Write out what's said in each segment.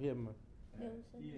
片吗？ 留声机，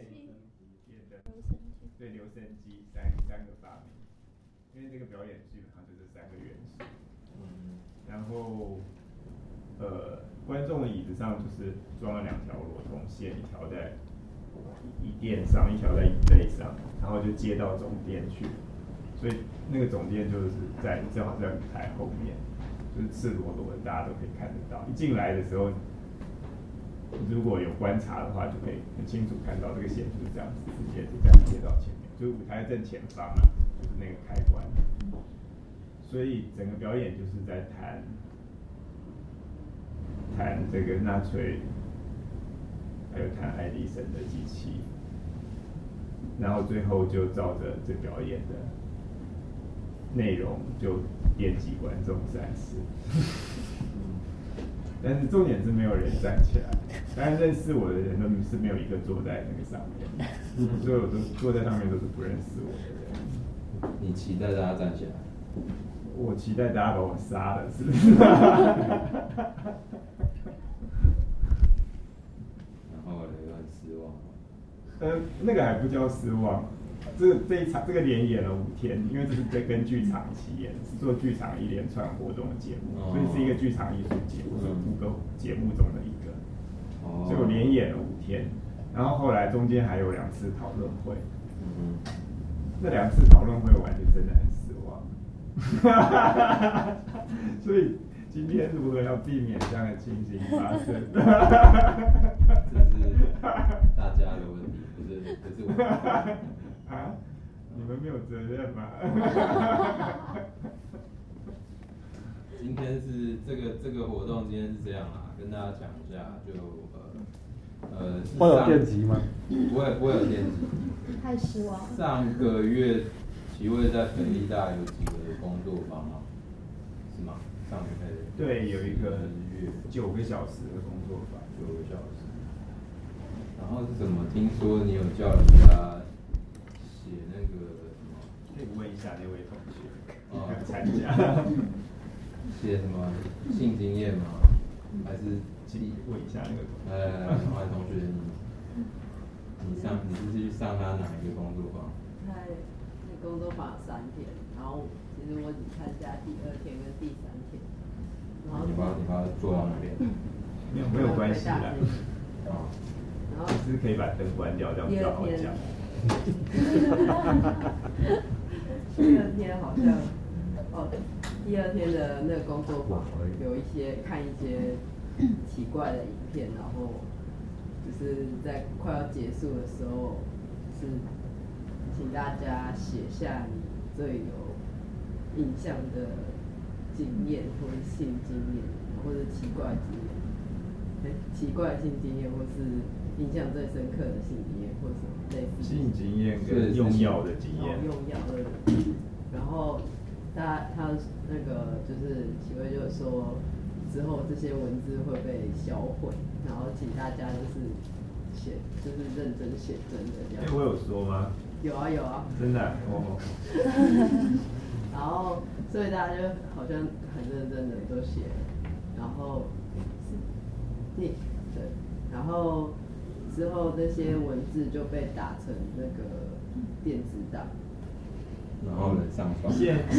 对，留声机三个发明，因为这个表演基本上就是3个元素。然后观众的椅子上就是装了2条螺筒线，一条在椅垫上，一条在椅背上，然后就接到总电去。所以那个总电就是正好在舞台后面，就是赤裸裸的，大家都可以看得到。一进来的时候，如果有观察的话，就可以很清楚看到这个线就是这样子，直接就这样接到前面，就是舞台正前方啊，就是那个开关。所以整个表演就是在谈这个纳粹，还有谈爱迪生的机器，然后最后就照着这表演的内容就电击观众3次。但是重点是没有人站起来，当然认识我的人都是没有一个坐在那个上面，所有都坐在上面都是不认识我的人。 你期待大家站起来？ 我期待大家把我杀了，是不是？ 然后有很失望。 那个还不叫失望。这个连演了5天，因为这是在跟剧场一起演，是做剧场一连串活动的节目，所以是一个剧场艺术节目，是5个节目中的一个。所以我连演了5天，然后后来中间还有2次讨论会。那2次讨论会完就真的很失望。所以今天如何要避免这样的情形发生？ 这是大家的问题，不是我的。 啊？你们没有责任吗？ 今天是这个活动，今天是这样啦，跟大家讲一下， 会有电击吗？ 不会有电击。 太失望了。 上个月齐卫在北医大有几个工作坊啊？是吗？上个月对，有一个9个小时的工作坊 ，9个小时。然后是怎么？听说你有叫人家写那个什么？ 可以问一下那位同学，参加。 写什么性经验吗？还是问一下那个同学？ 同学，你是去上他哪一个工作坊？ 他那工作坊3天，然后其实我只参加第2天跟第3天。然后你把它做到哪边？ 没有关系的。 然后只是可以把灯关掉，这样比较好讲。 第2天好像第2天的那个工作坊有看一些奇怪的影片，然后就是在快要结束的时候，是请大家写下你最有印象的经验，或是性经验，或是奇怪经验，奇怪的性经验，或是印象最深刻的性经验，或是类似性经验跟用药的经验。 用药的，然后他那个就是齐卫就说，之后这些文字会被销毁，然后请大家就是认真写真的这样。 我有说吗？ 有啊。真的哦。然后所以大家就好像很认真的都写了，然后对，然后之后这些文字就被打成那个电子档， 然后人上传。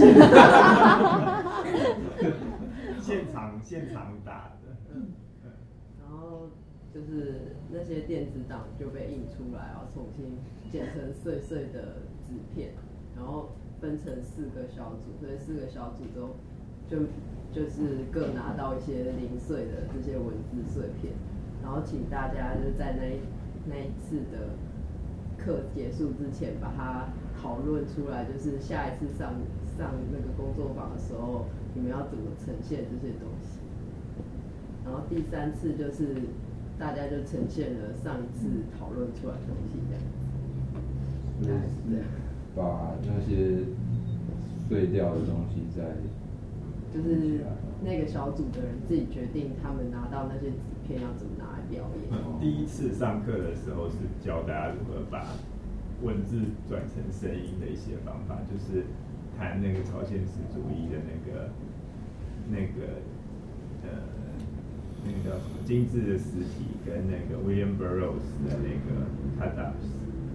现场打的。 然后就是那些电子档就被印出来，然后重新剪成碎碎的纸片，然后分成4个小组，所以4个小组都就是各拿到一些零碎的这些文字碎片，然后请大家就在那一次的课结束之前把它讨论出来，就是下一次上那个工作坊的时候，你们要怎么呈现这些东西。然后第3次就是大家就呈现了上一次讨论出来的东西，这样。对。 把那些碎掉的东西就是那个小组的人自己决定，他们拿到那些纸片要怎么拿来表演。 第1次上课的时候是教大家如何把文字转成声音的一些方法，就是谈那个超现实主义的那那个叫什么精致的实体跟那个 William Burroughs 的那个 Tadas，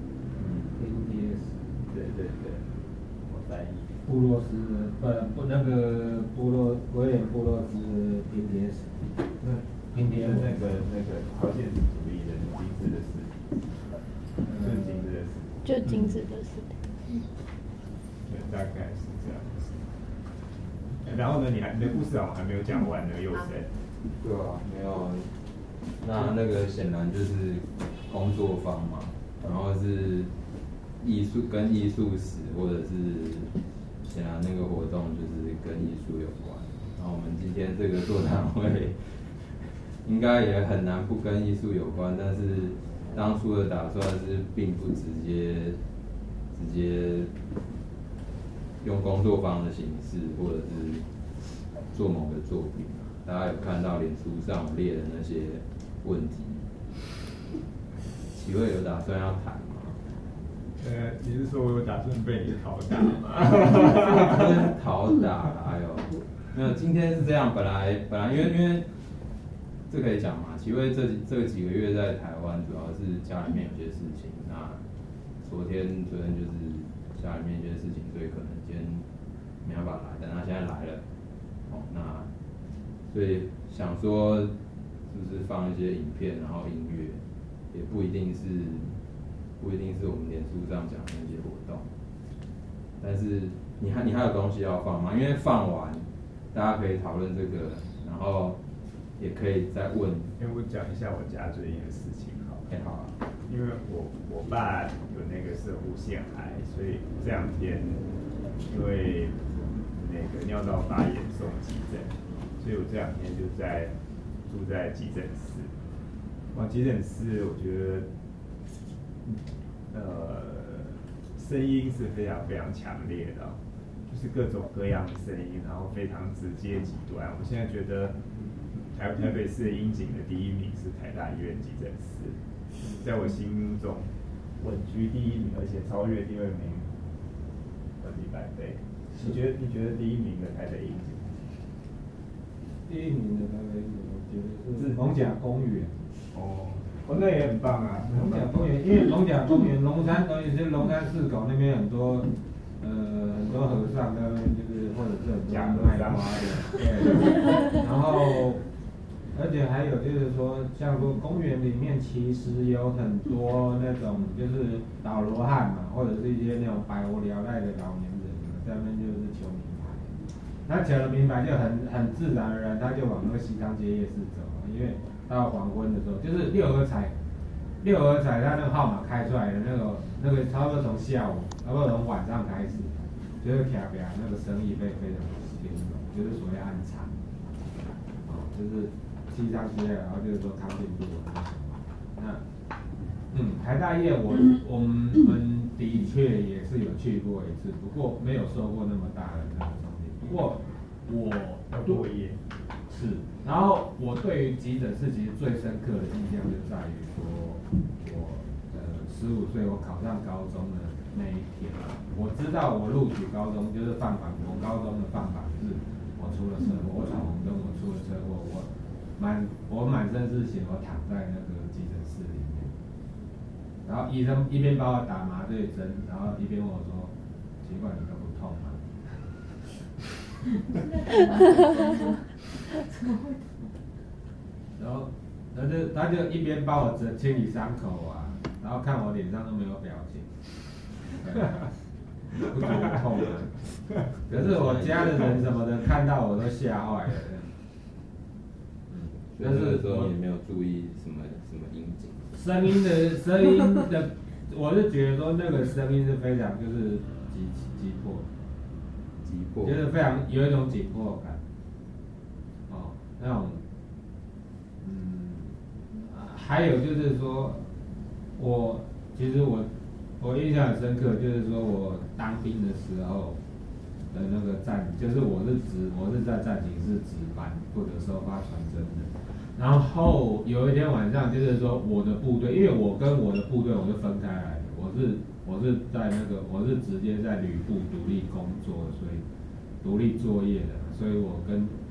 对对对，我翻译。 布洛斯不那个威廉布洛斯拼贴史，拼贴那个超现实主义的精致的实体，就精致的实体。 就精致的实体。 对，大概是这样子。然后呢，你的故事好像还没有讲完呢，佑生。 对啊，没有。那个显然就是工作坊嘛，然后是艺术史，或者是显然那个活动就是跟艺术有关。然后我们今天这个座谈会应该也很难不跟艺术有关，但是当初的打算是并不直接用工作坊的形式，或者是做某个作品。大家有看到脸书上我列的那些问题，启慧有打算要谈吗？ 你是说我有打算被你讨打吗？ 不是讨打，哎呦，没有，今天是这样，本来因为这可以讲嘛，启慧这几个月在台湾，主要是家里面有些事情，那昨天就是家里面一些事情，所以可能今天没办法来，但他现在来了，那所以想说是不是放一些影片，然后音乐，也不一定是我们脸书上讲的那些活动，但是你还有东西要放吗？因为放完大家可以讨论这个，然后也可以再问。 我讲一下我家最近的事情好了。 好啊。 因为我爸有那个射护腺癌，所以这两天因为那个尿道发炎送急诊，所以我这两天就住在急诊室。急诊室我觉得声音是非常非常强烈的，就是各种各样的声音，然后非常直接极端。我现在觉得台北市的音警的第一名是台大医院急诊室，在我心目中稳居第一名，而且超越第二名100倍。你觉得第一名的台北音警？ 第一名的台北音警，我觉得是龙甲公园。 那也很棒啊。 龙甲公园，因为龙甲公园龙山寺口那边很多和尚那边就是或者是很多卖花的，对，然后。而且还有就是说，像说公园里面其实有很多那种就是导罗汉嘛，或者是一些那种百无聊赖的老年人在那边就是求名牌。他求了名牌就很自然而然，他就往那个西昌街夜市走，因为到黄昏的时候，就是六合彩他那个号码开出来的那个差不多从下午，差不多从晚上开始，就是卡比那个生意非常兴隆，就是所谓暗场，就是西昌街，然后就是说康定路那台大医院我们的确也是有去过一次，不过没有受过那么大的那个冲击。不过我过夜是，然后我对于急诊室其实最深刻的印象就在于说，我15岁我考上高中的那一天，我知道我录取高中就是放榜，我高中的放榜日，我出了车祸，我闯红灯，我出了车祸，我满身是血，我躺在那个急诊室里面，然后医生一边帮我打麻醉针，然后一边问我说：“奇怪，你都不痛吗？”然后他就一边帮我清理伤口啊，然后看我脸上都没有表情，不觉得痛啊。可是我家的人什么的看到我都吓坏了。 但是时候也没有注意什么音景。 声音的，我是觉得说那个声音是非常就是急迫，就是非常有一种紧迫感。那种，还有就是说，其实我印象很深刻，就是说我当兵的时候的那个就是我是在战警室值班，负责收发传真的。然后有一天晚上，就是说我的部队，因为我跟我的部队我是分开来的，我是在我是直接在旅部独立工作，所以独立作业的，所以我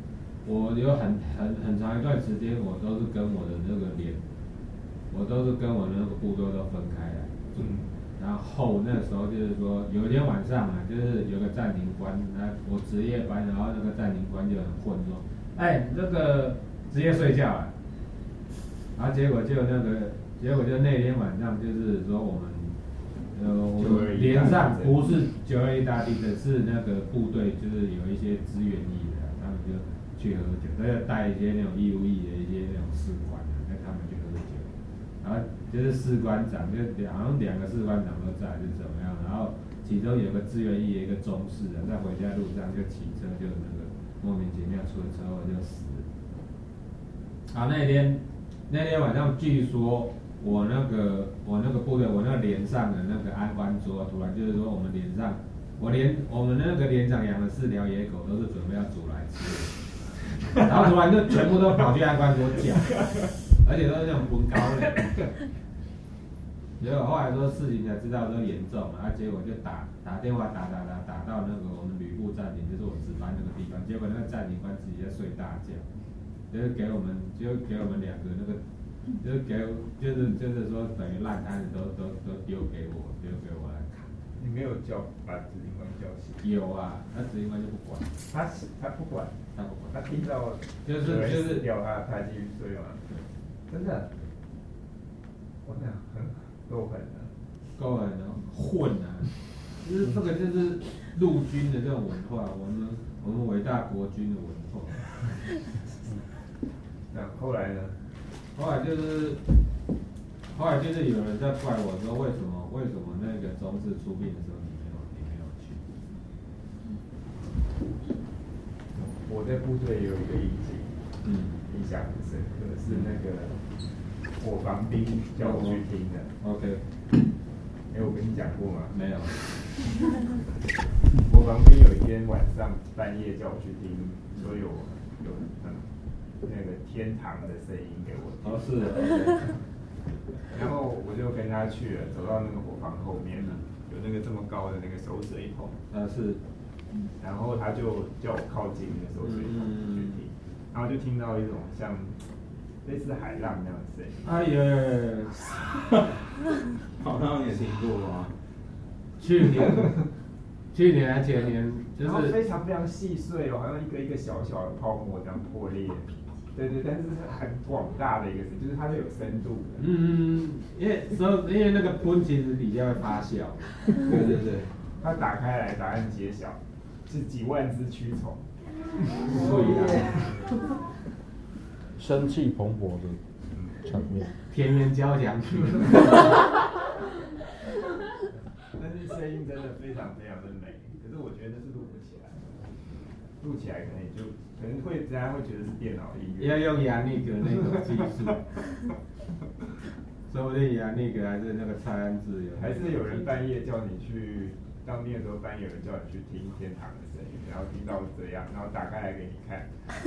我有很长一段时间，我都是跟我的那个我都是跟我的那个部队都分开来。然后那时候就是说，有一天晚上啊，就是有个暂停官，我值夜班，然后那个暂停官就很混说，哎，你这个直接睡觉啊。然后结果就那天晚上就是说我们连上不是921大地震，是那个部队就是有一些支援役的，他们就去喝酒，他就带一些那种义务役的一些那种士官，带他们去喝酒，然后就是士官长就好像2个士官长都在，是怎么样？然后其中有个支援役的一个中士的，在回家路上就骑车就那个莫名其妙出了车祸就死了。好，那天晚上，据说我那个部队，我那个连上的那个安官桌，突然就是说我们连上，我们那个连长养了4条野狗，都是准备要煮来吃的，然后突然就全部都跑去安官桌叫，而且都是那种滚高的。结果后来说事情才知道说严重，然后结果就打电话打到那个我们旅部暂停，就是我值班那个地方，结果那个暂停官自己在睡大觉。就是给我们2个那个，就是说等于烂摊子都丢给我来扛。 你没有把执行官叫醒？ 有啊，那执行官就不管。 他不管，他听到就是掉他继续睡嘛。真的，我那很够狠的。 够狠的，混啊！就是这个就是陆军的这种文化，我们伟大国军的文化。 那后来呢？ 后来就是有人在怪我说，为什么那个中士出殡的时候你没有去？ 我在部队有一个印象很深刻，是那个伙房兵叫我去听的。 OK。 我跟你讲过吗？ 没有。 伙房兵有一天晚上半夜叫我去听，说有那个天堂的声音给我听。 是的。 然后我就跟他去了，走到那个伙房后面了，有那个这么高的那个收水棚。 是。 然后他就叫我靠近那个收水棚去听，然后就听到一种像类似海浪那样的声音。 哎呀， 好像也听过吗？ 去年还前年，就是然后非常非常细碎哦，好像一个小小的泡沫这样破裂。对，但是很广大的一个声，就是它是有深度的。 因为那个喷其实底下会发酵。 对。 它打开来，答案揭晓，是几万只蛆虫。 生气蓬勃的场面。 田园交响曲。 但是声音真的非常非常的美，可是我觉得是录不起来，录起来可能会大家会觉得是电脑音乐。 要用亚尼格那种技术，说不定亚尼格还是那个蔡安智有。 还是有人半夜叫你去当兵的时候，半夜有人叫你去听天堂的声音，然后听到这样，然后打开来给你看。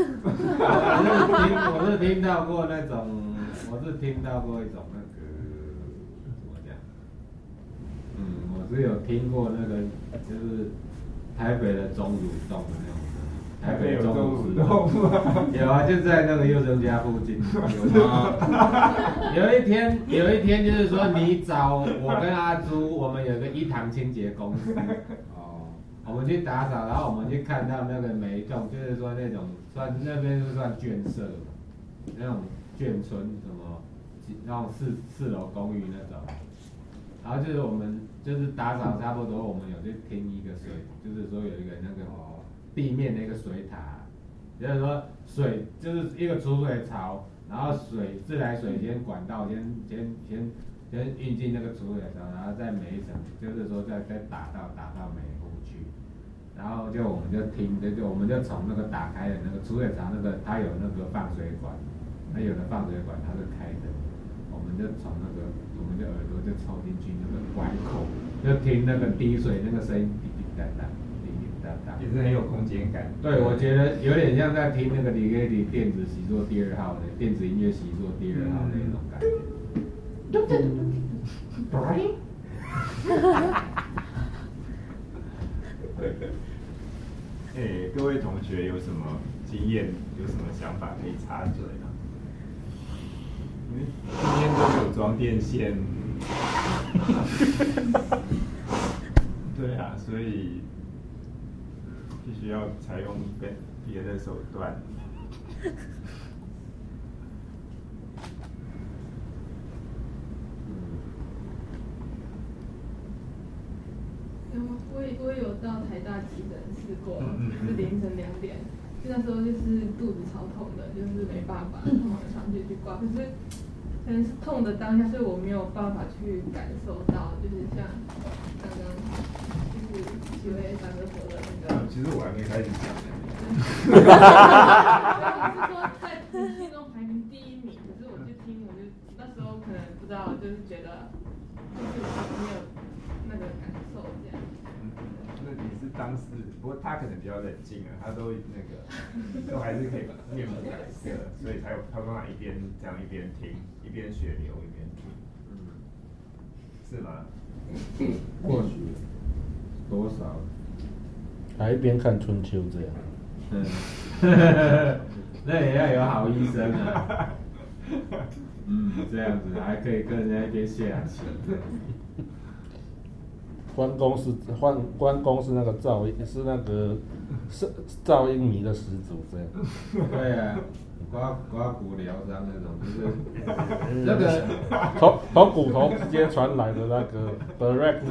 我是听到过一种那个怎么讲？我是有听过那个就是台北的钟乳洞的那种。 台北有钟乳洞吗？ 有啊，就在那个佑生家附近。有吗？有一天就是说你找我跟阿朱，我们有个一堂清洁公司。我们去打扫，然后我们去看到那个每一栋，就是说那种那边是算眷舍，那种眷村什么，那种四楼公寓那种。然后就是我们就是打扫差不多，我们有去听一个水，就是说有一个那个地面的一个水塔，就是说水就是一个储水槽，然后自来水管道先运进那个储水槽，然后再每一层就是说再打到每一户去，然后我们就听，我们就从那个打开的那个储水槽那个它有那个放水管，它有的放水管它是开的，我们就从那个我们的耳朵就凑进去那个管口，就听那个滴水那个声音滴滴答答。 也是很有空间感。 对，我觉得有点像在听那个李克迪电子习作第2号的电子音乐习作第2号的那种感觉。 各位同学有什么经验，有什么想法可以插嘴呢？因为今天都没有装电线，对啊，所以必须要采用别的手段。 我也有到台大急诊室过，是凌晨2点，那时候就是肚子超痛的，就是没办法，马上就去挂。可是可能是痛的当下，所以我没有办法去感受到，就是像刚刚就是几位大哥说的那个。 其实我还没开始讲。 我是说在心中排名第1名，可是我就听，我就那时候可能不知道，就是觉得就是没有那个感受这样。 那你是当事人，不过他可能比较冷静啊，他都还是可以面不改色，所以他办法一边这样一边听，一边血流一边听，是吗？ 或许多少， 还一边看春秋这样。 那也要有好医生啊。这样子还可以跟人家一边下棋。 关公是那个噪音，是那个噪音迷的始祖这样。 对啊，刮骨疗伤那种，就是这个从骨头直接传来的那个 direct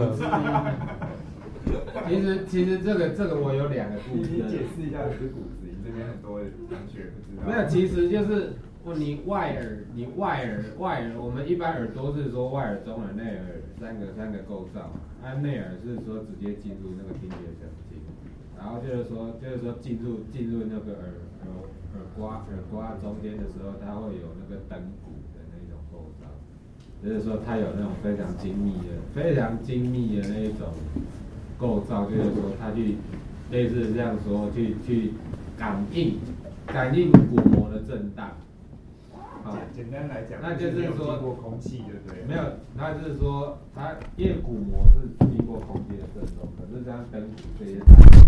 其实这个我有2个故事。 你解释一下是骨质音，这边很多同学不知道。 没有，其实就是你外耳，我们一般耳朵是说外耳、中耳、内耳三个构造，内耳是说直接进入那个听觉神经，然后就是说进入那个耳刮中间的时候，它会有那个灯骨的那种构造，就是说它有那种非常精密的那一种构造，就是说它去类似这样说去感应鼓膜的震荡。 简单来讲， 那就是说经过空气，对不对？ 没有，它就是说因为鼓膜是经过空气的震动，可是像灯骨这些，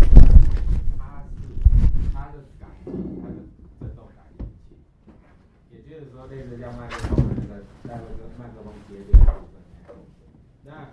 它是感应它的震动感应器，也就是说类似像麦克风的那个带那个麦克风接点的部分。那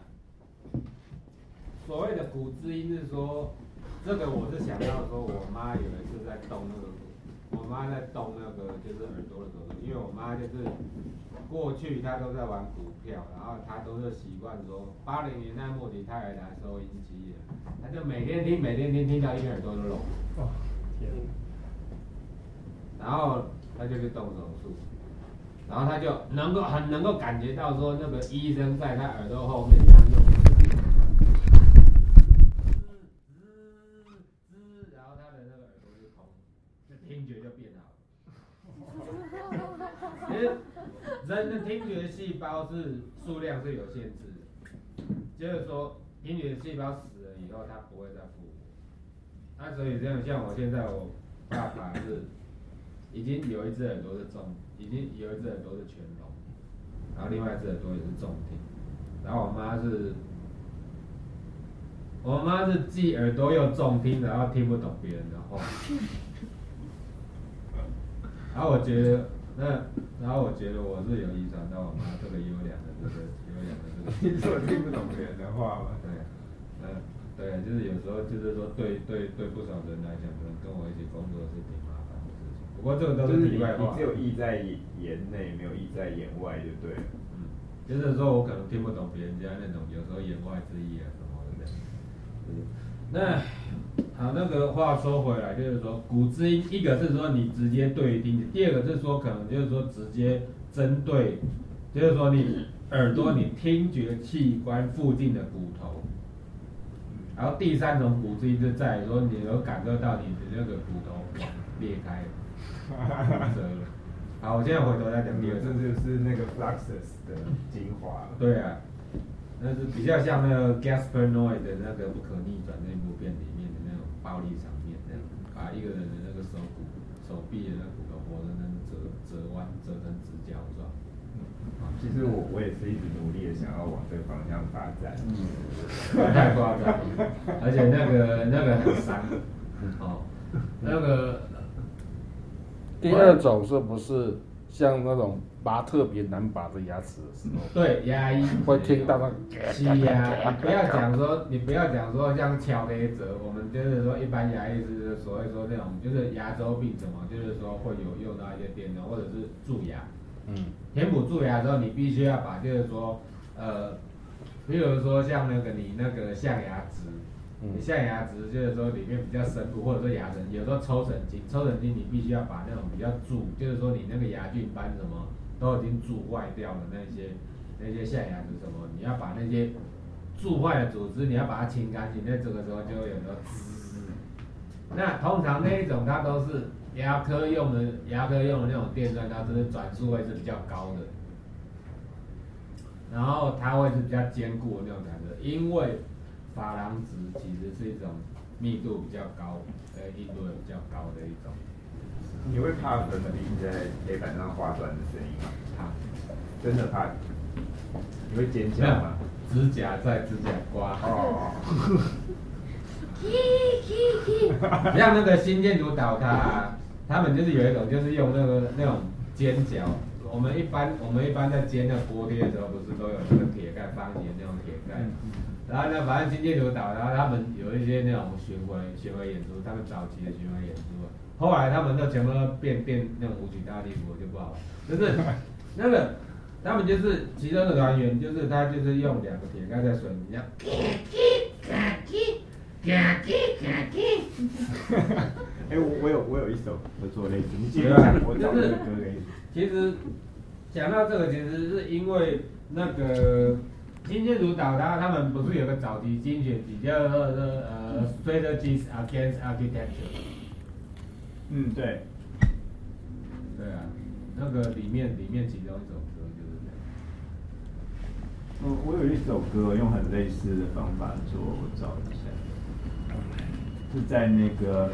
所谓的骨质音是说，这个我是想到说，我妈有一次在动那个。我妈在动那个就是耳朵的时候，因为我妈就是过去她都在玩股票，然后她都是习惯说80年代末期她有一台收音机，她就每天听到一边耳朵都聋。 哦，天！ 然后她就去动手术，然后她就很能够感觉到说那个医生在她耳朵后面这样用。然后她的那个耳朵就通，听觉就变好了。其实人的听觉细胞数量是有限制的，就是说听觉细胞死了以后，它不会再复活。那所以这样，像我现在我爸爸是已经有一只耳朵是已经有一只耳朵是全聋，然后另外一只耳朵也是重听，然后我妈是既耳朵又重听，然后听不懂别人的话。然后我觉得我是有遗传到我妈这个优良的这个。 你说听不懂别人的话吗？ 对，对，就是有时候就是说对不少人来讲，可能跟我一起工作是挺麻烦的事情。不过这个都是题外话。 你只有意在言内，没有意在言外，就对了。 就是说我可能听不懂别人家那种有时候言外之意啊什么的。那好，那个话说回来，就是说骨质音，一个是说你直接对听，第二个是说可能就是说直接针对，就是说你耳朵你听觉器官附近的骨头，然后第三种骨质音就在于说你有感受到你的那个骨头裂开了，骨折了。好，我现在回头再讲第二种， 这就是那个 Fluxus 的精华。 对啊。那是比较像那个 Gaspar Noé 的那个不可逆转那部片里面的那种暴力场面，这样把一个人的那个手臂的那骨头活生生折成直角状。 其实我也是一直努力的想要往这个方向发展。 太夸张了，而且那个很伤， 哦，那个第二种是不是像那种拔特别难拔的牙齿的时候？ 对牙医会听到那个。 是呀，你不要讲说像敲黑折，我们就是说一般牙医是所谓说那种就是牙周病什么，就是说会有用到一些电动或者是蛀牙。填补蛀牙的时候，你必须要把就是说比如说像你那个象牙质。你象牙质就是说里面比较深部，或者说牙神，有时候抽神经你必须要把那种比较蛀，就是说你那个牙菌斑什么都已经蛀坏掉的那些象牙质什么，你要把那些蛀坏的组织你要把它清干净，那这个时候就会有时候滋。那通常那一种它都是牙科用的那种电钻，它就是转速会是比较高的，然后它会是比较坚固的那种材质，因为珐琅质其实是一种密度比较高、硬度也比较高的一种。 你会怕粉笔在黑板上划断的声音吗？怕，真的怕。你会尖叫吗？ 指甲刮。哦。像那个新建筑倒塌，他们就是有一种就是用那种尖角。我们一般在煎那锅贴的时候，不是都有那个铁盖方形那种铁盖。然后呢，反正新建筑倒，然后他们有一些那种巡回演出，他们早期的巡回演出，后来他们都全部都变那种舞曲大帝国就不好了，就是那个他们就是其中的团员，就是他就是用2个铁盖在水泥这样， 我有一首合作类似，你继续讲，我找这个歌给你。 其实讲到这个，其实是因为那个。新建筑倒塌，他们不是有个早期精选比较strategies against architecture。 对。 对啊，那个里面其中一首歌就是这样。 我有一首歌用很类似的方法做，我找一下，是在那个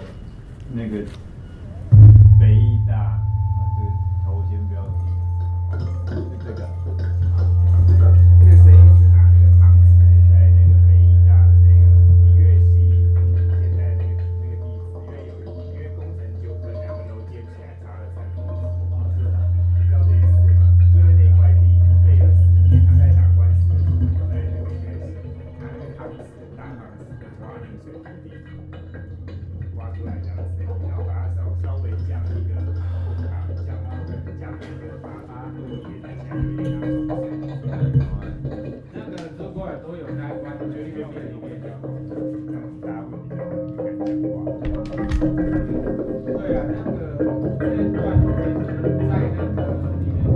北医大，这个头先不要提，这个。这个声音是拿那个汤匙在那个北艺大的那个音乐系现在那个地址，因为工程纠纷2个楼接起来差了3公尺。是的。你知道这件事吗？就在那块地废了10年，他在打官司的时候，在那个音乐系拿那个大汤匙挖那个水泥地，挖出来这样子，然后把它稍微降一个降一个把它录音，但现在有点拿手。 那个如果都有开关，就一个店里面就，这样大家会比较敢讲话。对啊，那个这段其实在那个你的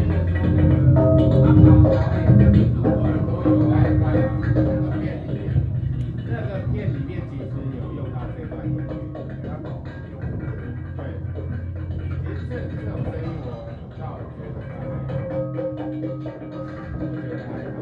如果都有开关，那个店里面其实有用到这段音乐，它有用。对，其实这种声音我倒觉得还好。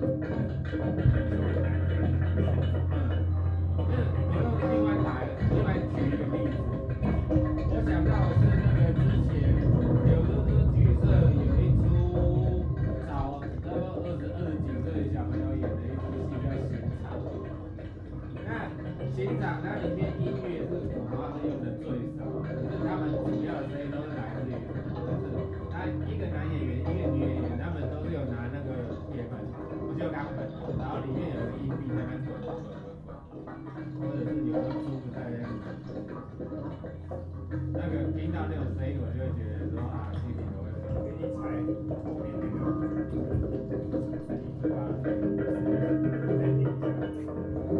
另外举一个例子，我想到的是那个之前有一个剧社有一出找20几岁的小朋友演的一出戏叫《刑场》。那《刑场》它里面音乐是恐怕是用的最少，就是他们主要的声音都是来自于，就是他一个男演员一个女演员，他们都是有拿那个铁粉，不锈钢粉，然后里面有个硬币在那边滚，或者是有个珠子在那边滚。那个听到那种声音，我就会觉得说啊，心里头会给你猜后面那个声音，对吧？再听一下。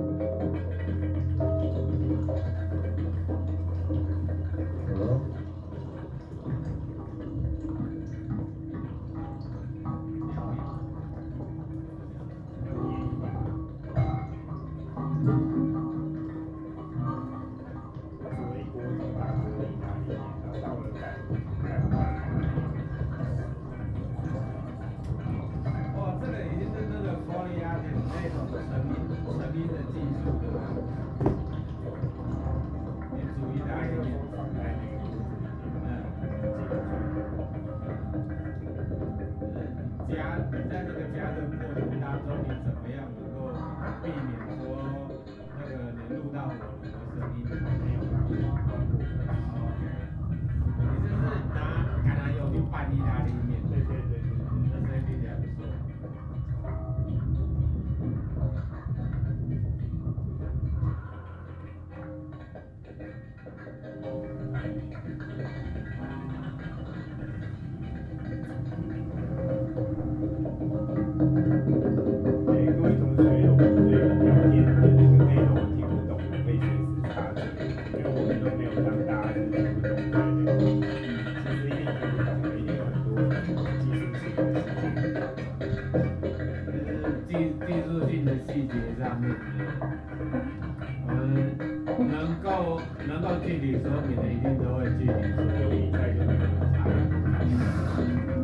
在这个加热过程当中，你怎么样能够避免说那个你录到到我的声音？ 没有啦，我你这是拿橄榄油去拌意大利面？ 对， 那声音听起来不错。 对，各位同学有聊天的那个内容听不懂，可以随时插嘴，因为我们都没有让大家是听不懂的那个，其实一定听不懂的，一定有很多技术性的事情。 技术性的细节上面，我们能够具体说明的，一定都会具体说就比赛就没有差。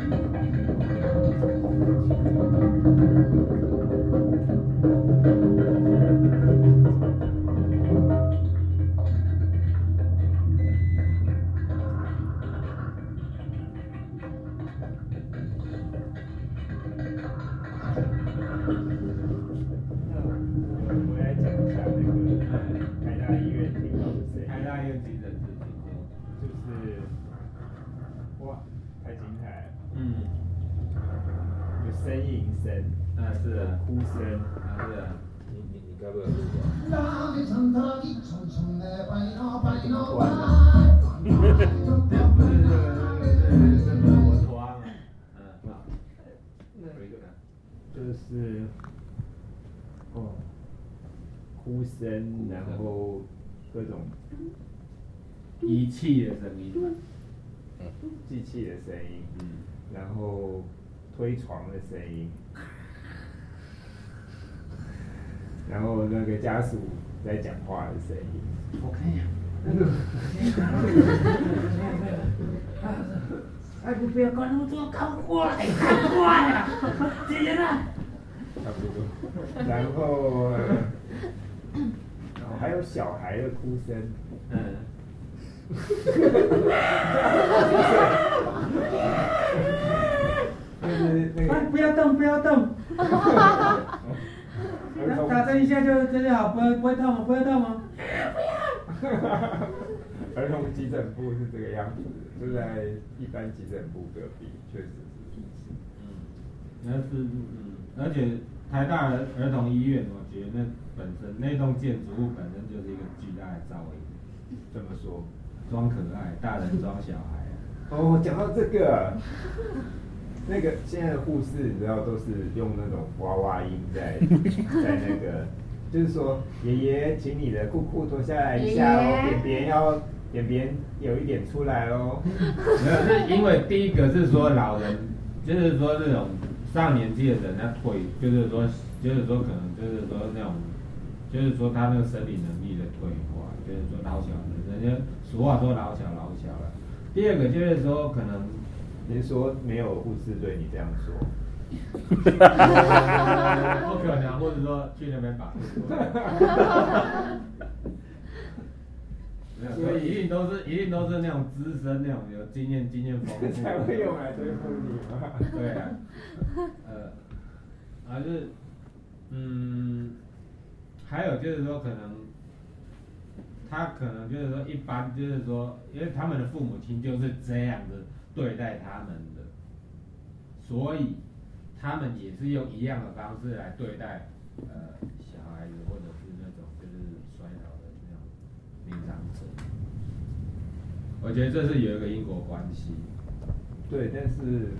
我来讲一下那个台大医院听到的声音。 台大医院急诊室听过。 就是哇，太精彩了！ 嗯， 有呻吟声， 是的， 哭声， 是的。 你该不会有录过？ 这不是这个我拖啊。好。 就是哭声，然后各种仪器的声音。 机器的声音，然后推床的声音，然后那个家属在讲话的声音。 我看一下， 哎，不要搞那么多，赶过来，赶过来呀！姐姐呢？ 差不多。然后还有小孩的哭声。就是那个。 哎，不要动，不要动。打针一下就好，不会痛吗？不会痛吗？ 儿童急诊部是这个样子，就在一般急诊部隔壁，确实是如此。 而且台大儿童医院，我觉得那本身那栋建筑物本身就是一个巨大的噪音。 怎么说？ 装可爱，大人装小孩。 哦，讲到这个，那个现在的护士，你知道都是用那种娃娃音在那个，就是说爷爷，请你的裤裤脱下来一下哦，便便有一点出来哦。 没有，是因为第一个是说老人，就是说那种上年纪的人，他腿就是说可能就是说那种，就是说他那个生理能力的退化，就是说老小人家俗话说老小了。第二个就是说可能， 您说没有护士对你这样说？ 不可能，或者说去那边把护士。所以一定都是那种资深那种有经验丰富才会用来对付你嘛。 对啊，就是还有就是说可能他可能就是说一般就是说，因为他们的父母亲就是这样的对待他们的，所以他们也是用一样的方式来对待小孩子或者是那种就是衰老的那种年长者。我觉得这是有一个因果关系。 对，但是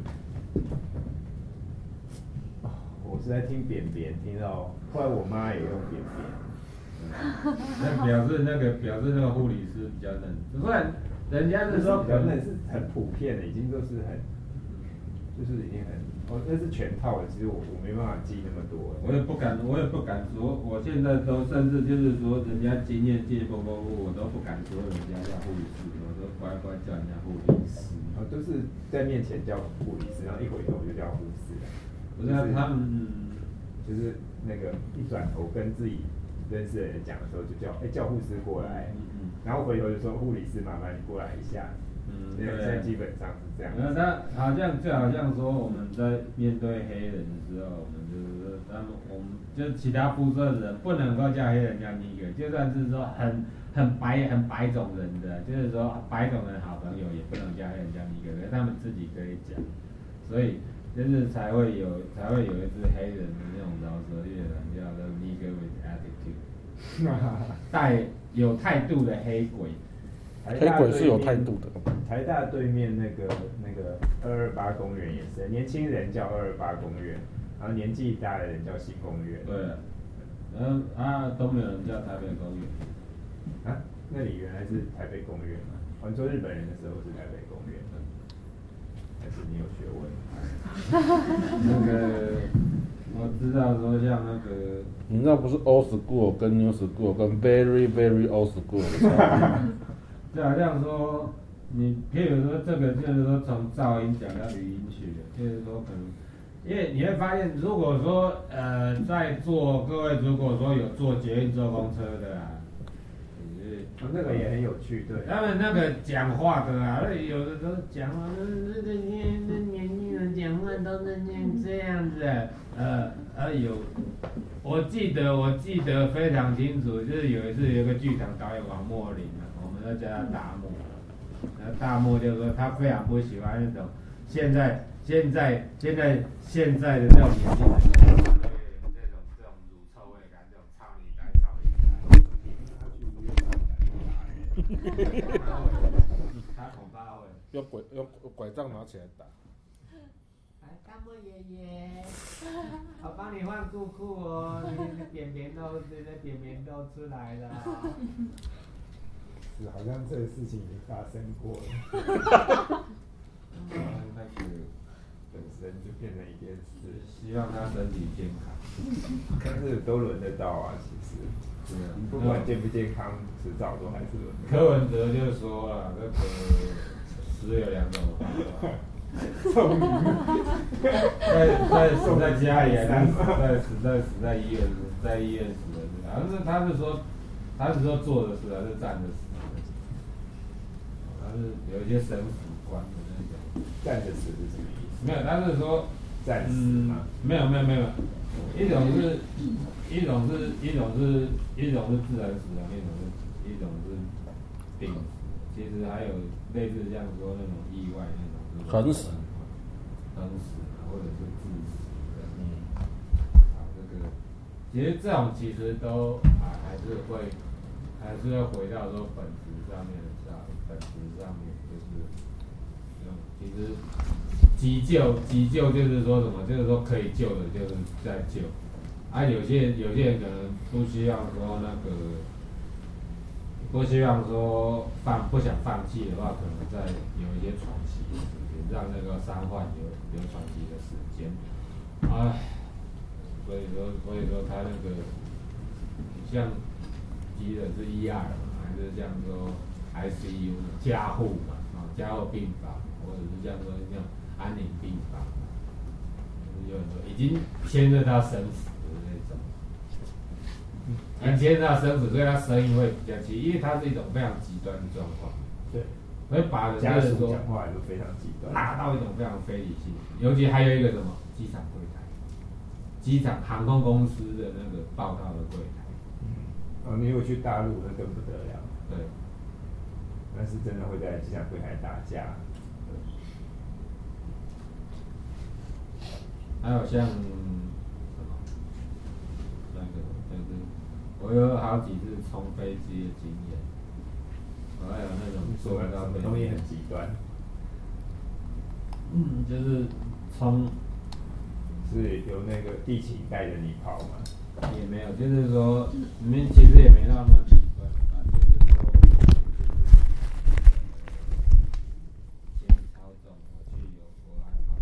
我是在听便便，听到后来我妈也用便便。 那表示那个护理师比较嫩，不然人家是说比较嫩是很普遍的，已经都是很，就是已经很，那是全套的。其实我没办法记那么多。 我也不敢说，我现在都甚至就是说人家经验丰富，我都不敢说人家叫护理师，我都乖乖叫人家护理师。 都是在面前叫护理师，然后一回头就叫护士了。 不是他们， 就是那个一转头跟自己认识的人讲的时候，就叫护士过来，然后回头就说护理师麻烦你过来一下， 对，现在基本上是这样。 那好像就好像说我们在面对黑人的时候，我们就是说我们就其他肤色的人不能够叫黑人叫nigger，就算是说很白种人的，就是说白种人好朋友也不能叫黑人叫nigger，可是他们自己可以讲，所以就是才会有一支黑人的那种饶舌乐团叫做 nigger with attitude， 带有态度的黑鬼。 黑鬼是有态度的。 台大对面那个228公园也是，年轻人叫228公园，然后年纪大的人叫新公园。 对，然后都没有人叫台北公园。 啊，那里原来是台北公园嘛？你说日本人的时候是台北公园，还是你有学问？ 那个我知道说像那个， 你那不是 old school 跟 new school 跟 very very old school 的差别。 就好像说，你譬如说这个就是说从噪音讲到语音去的，就是说可能，因为你会发现，如果说各位如果说有坐捷运坐公车的啊， 那个也很有趣，对。 他们那个讲话的啊，有的时候讲话，那年轻人讲话都是这样子，我记得非常清楚，就是有一次有个剧场导演王墨林啊，我们都叫他大墨，然后大墨就说他非常不喜欢那种现在的这种年轻人，这种乳臭味感，这种操你呆。他恐怕会用拐杖拿起来打。 大漠爷爷，我帮你换裤裤哦，你便便都出来了。 是，好像这个事情已经发生过了。那个本身就变成一件事， 希望他身体健康。 但是都轮得到啊，其实。不管健不健康，迟早都还是轮得到。 柯文哲就说了，这个死有两种方法。 终于， 死在家里，还是死在医院死的。好像是他是说坐着死还是站着死？他是有一些神父观的那种。 站着死是什么意思？ 没有，他是说站死吗？ 没有，一种是自然死亡，一种是病死。其实还有类似像说那种意外那种。 横死， 或者是致死的，这个其实这种其实都还是会回到说本质上面，就是其实急救就是说什么，就是说可以救的，就是在救。有些人可能不希望说不想放弃的话，可能在有一些喘息的时间，让那个伤患有喘息的时间。所以说他那个像急诊是1、2嘛，还是像说 ICU 加护嘛，加护病房，或者是像说像安宁病房，有很多已经牵涉到生死的那种。牵涉到生死，所以他声音会比较轻，因为它是一种非常极端的状况。 对， 会把人家属讲话也都非常极端， 拉到一种非常非理性。尤其还有一个什么机场柜台，机场航空公司的那个报到的柜台。 你有去大陆那更不得了。 对， 那是真的会在机场柜台打架。 还有像我有好几次冲飞机的经验，还有那种坐到飞机东西很极端。 就是冲， 是由那个地勤带着你跑吗？ 也没有，就是说你们其实也没那么极端吧，就是说先操纵我去有国安跑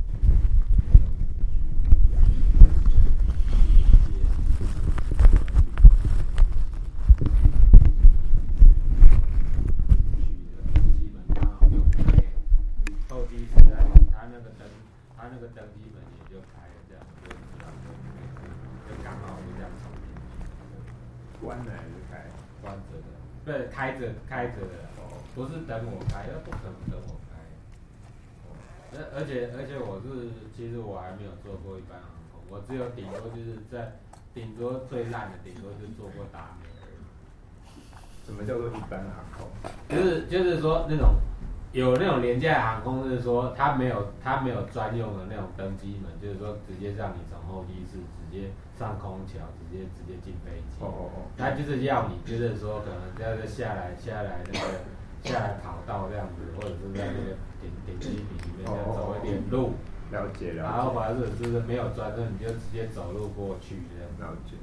他那个登机门也就开了，这样就知道就刚好就这样冲进去。 关了还是开？ 关着的，不是开着的。 不是等我开，那不可能等我开。而且其实我还没有做过一般航空，我只有顶多最烂的，顶多就做过达美而已。 什么叫做一般航空？ 就是说那种有那种廉价航空，就是说它没有专用的那种登机门，就是说直接让你从候机室直接上空桥，直接进飞机。它就是要你就是说可能要下来那个下来跑道这样子，或者是在那个顶机坪里面再走一点路。 了解。 然后或者是没有专车，你就直接走路过去这样。 了解。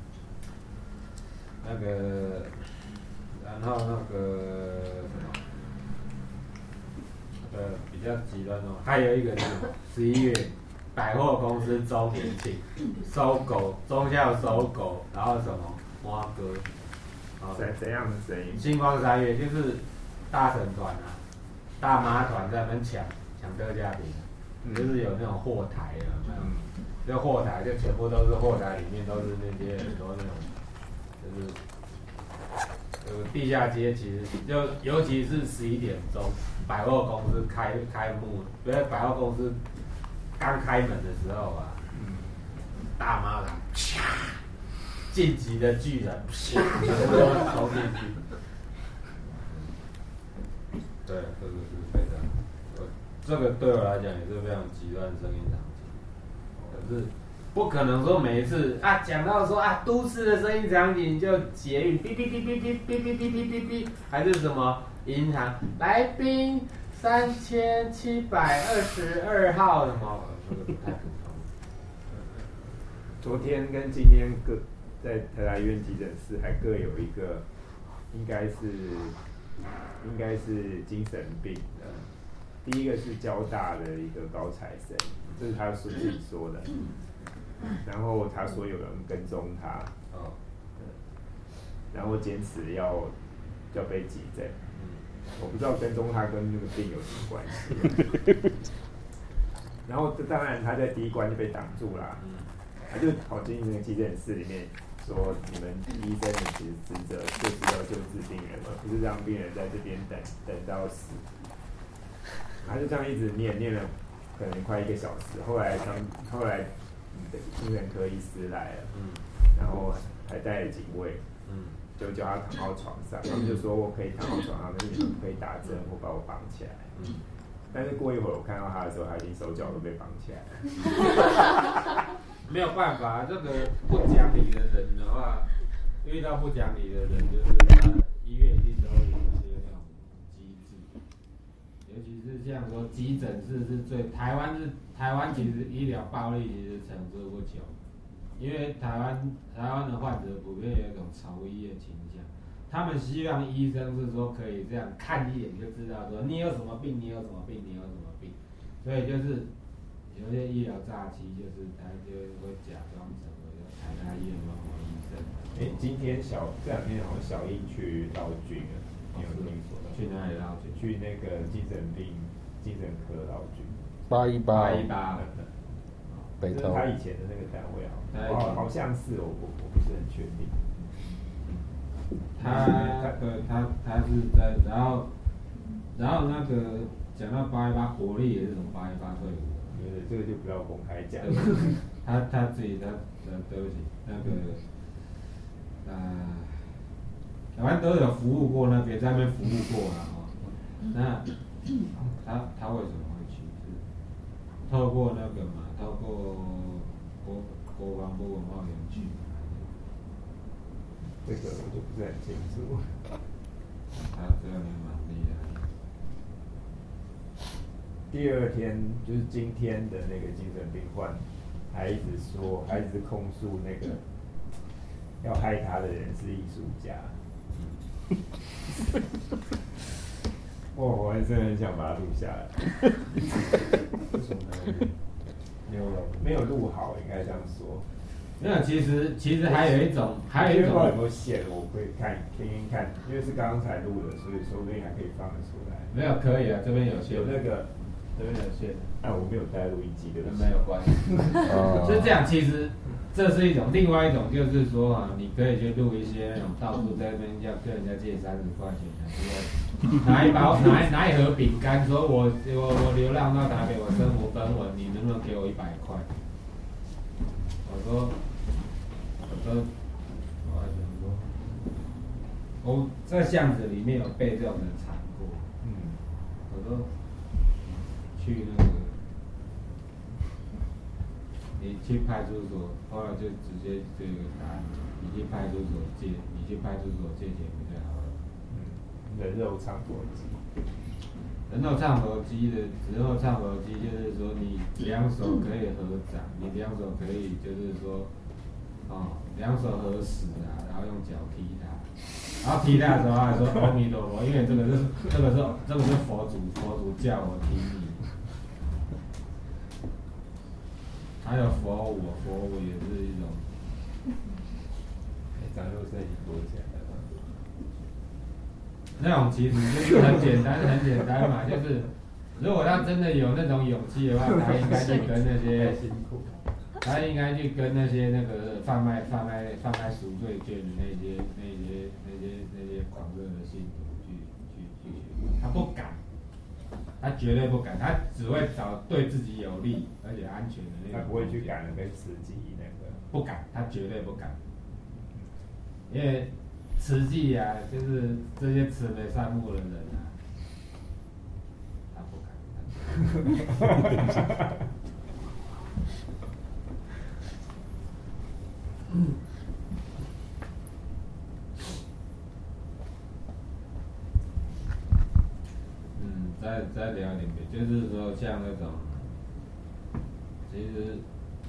然后那个什么，比较极端哦，还有一个是11月百货公司周年庆，收狗，中校收狗，然后什么花哥， 怎样的声音？ 星光3月就是大神团啊，大妈团在那边抢特价品，就是有那种货台有没有？就货台就全部都是货台里面都是那些很多那种，就是地下街，其实就尤其是11点钟，百货公司开幕，因为百货公司刚开门的时候啊，大妈团啪，晋级的巨人啪，全部都冲进去。对，这个是非常，这个对我来讲也是非常极端的声音场景。可是不可能说每一次啊讲到说啊都市的声音场景就捷运哔哔哔哔哔哔哔哔哔哔哔，还是什么银行来宾3722号什么，这个太普通了。 昨天跟今天在台大医院急诊室还各有一个，应该是精神病的。第一个是交大的一个高材生，这是他自己说的。然后他说有人跟踪他，然后坚持要被急诊。我不知道跟踪他跟那个病有什么关系。然后当然他在第一关就被挡住了，他就跑进那个急诊室里面说：“你们医生的其实职责就是要救治病人，而不是让病人在这边等到死。”他就这样一直念了可能快1个小时，后来精神科医师来了，然后还带了警卫，就叫他躺到床上，他们就说我可以躺到床上，但是你们不可以打针或把我绑起来。但是过一会儿我看到他的时候，他已经手脚都被绑起来了。 没有办法，这个不讲理的人的话，遇到不讲理的人，就是他医院一定都有一些那种机制，尤其是像说急诊室是台湾其实医疗暴力其实层出不穷，因为台湾的患者普遍有一种仇医的倾向，他们希望医生是说可以这样看一眼就知道说你有什么病，你有什么病，你有什么病，所以就是有些医疗诈欺，就是他就会假装成为台大医院某某医生。 今天这2天好像小英去绕军了，你有听说？ 去哪里绕军？ 去那个精神科绕军。 818。 北投。 他以前的那个单位好像是我不是很确定。 他是在然后那个讲到818，国立也是从818退伍的。 对，这个就不要公开讲。 他自己对不起，那个台湾都有服务过那边，在那边服务过了那他为什么会去？是透过那个嘛，透过国防部文化园区。 这个我就不是很清楚。 他这样也蛮厉害。 第2天就是今天的那个精神病患，还一直控诉那个要害他的人是艺术家。我还真的很想把它录下来。为什么没有录好，应该这样说。 没有，其实还有一种， 有没有写的，我可以听看，因为是刚才录的，所以说不定还可以放得出来。 没有，可以啊，这边有些有那个这边有线， 我没有带录音机，对不对？ 没有关系。 是这样，其实这是一种，另外一种就是说啊，你可以去录一些那种到处在那边要跟人家借30块钱的，拿一盒饼干，说我流浪到台北，我生活奔稳，你能不能给我100块？我说，我在巷子里面有被这种人缠过。我说去那个，你去派出所，后来就直接这个答案，你去派出所借钱比较好了。 人肉唱佛机。 人肉唱佛机就是说你2手可以合掌，你2手可以就是说，2手合十啊，然后用脚踢它，然后踢它的时候他还说阿弥陀佛，因为这个是佛祖叫我踢你。还有佛舞也是一种。 张佑生已经多起来了。 那种其实就是很简单嘛，就是如果他真的有那种勇气的话，他应该去跟那些，那个贩卖赎罪券的那些狂热的信徒去学，他不敢，他绝对不敢，他只会找对自己有利而且安全的那种。 他不会去赶跟慈济那个。 不敢，他绝对不敢，因为慈济啊，就是这些慈眉善目的人啊，他不敢。再聊一点别，就是说像那种，其实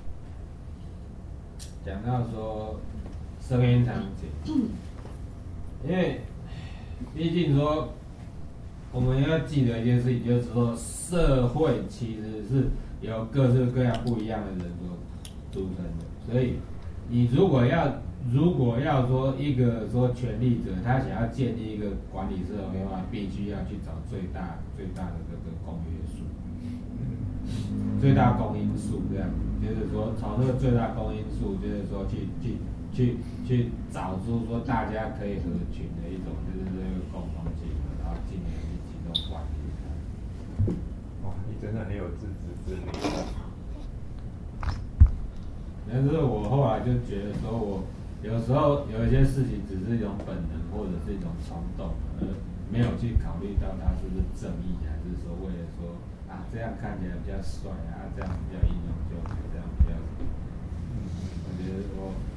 讲到说声音场景，因为毕竟说我们要记得一件事情，就是说社会其实是由各式各样不一样的人所组成的，所以你如果要说一个说权力者，他想要建立一个管理社会的话，必须要去找最大的这个公约数，最大公因数这样，就是说从这个最大公因数，就是说去找出说大家可以合群的一种，就是这个共同性，然后进而去集中管理它。 哇，你真的很有自知之明。 但是我后来就觉得说，我有时候有一些事情只是一种本能或者是一种冲动，而没有去考虑到它是不是正义，还是说为了说啊这样看起来比较帅啊，这样比较英勇就好，这样比较。我觉得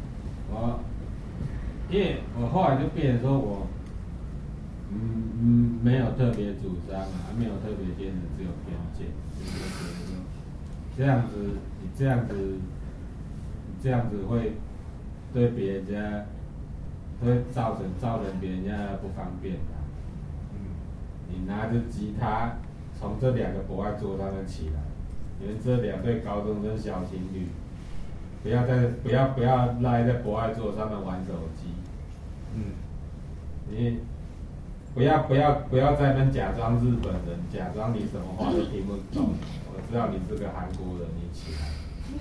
因为我后来就变成说我没有特别主张啊，没有特别坚持，只有偏见，就是觉得说这样子你这样子会对别人家会造成别人家不方便的。你拿着吉他从这2个博爱座上面起来，你们这2对高中生小情侣，不要赖在博爱座上面玩手机。你不要在那边假装日本人，假装你什么话都听不懂。我知道你是个韩国人，你起来。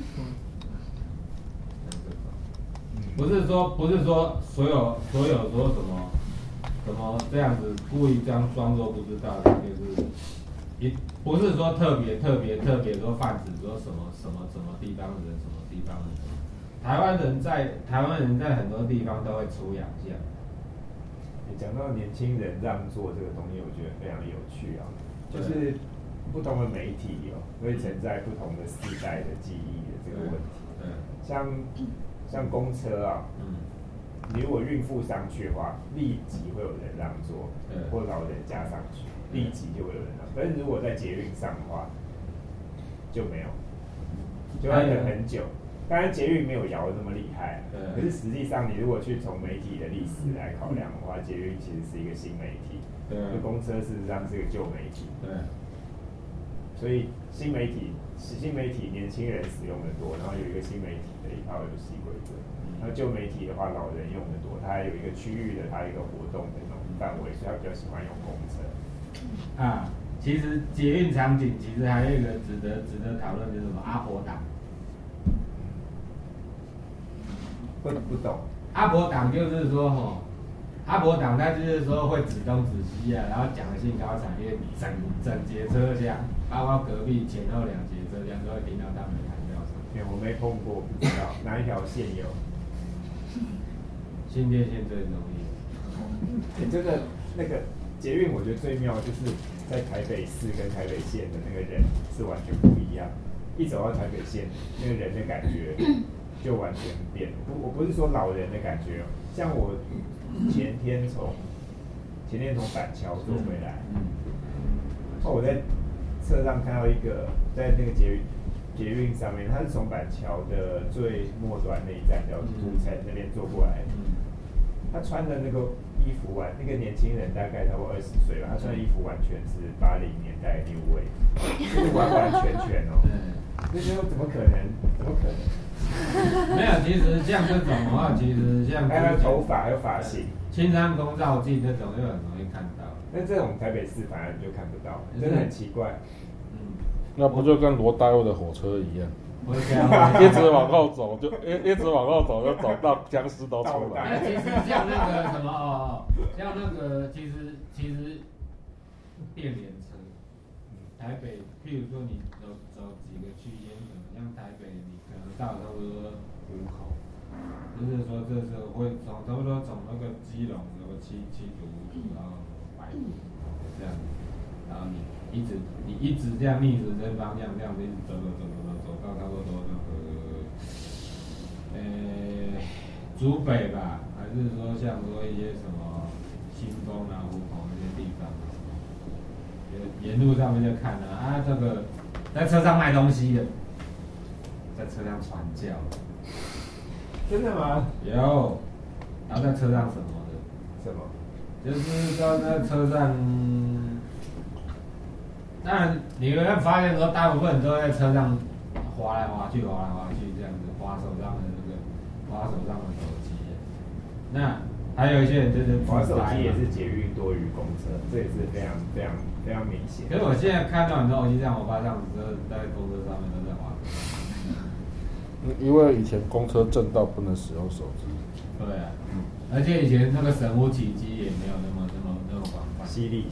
不是说所有说什么这样子故意这样装作不知道的，就是不是说特别说泛指说什么地方人什么地方人，台湾人在很多地方都会出洋相。 讲到年轻人让座这个东西，我觉得非常有趣啊，就是不同的媒体会承载不同的世代的记忆的这个问题。像公车啊，你如果孕妇上去的话，立即会有人让座，或老人家上去，立即就会有人让。但是如果在捷运上的话，就没有，就要等很久。当然捷运没有摇那么厉害，可是实际上你如果去从媒体的历史来考量的话，捷运其实是一个新媒体，公车事实上是个旧媒体。所以新媒体年轻人使用的多，然后有一个新媒体的一套游戏规则。然后旧媒体的话，老人用的多，它还有一个区域的，它有一个活动的那种范围，所以他比较喜欢用公车。 其实捷运场景其实还有一个值得讨论，就是什么阿婆党。 不懂。 阿婆党就是说阿婆党他就是说会指东指西啊，然后讲的兴高采烈，整节车厢，包括隔壁前后2节车厢都会听到他们的谈笑声。 我没碰过，不知道哪一条线有。 新店线最容易。 这个那个捷运，我觉得最妙就是在台北市跟台北县的那个人是完全不一样。一走到台北县，那个人的感觉就完全变。我不是说老人的感觉，像我前天从板桥坐回来，我在车上看到一个在那个捷运上面，他是从板桥的最末端那一站叫土城那边坐过来的。他穿的那个衣服那个年轻人大概差不多20岁吧，他穿的衣服完全是80年代New Wave，就是完全哦。那时候怎么可能？ 没有，其实像这种的话，其实像还有头发，还有发型， 青山宫照镜这种就很容易看到。 那这种台北市反而就看不到，真的很奇怪。 那不就跟罗大佑的火车一样？ 一直往后走，就一直往后走，就走到僵尸都出来。 其实像那个什么像那个其实电联车，台北，譬如说你走几个区间，可能像台北，你可能到差不多湖口，就是说这时候会差不多从那个基隆那个七堵到白堵这样，然后你一直这样逆时针方向这样子一直走到差不多那个竹北吧，还是说像说一些什么新丰啊、湖口那些地方，沿路上面就看了这个在车上卖东西的，在车上传教， 真的吗？ 有，然后在车上什么的？ 什么？ 就是说在车上。当然，你会发现说，大部分人都在车上滑来滑去这样子，滑手上的手机。那还有一些人就是滑手机也是捷运多于公车，这也是非常明显。 可是我现在看到很多东西，像我爸这样子，在公车上面都在滑手机。因为以前公车正道不能使用手机。 对啊，而且以前那个神乎其技也没有那么广泛。 犀利。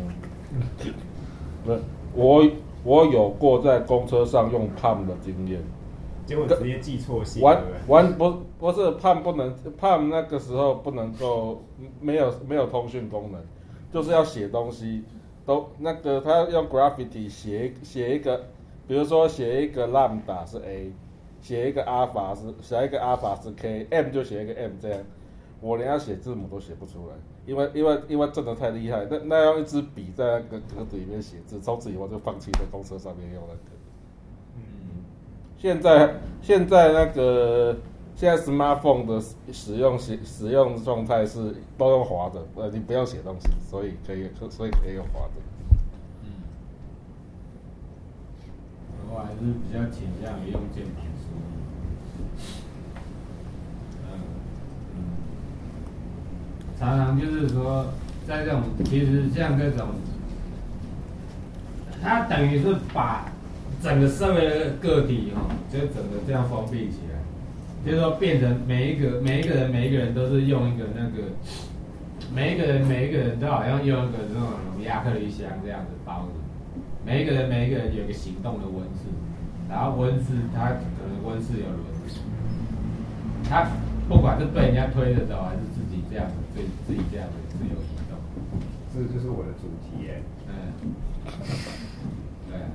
我有过在公车上用 Palm 的经验， 结果直接记错信。 不是 Palm 那个时候不能够没有通讯功能，就是要写东西都那个他用 Graffiti 写一个，比如说写一个 Lambda 是 A， 写一个 Alpha 是 K，M 就写一个 M 这样。我连要写字母都写不出来，因为真的太厉害。那用一支笔在那个格子里面写字，从此以后就放弃在公车上面用那个。现在那个现在 smartphone 的使用状态是都用滑的，你不要写东西，所以可以用滑的。 我还是比较倾向于用键盘输入。常常就是说，在这种其实像这种，它等于是把整个社会的个体就整个这样封闭起来，就是说变成每一个人都是用一个那个，每一个人都好像用一个那种亚克力箱这样子包着，每一个人有一个行动的温室，然后温室它可能温室有轮子，它不管是被人家推着走还是自己这样子自己这样子自由移动， 这就是我的主题耶。 对啊。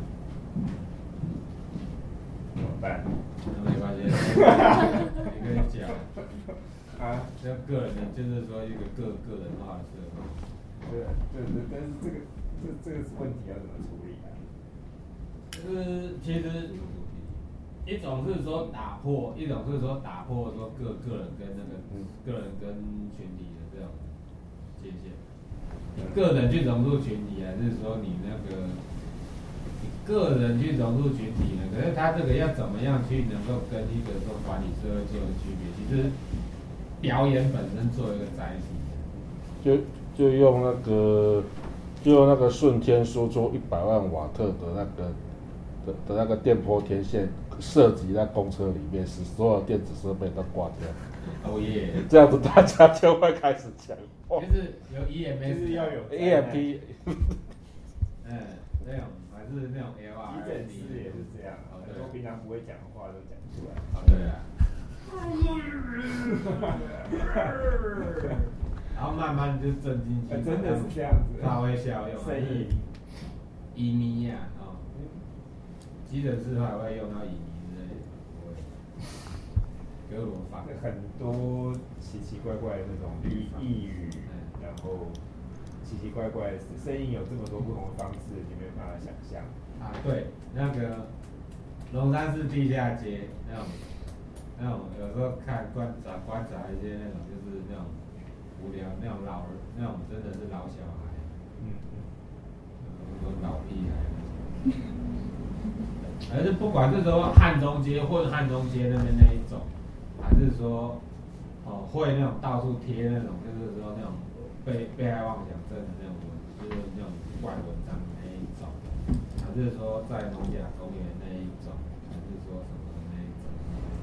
怎么办？ 那没关系，你可以讲这个人的就是说一个个人化的社会。 对，但是这个问题要怎么处理啊？ 就是其实一种是说打破说个人跟那个个人跟群体的这种界限。个人去融入群体，还是说你个人去融入群体呢？可是他这个要怎么样去能够跟一个说管理社会做的区别？其实表演本身做一个载体， 就用那个就那个瞬间输出100万瓦特的那个电波天线涉及在公车里面，使所有电子设备都挂掉。 哦耶！ 这样子大家就会开始讲， 就是有 EMS， 就是要有 EMP， 那种还是那种 LR， 急诊室也是这样，很多平常不会讲的话都讲出来。 对啊。然后慢慢就镇静起来， 真的是这样子， 发挥效用， 声音， 乙醚呀，急诊室还会用到乙醚之类的，格罗方， 很多奇奇怪怪的那种抑语，然后奇奇怪怪的声音有这么多不同的方式，你没有办法想象。 啊，对，那个龙山寺地下街那种，有时候观察一些那种，就是那种无聊那种那种真的是老小孩，老屁孩，而是不管是说汉中街或汉中街那边那一种，还是说会那种到处贴那种，就是说那种被害妄想症的那种就是那种怪文章的那一种，还是说在农甲公园那一种，还是说什么的那一种，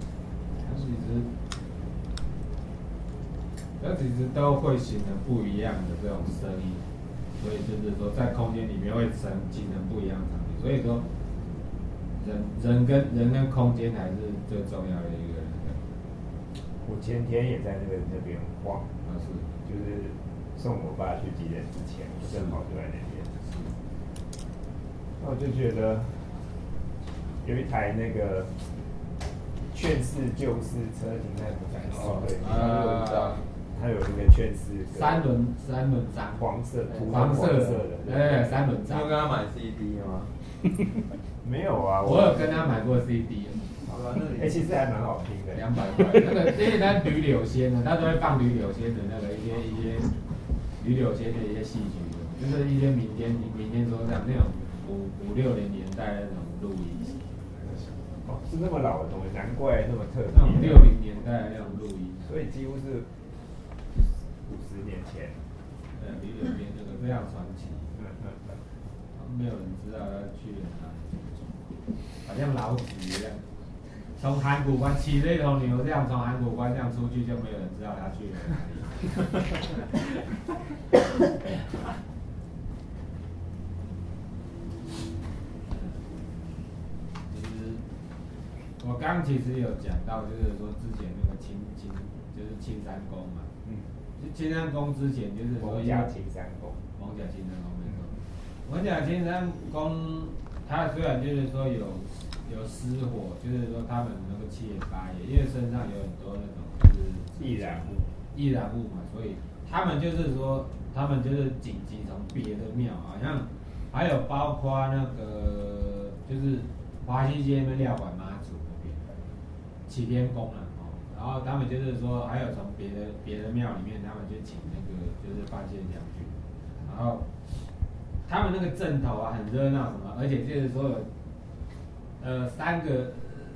其实都会形成不一样的这种声音，所以就是说在空间里面会形成不一样的场景，所以说人跟空间还是最重要的一个。 我前天也在那边晃， 是， 就是送我爸去急诊之前，我正好就在那边。那我就觉得有一台那个劝世救世车停在不展示，对，它有一个劝世三轮章， 黄色的，三轮章。 你有跟他买 CD 吗？ 没有啊， 我有跟他买过 CD。 其实还蛮好听的 ，200块。那个因为它吕柳仙的，他都会放吕柳仙的那个一些吕柳仙的一些戏曲的，就是一些民间说唱那种5、60年代那种录音。 是那么老的东西，难怪那么特别。 那种60年代那种录音， 所以几乎是50年前。 吕柳仙那个非常传奇。没有人知道他去了哪里，好像老子一样。从函谷关骑着一头牛，这样从函谷关这样出去，就没有人知道他去了哪里。其实我刚其实有讲到，就是说之前那个就是青山宫嘛，青山宫之前就是说蒙甲青山宫， 没错。蒙甲青山宫，它虽然就是说有失火，就是说他们那个7爷8爷，因为身上有很多那种就是易燃物嘛，所以他们就是说，他们就是紧急从别的庙，好像还有包括那个就是华西街那边廖管妈祖那边启天宫啊，然后他们就是说还有从别的庙里面，他们就请那个就是范县将军，然后他们那个阵头啊很热闹什么，而且就是说有三个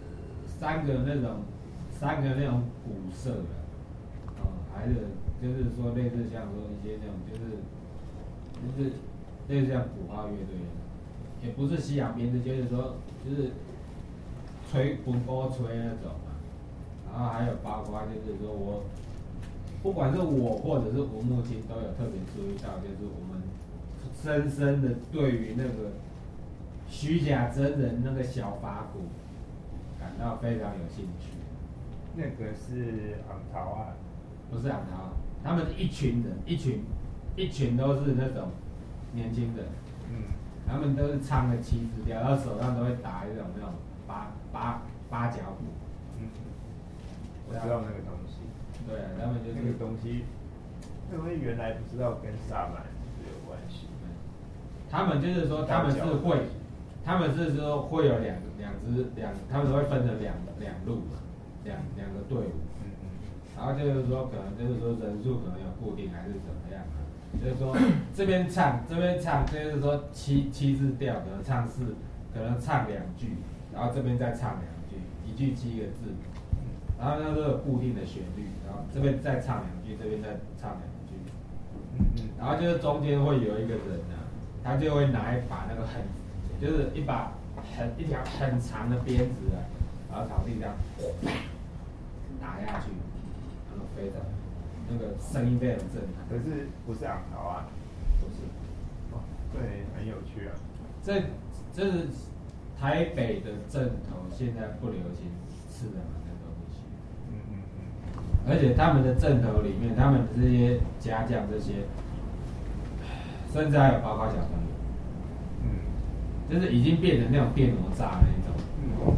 那种鼓社的，还是就是说类似像说一些那种就是类似像鼓号乐队，也不是西洋编制，就是说就是吹鼓锅吹那种嘛，然后还有包括就是说不管是我或者是吴木青都有特别注意到，就是我们深深的对于那个虚假真人那个小法鼓感到非常有兴趣。 那个是昂桃啊， 不是昂桃，他们是一群人，一群都是那种年轻人，他们都是唱的七字调，然后手上都会打一种那种八角鼓。 我知道那个东西。 对啊，他们就是那个东西原来不知道跟萨满是有关系。 他们就是说他们是说会有他们都会分成两路嘛，两个队伍。然后就是说可能就是说人数可能有固定还是怎么样啊？就是说这边唱，就是说七字调可能唱2句，然后这边再唱2句，一句7个字，然后那都有固定的旋律，然后这边再唱2句，这边再唱2句，然后就是中间会有一个人啊， 他就会拿一把那个就是一条很长的鞭子啊，然后草地这样打下去，然后飞的，那个声音非常震撼。 可是不是昂桃啊？ 不是。 哦，对，很有趣啊。 这是台北的镇头，现在不流行吃的那个东西。而且他们的镇头里面，他们这些家将这些，甚至还有包括小朋友。就是已经变成那种电脑炸的那种。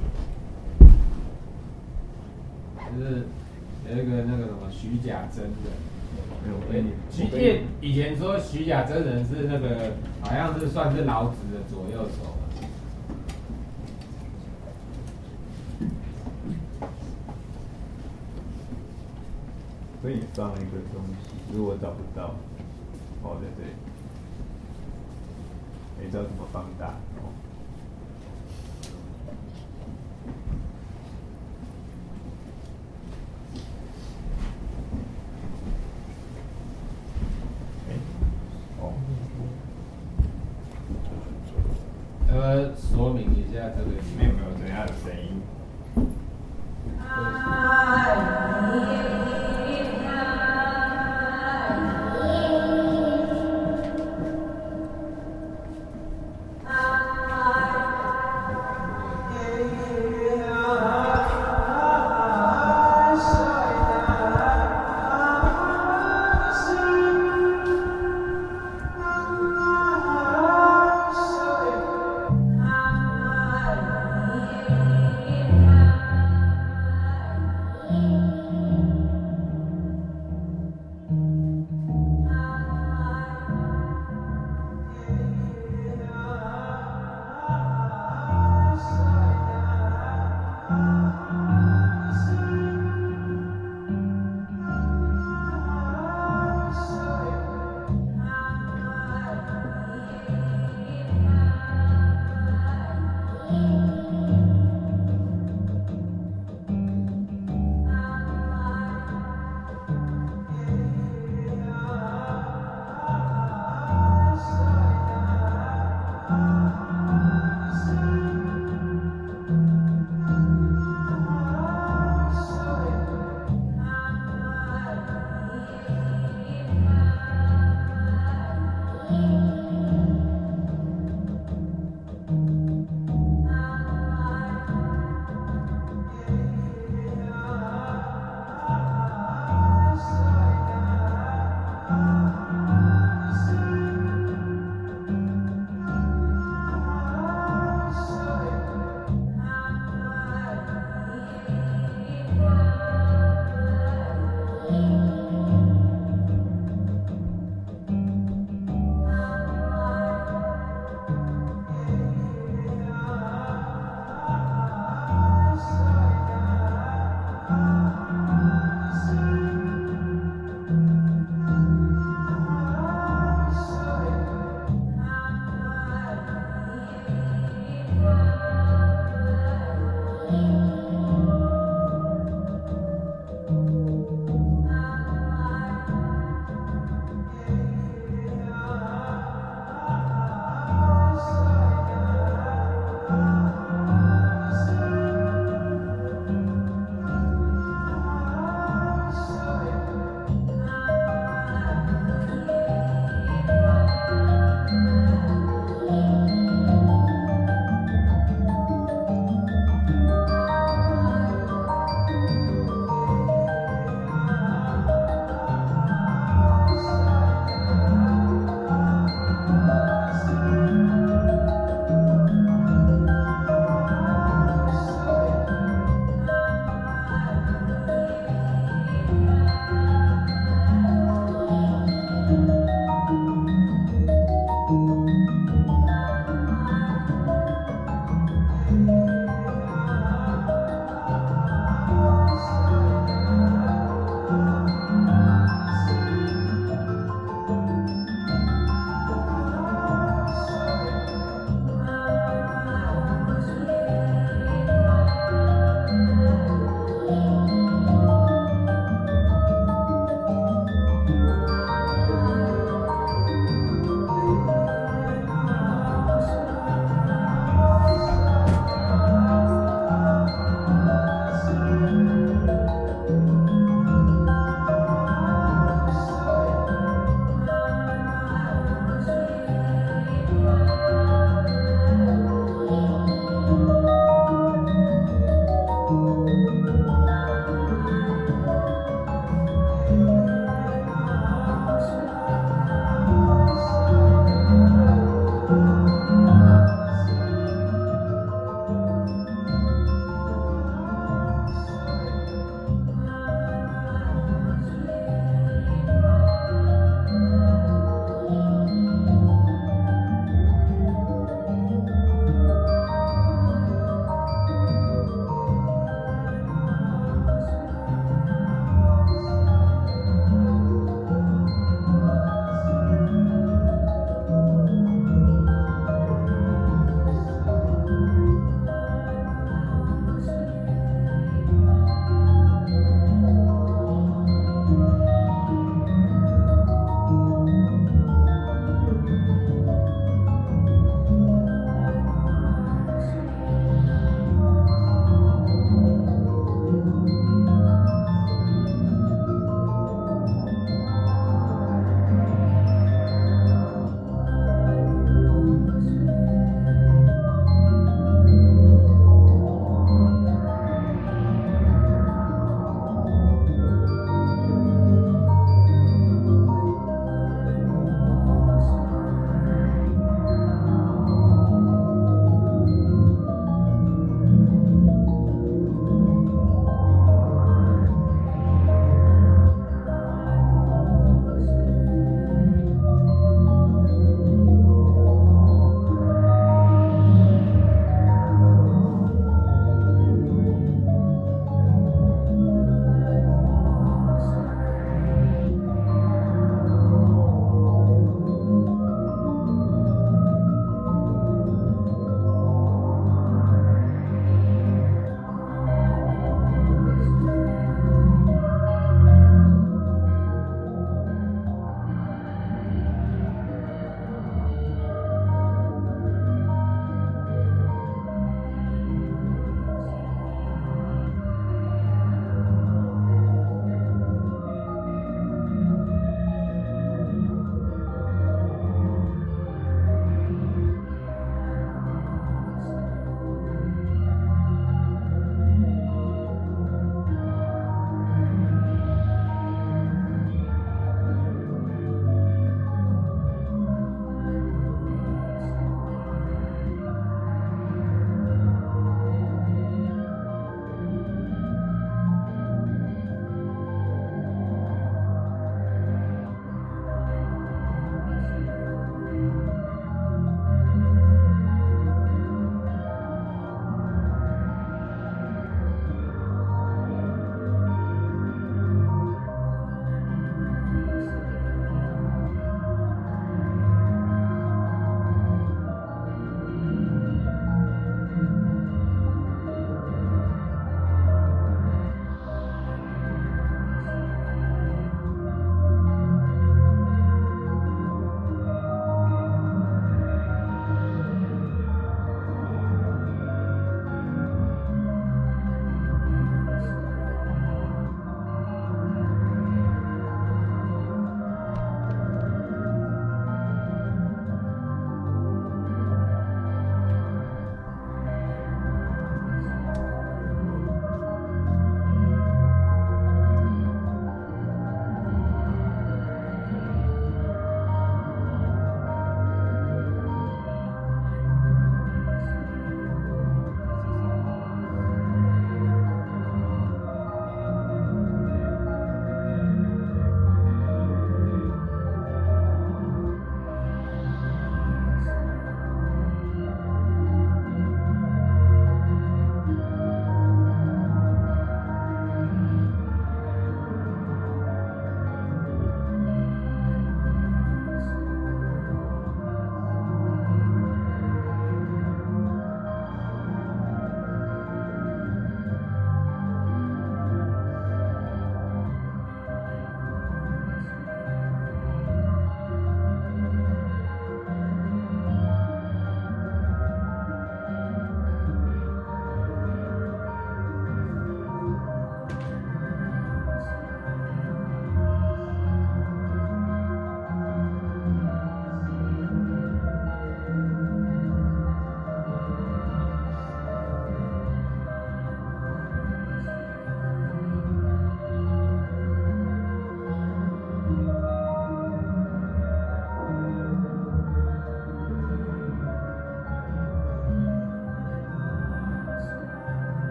就是有一个那个什么徐甲真人，因为以前说徐甲真人是那个好像是算是老子的左右手。 所以你放一个东西，如果找不到，哦，在这里，没知道怎么放大哦。 说明一下这个里面有没有怎样的声音？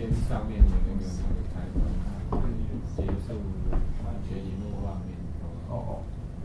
先上面有那个开关，它结束全荧幕画面。 哦。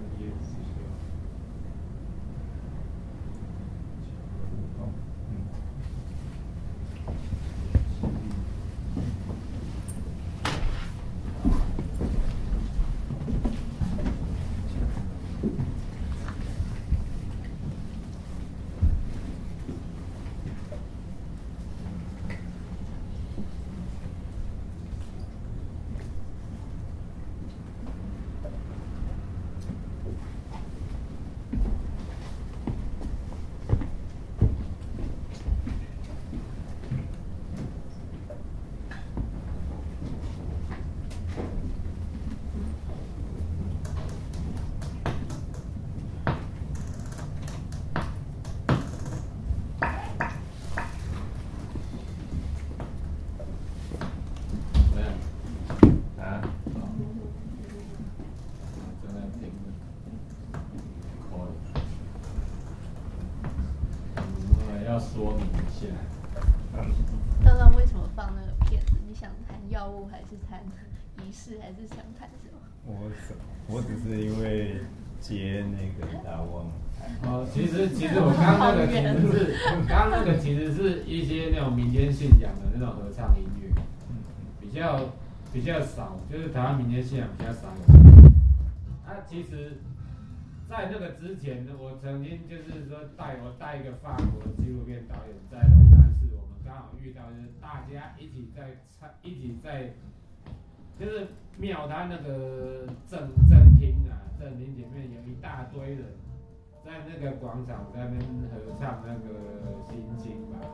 说明一下。 刚刚为什么放那个片子？你想谈药物，还是谈仪式，还是想谈什么？ 我只是因为接那个大旺。 其实我刚刚那个其实是一些那种民间信仰的那种合唱音乐，比较少，就是台湾民间信仰比较少有。其实。在那个之前呢，我曾经就是说带一个法国的纪录片导演在龙山寺，我们刚好遇到就是大家一起在就是庙它那个正厅前面有一大堆人在那个广场在那边合唱那个心经吧。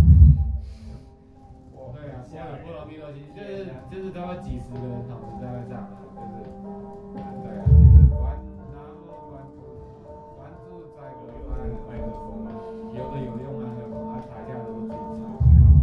对啊，下了波罗蜜多心，就是都有几十个人同时在那唱啊，就是对啊，就是关注在麦克风啊，有的有用麦克风，台下都自己唱。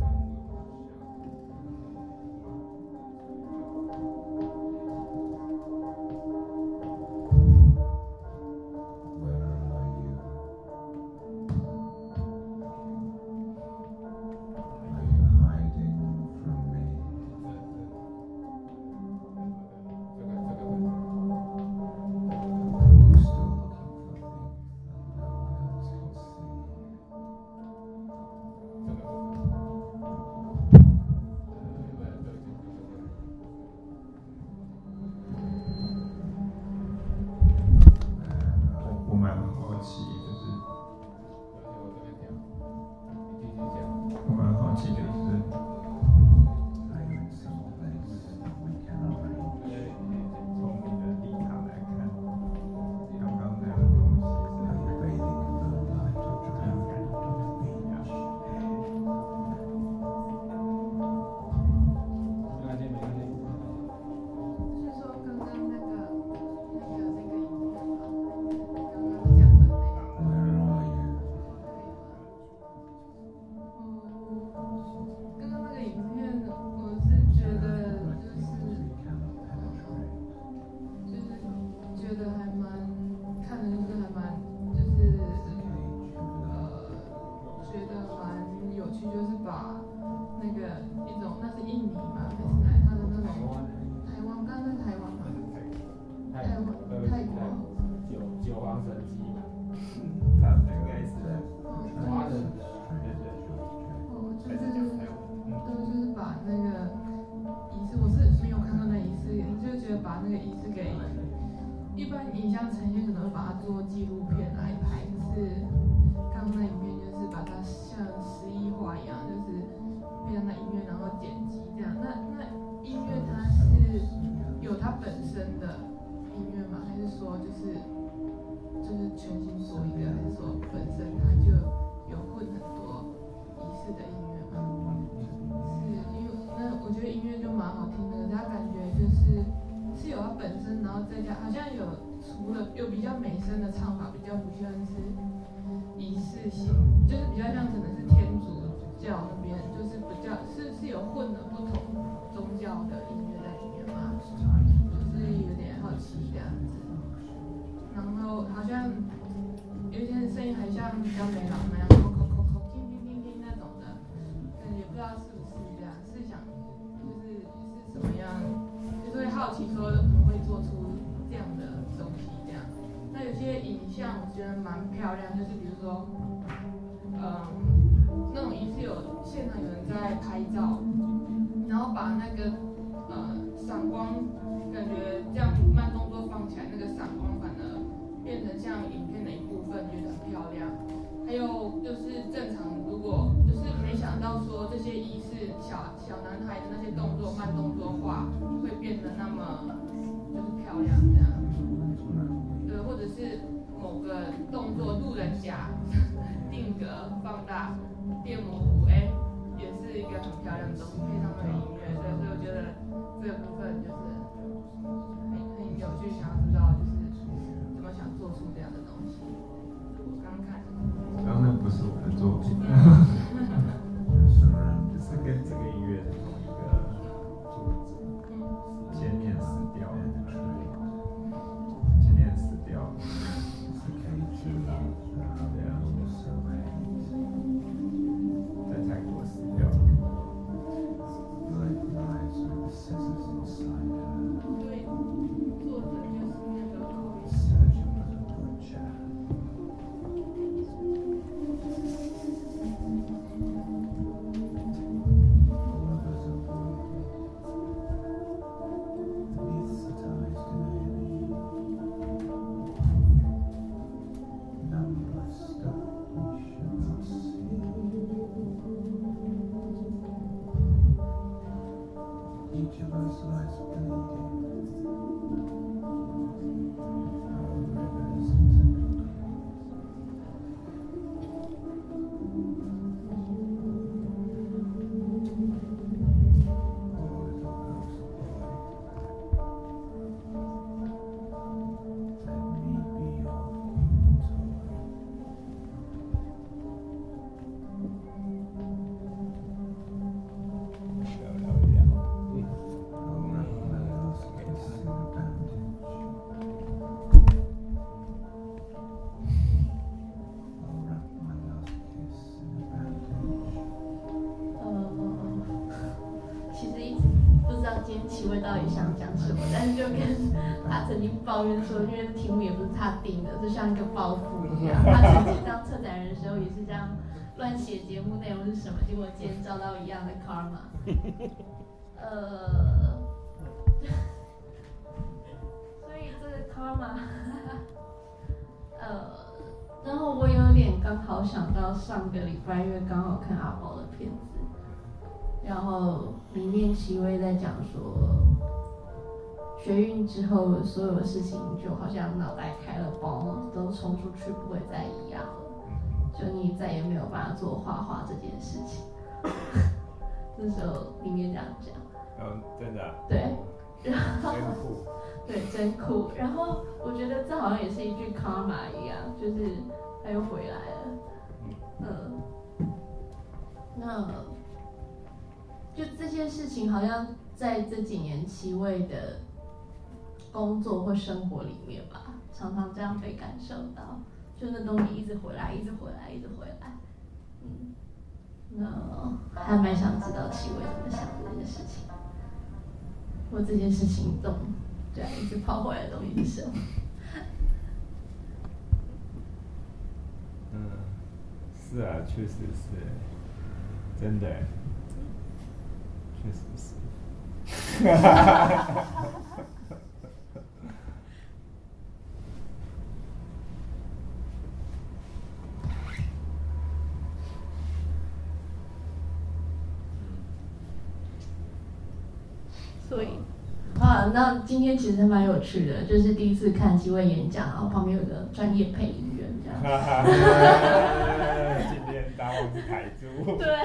做纪录片来拍，就是刚刚那影片就是把它像诗意化一样，就是配上那音乐，然后剪辑这样。那音乐它是有它本身的音乐吗？还是说就是全新做一个，还是说本身它就有混很多仪式的音乐吗？是因为那我觉得音乐就蛮好听的，它感觉就是有它本身，然后再加好像除了有比较美声的唱法，比较不像是仪式性，就是比较像可能是天主教那边，就是比较是有混了不同宗教的音乐在里面嘛，就是有点好奇这样子。然后好像有些声音还像江美郎那样，扣扣扣扣，听听听听那种的，感觉不知道是不是这样，是想漂亮，就是比如说，那种仪式有现场有人在拍照，然后把那个闪光，感觉这样慢动作放起来，那个闪光反而变成像影片的一部分，觉得很漂亮。还有就是正常，如果就是没想到说这些仪式小男孩的那些动作慢动作画会变得那么就是漂亮这样，对，或者是某个动作路人甲定格放大变模糊，也是一个很漂亮的东西，配上那个音乐，所以我觉得这个部分就是很有趣，想要知道就是怎么想做出这样的东西。我刚看。 然后那不是我的作品，是跟这个音乐的同一个作者，先念死掉了，先念死掉了，对啊，在泰国死掉了。 对，作者就是那个寇 Each of us lies bleeding. Our rivers and poor little ghost boy, let me be your toy. 奇慧到底想讲什么，但是就跟他曾经抱怨说，因为题目也不是他定的，就像一个包袱一样。他曾经当策展人的时候也是这样乱写节目内容是什么，结果今天遭到一样的 karma。所以这个 karma， 然后我有点刚好想到上个礼拜，因为刚好看阿宝的片子。然后里面齐薇在讲说，学运之后所有的事情就好像脑袋开了包，都冲出去不会再一样了，就你再也没有办法做画画这件事情。这时候里面这样讲， 真的、啊， 对，然后真酷， 对，真酷。然后我觉得这好像也是一句 karma 一样，就是他又回来了，那。就这些事情，好像在这几年齐慧的工作或生活里面吧，常常这样被感受到，就那东西一直回来，一直回来，一直回来。那还蛮想知道齐慧怎么想这件事情，或这件事情中，对啊，一直跑回来的东西是什么？ 是啊，确实是，真的。确实是， 所以，那今天其实蛮有趣的，就是第一次看齐慧演讲，然后旁边有个专业配音员这样。 今天大王是台珠。 对。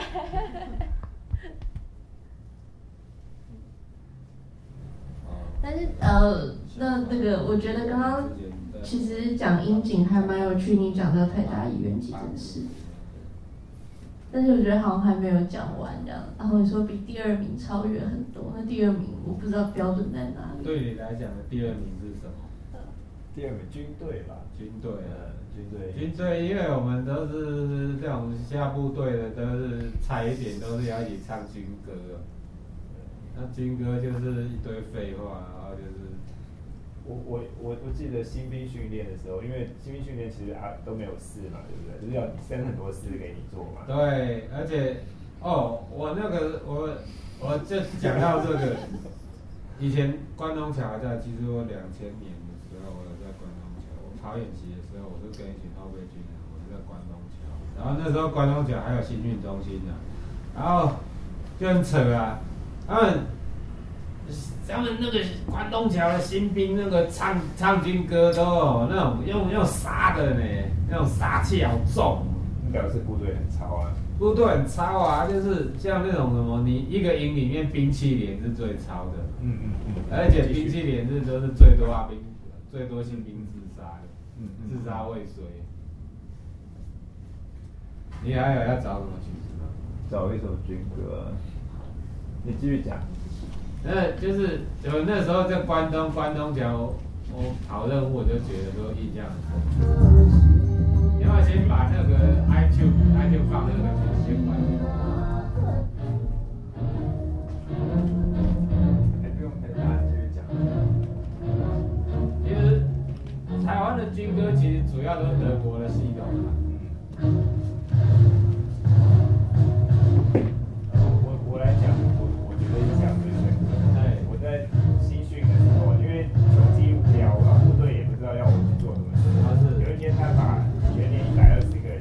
但是那个，我觉得刚刚其实讲樱井还蛮有趣，你讲到台大医院急诊室，但是我觉得好像还没有讲完这样。然后你说比第二名超越很多，那第二名我不知道标准在哪里。 对你来讲的第二名是什么？ 第二名军队吧， 军队军队， 因为我们都是这种下部队的，都是差一点都是要一起唱军歌。那军歌就是一堆废话，然后就是我记得新兵训练的时候，因为新兵训练其实都没有事嘛，对不对？就是要生很多事给你做嘛。 对，而且我就讲到这个，以前关东桥在，其实我2000年的时候我有在关东桥，我跑演习的时候，我就跟一群后备军人，我就在关东桥，然后那时候关东桥还有新训中心呢，然后就很扯啊，他们那个关东桥的新兵那个唱军歌都有那种用杀的呢，那种杀气好重。 表示部队很糙啊。 部队很糙啊，就是像那种什么，你一个营里面兵器连是最糙的，而且兵器连是都是最多新兵自杀的，自杀未遂。你还有要找什么曲子吗？ 找一首军歌，你继续讲。 就是那时候在关东桥，我跑任务我就觉得说印象很深。你要不要先把那个 iTunes 放那个曲子先关掉？ 不用陪他继续讲。 其实台湾的军歌其实主要都是德国的系统嘛。 我来讲，我觉得印象最深刻。我在新训的时候，因为成绩无聊，然后部队也不知道要我们去做什么事。有一天他把全连120个人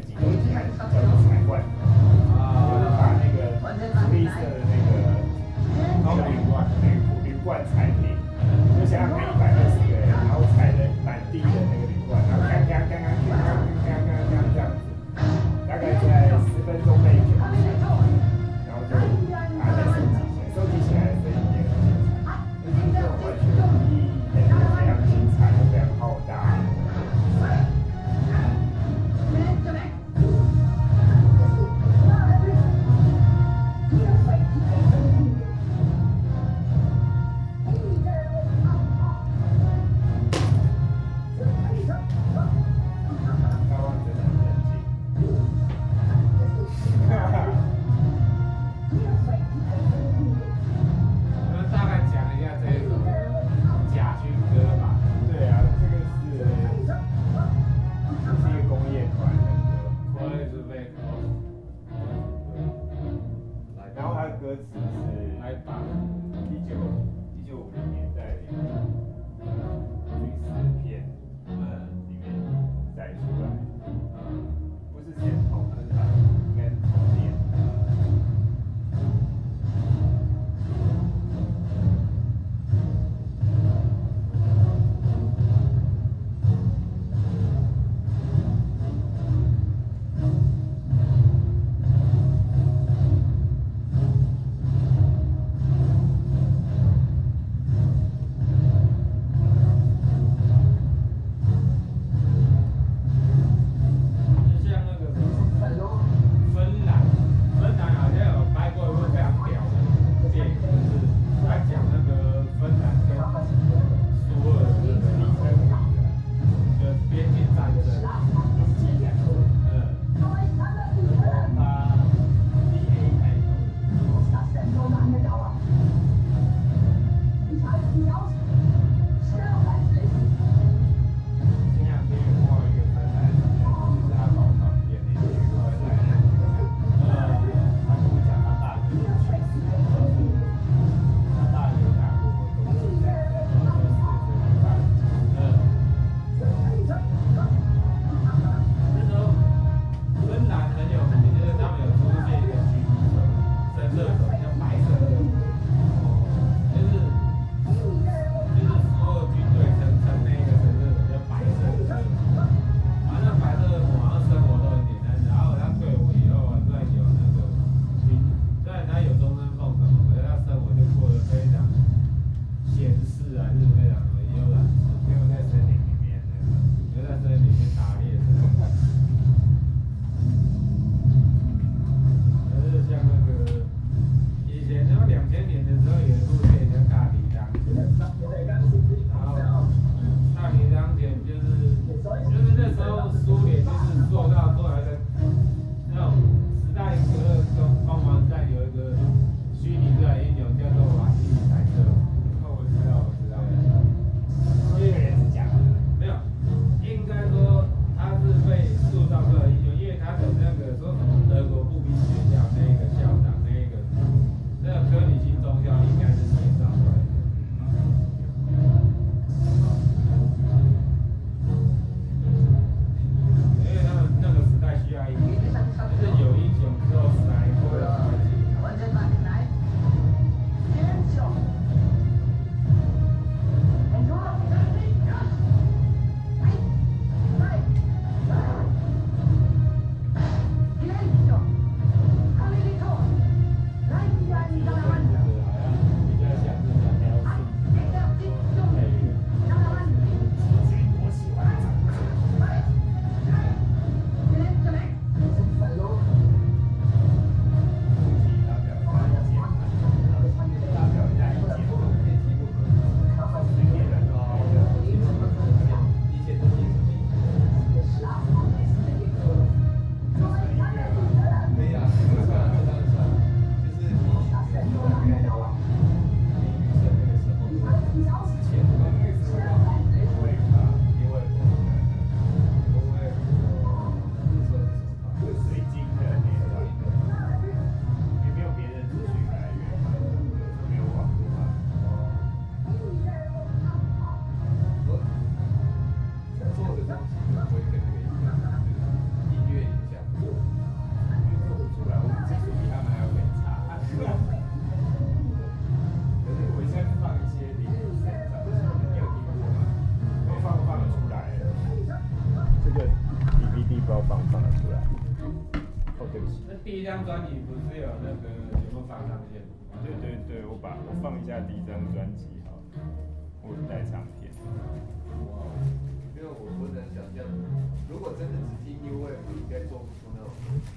对不起。 那第一张专辑不是有那个有没有放上线？ 对，我放一下第一张专辑好了，我带唱片。 因为我能想象，如果真的只听 New Wave， 应该做不出那种。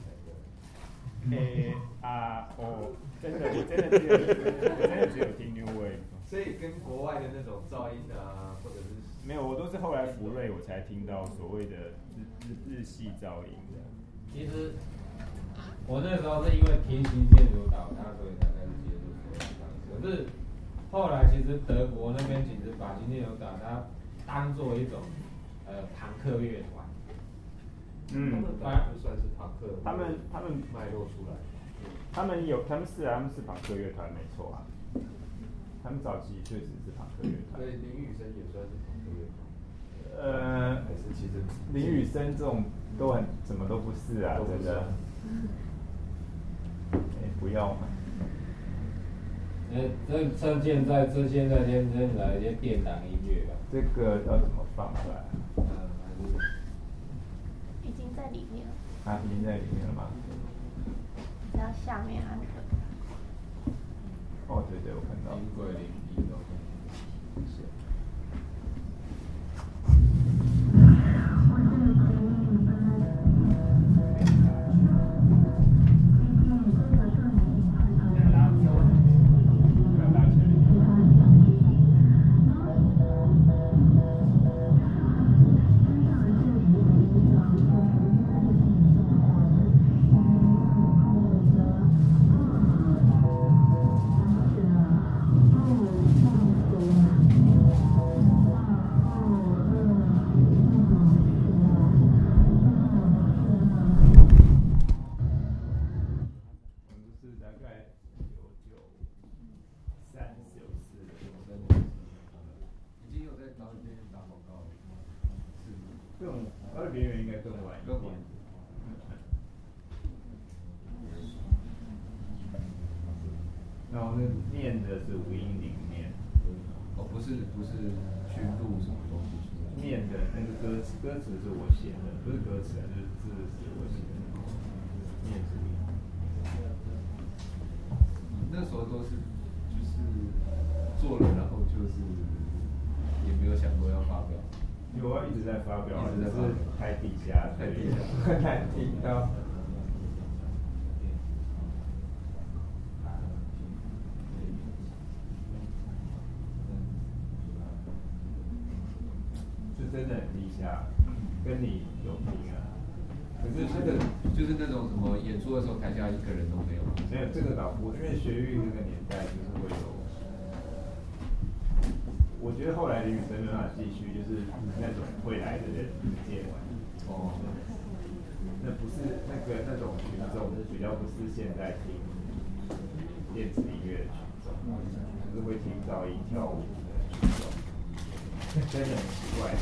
真的，我真的只有听 New Wave。 所以跟国外的那种噪音啊，或者是没有，我都是后来福瑞我才听到所谓的日系噪音的。 其实我那时候是因为平行线有倒塌，所以才开始接触所有的方式。可是后来其实德国那边其实把今天有倒塌当做一种朋克乐团。 他们本来就算是朋克， 他们脉络出来。 他们是朋克乐团没错啊。他们早期确实是朋克乐团。 所以林雨生也算是朋克乐团。还是其实林雨生这种都很什么都不是啊，真的。不要嘛。 趁现在先来一些电档音乐吧。 这个要怎么放出来？ 已经在里面了。 啊，已经在里面了吗？ 只要下面按个。 哦，对，我看到。 音轨0一都是。 边缘应该更晚一点。然后那念的是无音零念。 哦，不是去录什么东西出来。 念的那个歌词是我写的，不是歌词啊，就是字是我写的。念是无音。 那时候都是就是做了，然后就是也没有想过要发表。 有啊，一直在发表， 一直在发表， 太地下，很难听到。是真的很地下，跟你有拼啊。 可是那个就是那种什么演出的时候，台下一个人都没有。 没有这个倒不，因为学运那个年代就是会有。我觉得后来的女生没办法继续，就是那种会来的人接完。哦。那不是那种群众，比较不是现在听电子音乐的群众，就是会听噪音跳舞的群众，真的很奇怪。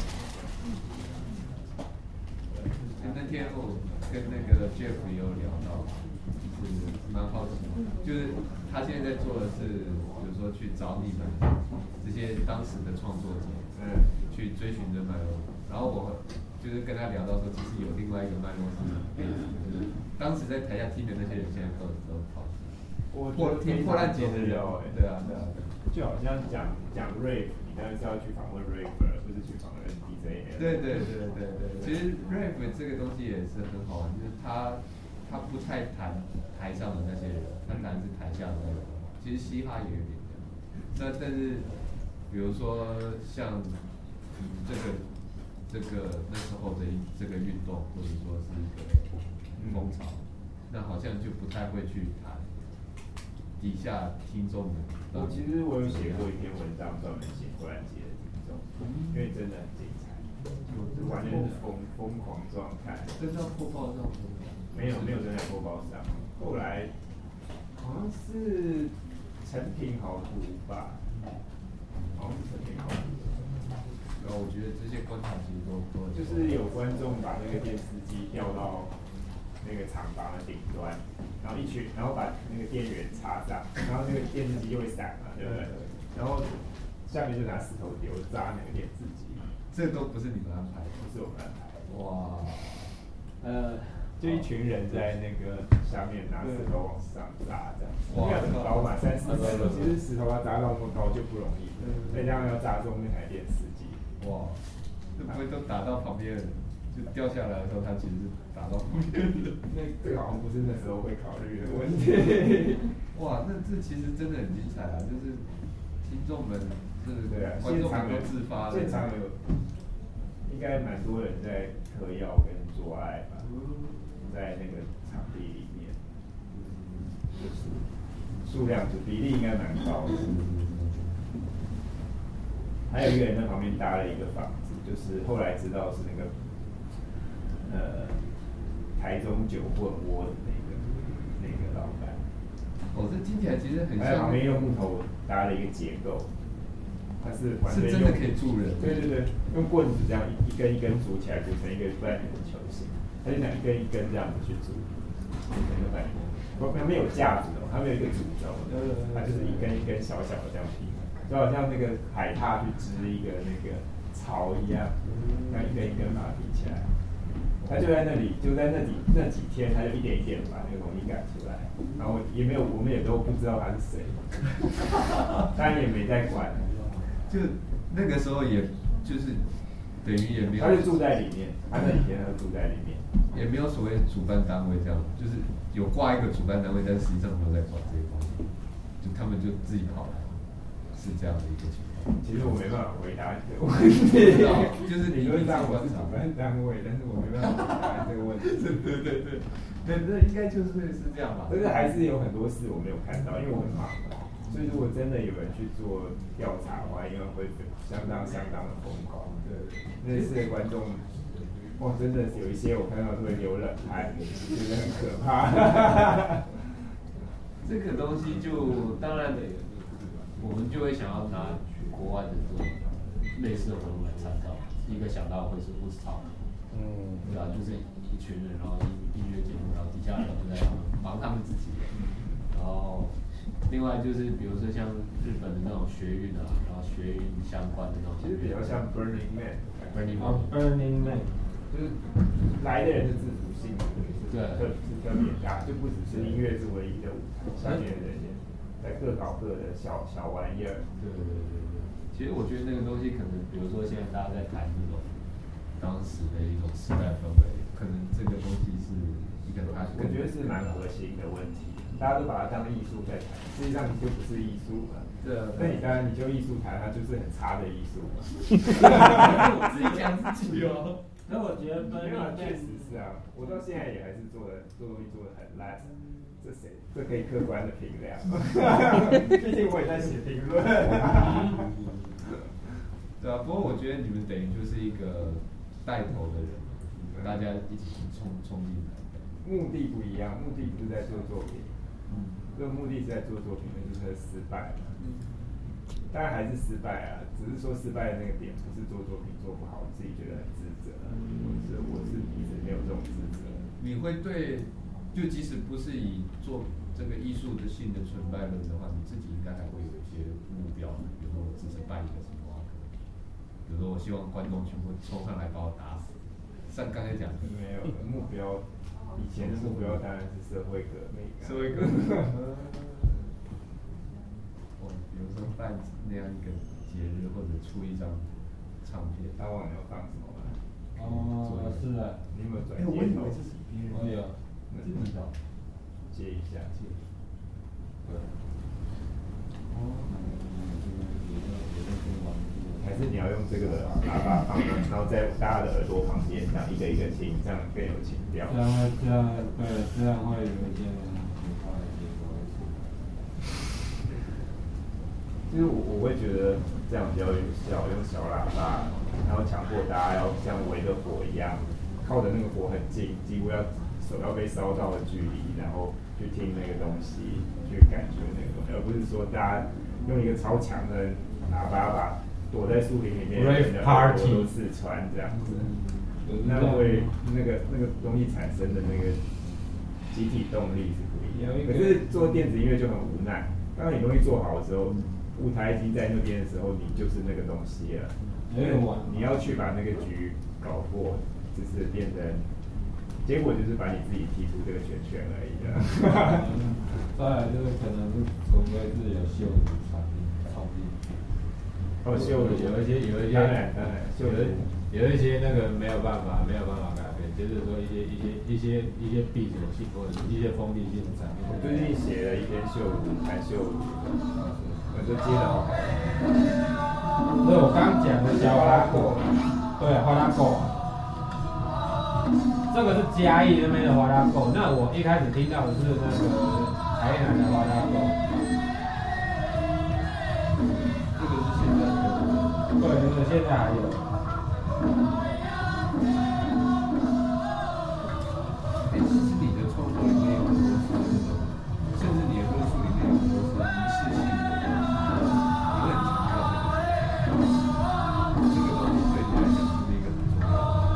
那天我跟那个 Jeff 也有聊到，就是蛮好奇，就是他现在在做的是，比如说去找你们这些当时的创作者，去追寻着脉络。然后我就是跟他聊到说，其实有另外一个脉络是，就是当时在台下听的那些人，现在都跑。听破烂节的人，对啊。 就好像讲 rap， 你当然是要去访问 rapper， 不是去访问 DJ。 对。其实 rap 这个东西也是很好玩，就是他不太谈台上的那些人，他谈是台下的那个。其实嘻哈也有点这样。但是比如说像这个那时候的这个运动，或者说是一个风潮，那好像就不太会去谈底下听众的。 其实我有写过一篇文章，专门写破烂节的听众，因为真的很精彩，完全是疯狂状态。 真的破报上没有真在破报上，后来好像是成品好读吧，好像是成品好读。 然后我觉得这些观察其实都就是有观众把那个电视机调到那个厂房的顶端，然后把那个电源插上，然后那个电视机就会闪嘛，对不对？然后下面就拿石头丢砸那个电视机。 这都不是你们安排的， 不是我们安排的。 哇， 就一群人在那个下面拿石头往上砸这样，因为很高嘛，3-4层楼，其实石头要砸到那么高就不容易，再加上要砸中那台电视机， 哇，这不会都打到旁边人，就掉下来的时候，它其实是打到旁边人。 那这个好像不是那时候会考虑的问题。 哇，那这其实真的很精彩啊！就是听众们， 对啊， 观众们都自发的， 现场有应该蛮多人在嗑药跟做爱吧，在那个场地里面，就是数量就比例应该蛮高的。还有一个人在旁边搭了一个房子，就是后来知道是那个台中酒混窝的那个老板。 哦，这听起来其实很像。 他在旁边用木头搭了一个结构，它是完全真的可以住人。 对对对，用棍子这样一根一根组起来，组成一个半圆球形。他就想一根一根这样子去组，组成一个半圆。它没有架子的，它没有一个主轴的，它就是一根一根小小的这样拼，就好像那个海獭去织一个那个巢一样，这样一根一根把它拼起来。他就在那里，就在那几天，他就一点一点把那个东西赶出来，然后也没有，我们也都不知道他是谁，当然也没在管， 就那个时候也就是等于也没有， 他就住在里面，他那几天他就住在里面， 也没有所谓主办单位这样，就是有挂一个主办单位，但实际上没有在管这些东西，就他们就自己跑来，是这样的一个情况。 其实我没办法回答你这个问题， 就是理论上我是主办单位，但是我没办法回答这个问题。 对，这应该就是这样吧。 但是还是有很多事我没有看到，因为我很忙嘛。所以如果真的有人去做调查的话，应该会相当的疯狂。对，那次的观众，哇，真的有一些我看到都会流冷汗，觉得很可怕。 这个东西就当然我们就会想要拿国外的这种类似的活动来参照，第一个想到会是Woodstock，对吧？就是一群人，然后音乐节目，然后底下人都在忙他们自己的，然后另外就是比如说像日本的那种学运啊，然后学运相关的那种， 其实比较像 Burning Man，Burning Man， 就是来的人是自主性的，是特别大，就不只是音乐是唯一的舞台，下面的人在各搞各的小玩意儿。 对。其实我觉得那个东西可能，比如说现在大家在谈这种当时的一种时代氛围，可能这个东西是一个我觉得是蛮核心的问题，大家都把它当艺术在谈，实际上你就不是艺术嘛。对啊。那你当然你就艺术谈，它就是很差的艺术嘛。 我自己讲自己哦。 可我觉得确实是啊，我到现在也还是做东西做得很烂。这可以客观的评量，毕竟我也在写评论。 对啊，不过我觉得你们等于就是一个带头的人，大家一起冲进来。 目的不一样，目的不是在做作品，这个目的是在做作品，那就是失败嘛。当然还是失败啊，只是说失败的那个点不是做作品做不好，自己觉得很自责。我是一直没有这种自责。 你会对？就即使不是以做这个艺术的性的纯败论的话，你自己应该还会有一些目标，比如说我支持办一个什么啊，比如说我希望观众全部冲上来把我打死。像刚才讲的， 没有目标，以前的目标当然是社会革命。 社会革命。比如说办那样一个节日，或者出一张唱片。 他忘了要放什么了。 是啊， 你有没有转接头？ 我以为这是别人。 我有。 接一下，对。还是你要用这个喇叭放，然后在大家的耳朵旁边，这样一个一个听，这样更有情调。 这样会有一些很快的结果。 就是我会觉得这样比较有效，用小喇叭，然后强迫大家要像围着火一样，靠着那个火很近，几乎手要被烧到的距离，然后去听那个东西，去感觉那个东西，而不是说大家用一个超强的喇叭把躲在树林里面的人的耳朵都刺穿这样子，那会那个东西产生的那个集体动力是不一样。可是做电子音乐就很无奈，当你东西做好的时候，舞台已经在那边的时候，你就是那个东西了。因为你要去把那个局搞过，就是变成结果就是把你自己踢出这个圈圈而已的。 再来就是可能是除非是有秀的产品冲进去。 哦，秀的有一些当然秀的有一些那个没有办法改变，就是说一些闭锁性或者一些封闭性的产品。 我最近写了一篇秀谈秀，我就接得好好。 所以我刚讲的小花拉果，对，花拉果，这个是嘉义那边的花拉果。那我一开始听到的是那个台南的花拉果。 这个是现在的。 对，这个现在还有。 其实你的创作里面有很多是那种，甚至你的论述里面有很多是仪式性的东西，你会很强调这个东西对你来讲是一个很重要的。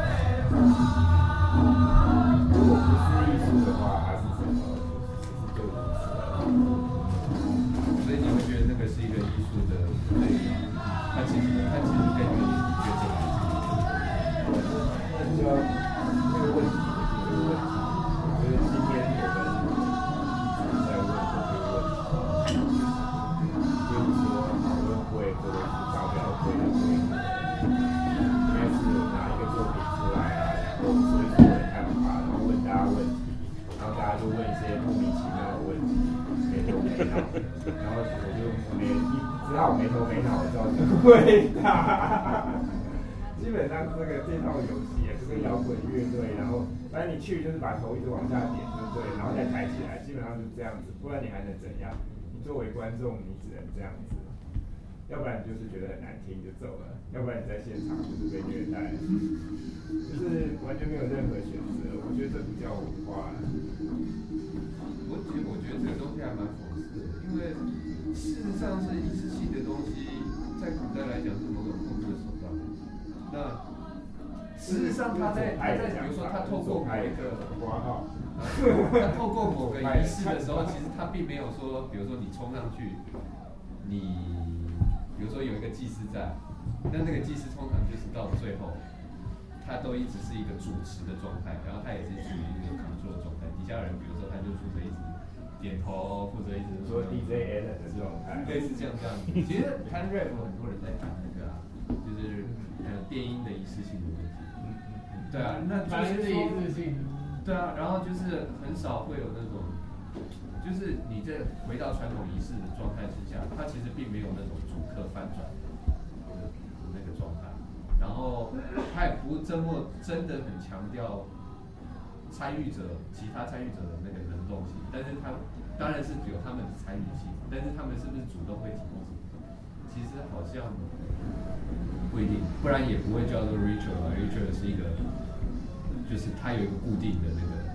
如果不是艺术的话，它是什么？就如此了。 所以你会觉得那个是一个艺术的对，它其实跟原理决定了。 那就要这个问题。我觉得今天我们一直在问这个问题，比如说讨论会或者是发表会的规模，应该是拿一个作品出来啊，然后说一说我的看法，然后问大家问题，然后大家就问一些莫名其妙的问题，没头没脑，然后我就只好没头没脑的照着回答。基本上这套游戏也是跟摇滚乐队，然后反正你去就是把头一直往下点，对不对？然后再抬起来，基本上就是这样子，不然你还能怎样？你作为观众，你只能这样子，要不然就是觉得很难听就走了，要不然你在现场就是被虐待，就是完全没有任何选择。我觉得这不叫文化。 我觉得这个东西还蛮讽刺的，因为事实上是仪式性的东西，在古代来讲是某种控制的手段。那事实上他在比如说他透过某一个挂号， 他透过某个仪式的时候，其实他并没有说，比如说你冲上去，你比如说有一个祭司在，那个祭司通常就是到最后，他都一直是一个主持的状态，然后他也是处于一个 control 的状态，底下人比如说他就负责一直点头，负责一直说 DJ Allen 的状态， 类似这样。其实弹 rap 很多人在谈那个啊，就是电音的仪式性的问题。对啊，那就是说，对啊，然后就是很少会有那种，就是你在回到传统仪式的状态之下，它其实并没有那种主客翻转的那个状态，然后它也不这么真的很强调其他参与者的那个能动性，但是他当然是有他们的参与性，但是他们是不是主动会提供什么？其实好像不一定，不然也不会叫做 ritual 啊 ，ritual 是一个，就是它有一个固定的那个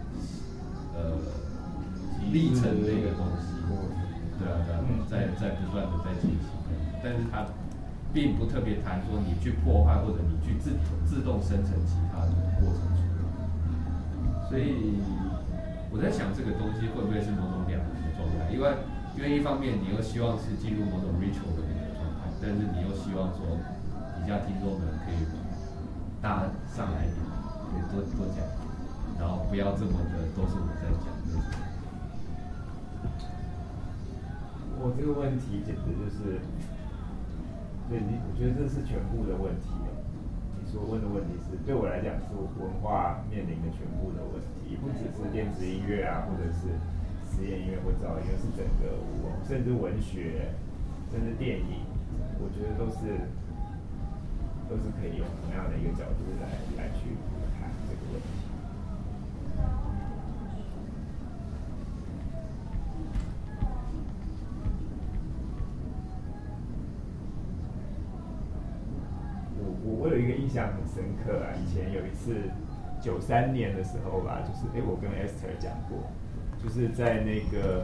历程的一个东西，对啊，在不断的在进行，但是它并不特别谈说你去破坏或者你去自动生成其他的过程出来，所以我在想这个东西会不会是某种两难的状态，因为一方面你又希望是进入某种 ritual 的那个状态，但是你又希望说底下听众们可以大家上来一点，可以多讲，然后不要这么的都是我在讲。 我这个问题简直就是，对你，我觉得这是全部的问题。你所问的问题是对我来讲是文化面临的全部的问题，不只是电子音乐啊，或者是实验音乐或噪音，而是整个甚至文学，甚至电影，我觉得都是可以用同样的一个角度来去谈这个问题。我有一个印象很深刻啊，以前有一次93年的时候吧，就是我跟 Esther 讲过，就是在那个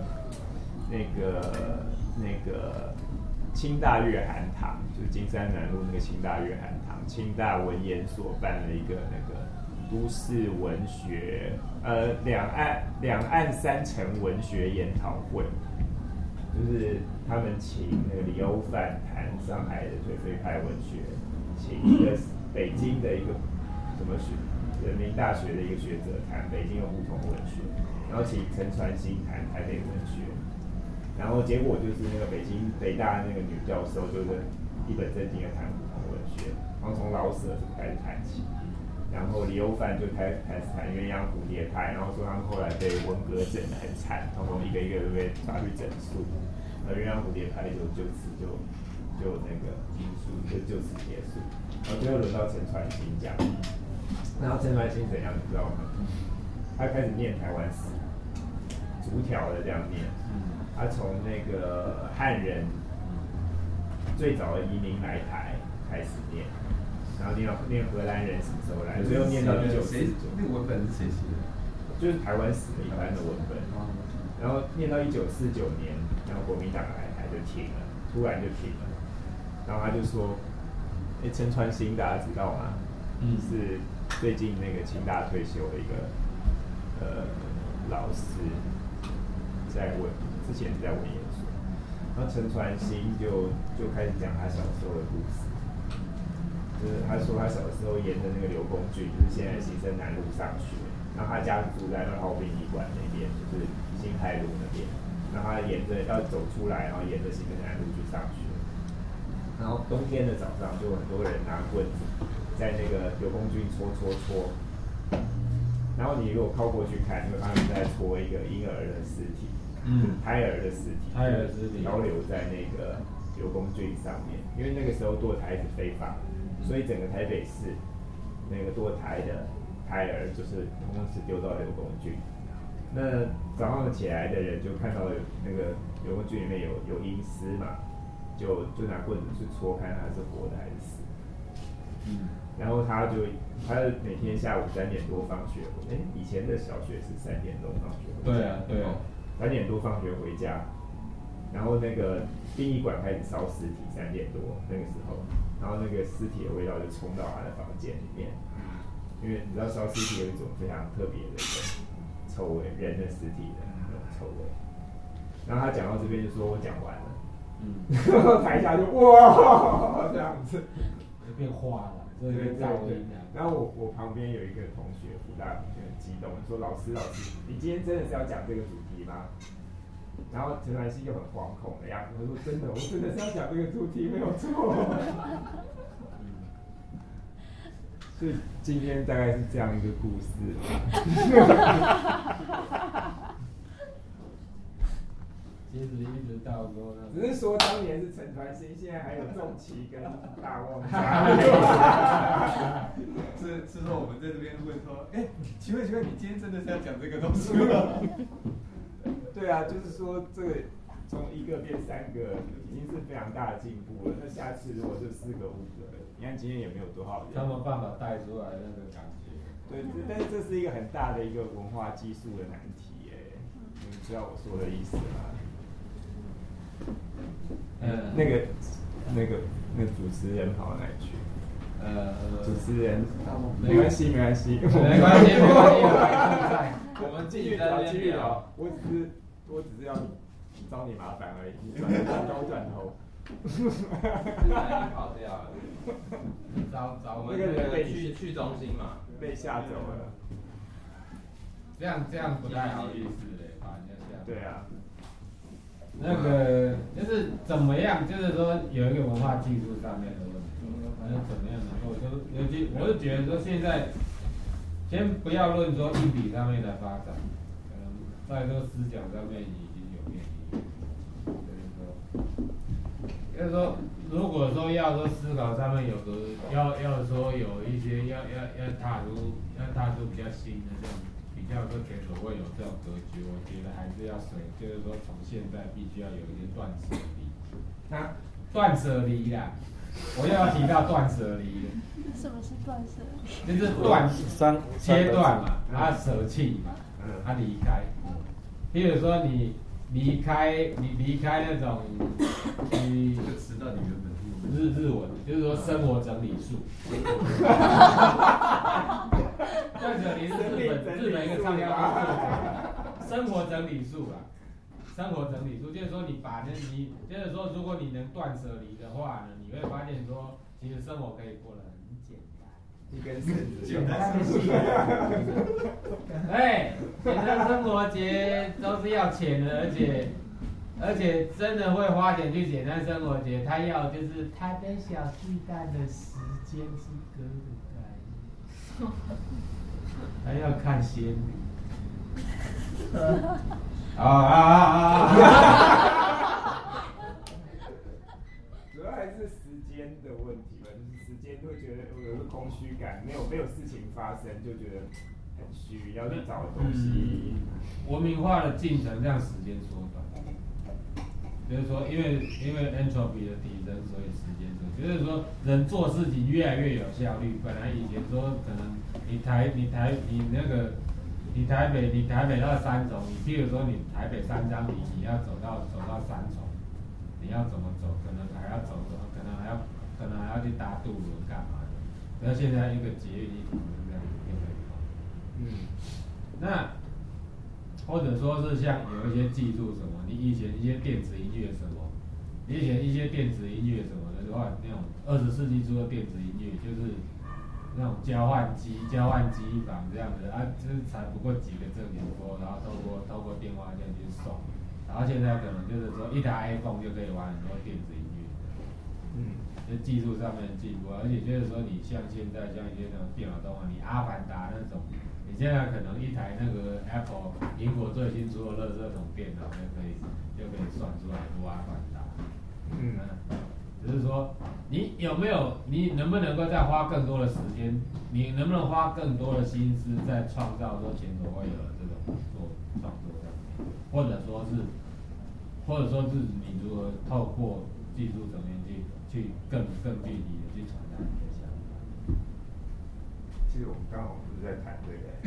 清大乐涵堂，就是金山南路那个清大乐涵堂，清大文研所办了一个那个都市文学两岸三城文学研讨会，就是他们请那个李欧范谈上海的颓废派文学，请一个北京的一个什么人民大学的一个学者谈北京有不同文学，然后请陈传兴谈台北文学，然后结果就是那个北大那个女教授就是一本正经的谈不同文学，然后从老舍就开始谈起，然后李欧范就开始谈鸳鸯蝴蝶派，然后说他们后来被文革整得很惨，统统一个一个都被抓去整肃，鸳鸯蝴蝶派就此就那个结束，就此结束。然后最后轮到陈传兴讲，然后陈传兴怎样你知道吗？他开始念台湾史，逐条的这样念。他从那个汉人最早的移民来台开始念，然后念荷兰人什么时候来，最后念到1949。 那个文本是谁写的？ 就是台湾史的一般的文本。然后念到1949年，然后国民党来台就停了，突然就停了。然后他就说：“陈传兴大家知道吗？是最近那个清大退休的一个老师，之前在文研所。然后陈传兴就开始讲他小时候的故事，就是他说他小时候沿着那个刘公郡，就是现在新生南路上学，然后他家住在2号殡仪馆那边，就是新泰路那边，然后他沿着要走出来，然后沿着新生南路去上学。然后冬天的早上，就很多人拿棍子在那个刘公郡戳。然后你如果靠过去看，你会发现在戳一个婴儿的尸体，胎儿的尸体，漂流在那个刘公郡上面。因为那个时候堕胎是非法，所以整个台北市那个堕胎的胎儿就是通通是丢到刘公郡。那早上起来的人就看到那个刘公郡里面有阴尸嘛。就拿棍子去戳，看他是活的还是死的。然后他每天下午3点多放学，以前的小学是3点钟放学回家。 对啊 3点多放学回家，然后那个殡仪馆开始烧尸体，3点多那个时候，然后那个尸体的味道就冲到他的房间里面，因为你知道烧尸体有一种非常特别的一个臭味，人的尸体的那种臭味。然后他讲到这边就说：“我讲完了。”然后台下就哇这样子， 就变化了，这个噪音啊。 然后我旁边有一个同学，福大同学很激动，说：“老师，你今天真的是要讲这个主题吗？”然后陈传兴就很惶恐的样子，他说：“真的，我真的是要讲这个主题，没有错。”所以今天大概是这样一个故事。 其实一直到说， 只是说当年是陈传兴，现在还有仲奇跟大旺家。 是说我们在这边问说，请问你今天真的是要讲这个东西吗？ 对啊，就是说这个从1个变3个，已经是非常大的进步了。那下次如果是4个5个，你看今天也没有多少人。 他们办法带出来那个感觉。 对，但是这是一个很大的一个文化技术的难题耶，你知道我说的意思吗？那个主持人跑到哪里去？主持人没关系， 我们继续聊。 我只是要找你麻烦而已，转头。 跑掉了。 找我们那个去中心嘛， 被吓走了。 这样不太好意思嘞，把人家吓。 对啊。 那个就是怎么样，就是说有一个文化技术上面的问题，反正怎么样能够尤其我是觉得说现在，先不要论说硬体上面的发展，在这个思想上面已经有变异，就是说如果说要说思考上面有个要说有一些要踏出比较新的这种。比较说前所未有这种格局，我觉得还是要就是说从现在必须要有一些断舍离。断舍离啦，我又要提到断舍离。 什么是断舍离？ 就是切断嘛，舍弃嘛，离开。譬如说你离开那种就知道你原本日文，就是说生活整理术。断舍离是日本一个畅销书，生活整理术啦。生活整理术就是说就是说如果你能断舍离的话呢，你会发现说，其实生活可以过得很简单。 一根绳子。 简单生活。 哎，简单生活节都是要钱的，而且真的会花钱去简单生活节，他要就是台北小巨蛋的时间是歌的概念，还要看仙女。 主要还是时间的问题吧，就是时间会觉得有一个空虚感，没有事情发生就觉得很虚，要去找东西。 文明化的进程让时间缩短，就是说，因为 entropy 的提升，所以时间缩短。就是说，人做事情越来越有效率。本来以前说可能你台北到三重，你譬如说你台北3张犁，你要走到三重，你要怎么走？可能还要去搭渡轮干嘛的？然后现在一个捷运一条就这样就可以跑。那或者说是像有一些技术什么，你以前一些电子音乐什么，你以前一些电子音乐什么的话，那种20世纪初的电子音乐就是那种交换机房这样的啊，就是才不过几个正弦波，然后透过电话线去送，然后现在可能就是说一台 iPhone 就可以玩很多电子音乐，就技术上面的进步，而且就是说你像现在像一些那种电脑动画，你阿凡达那种。你现在可能一台那个 Apple 苹果最新出的垃圾桶电脑就可以算出来多阿凡达。只是说你能不能够再花更多的时间，你能不能花更多的心思在创造说前所未有的这种创作上面，或者说是你如何透过技术层面去更具体的去传达你的想法。 其实我们刚好不是在谈这个。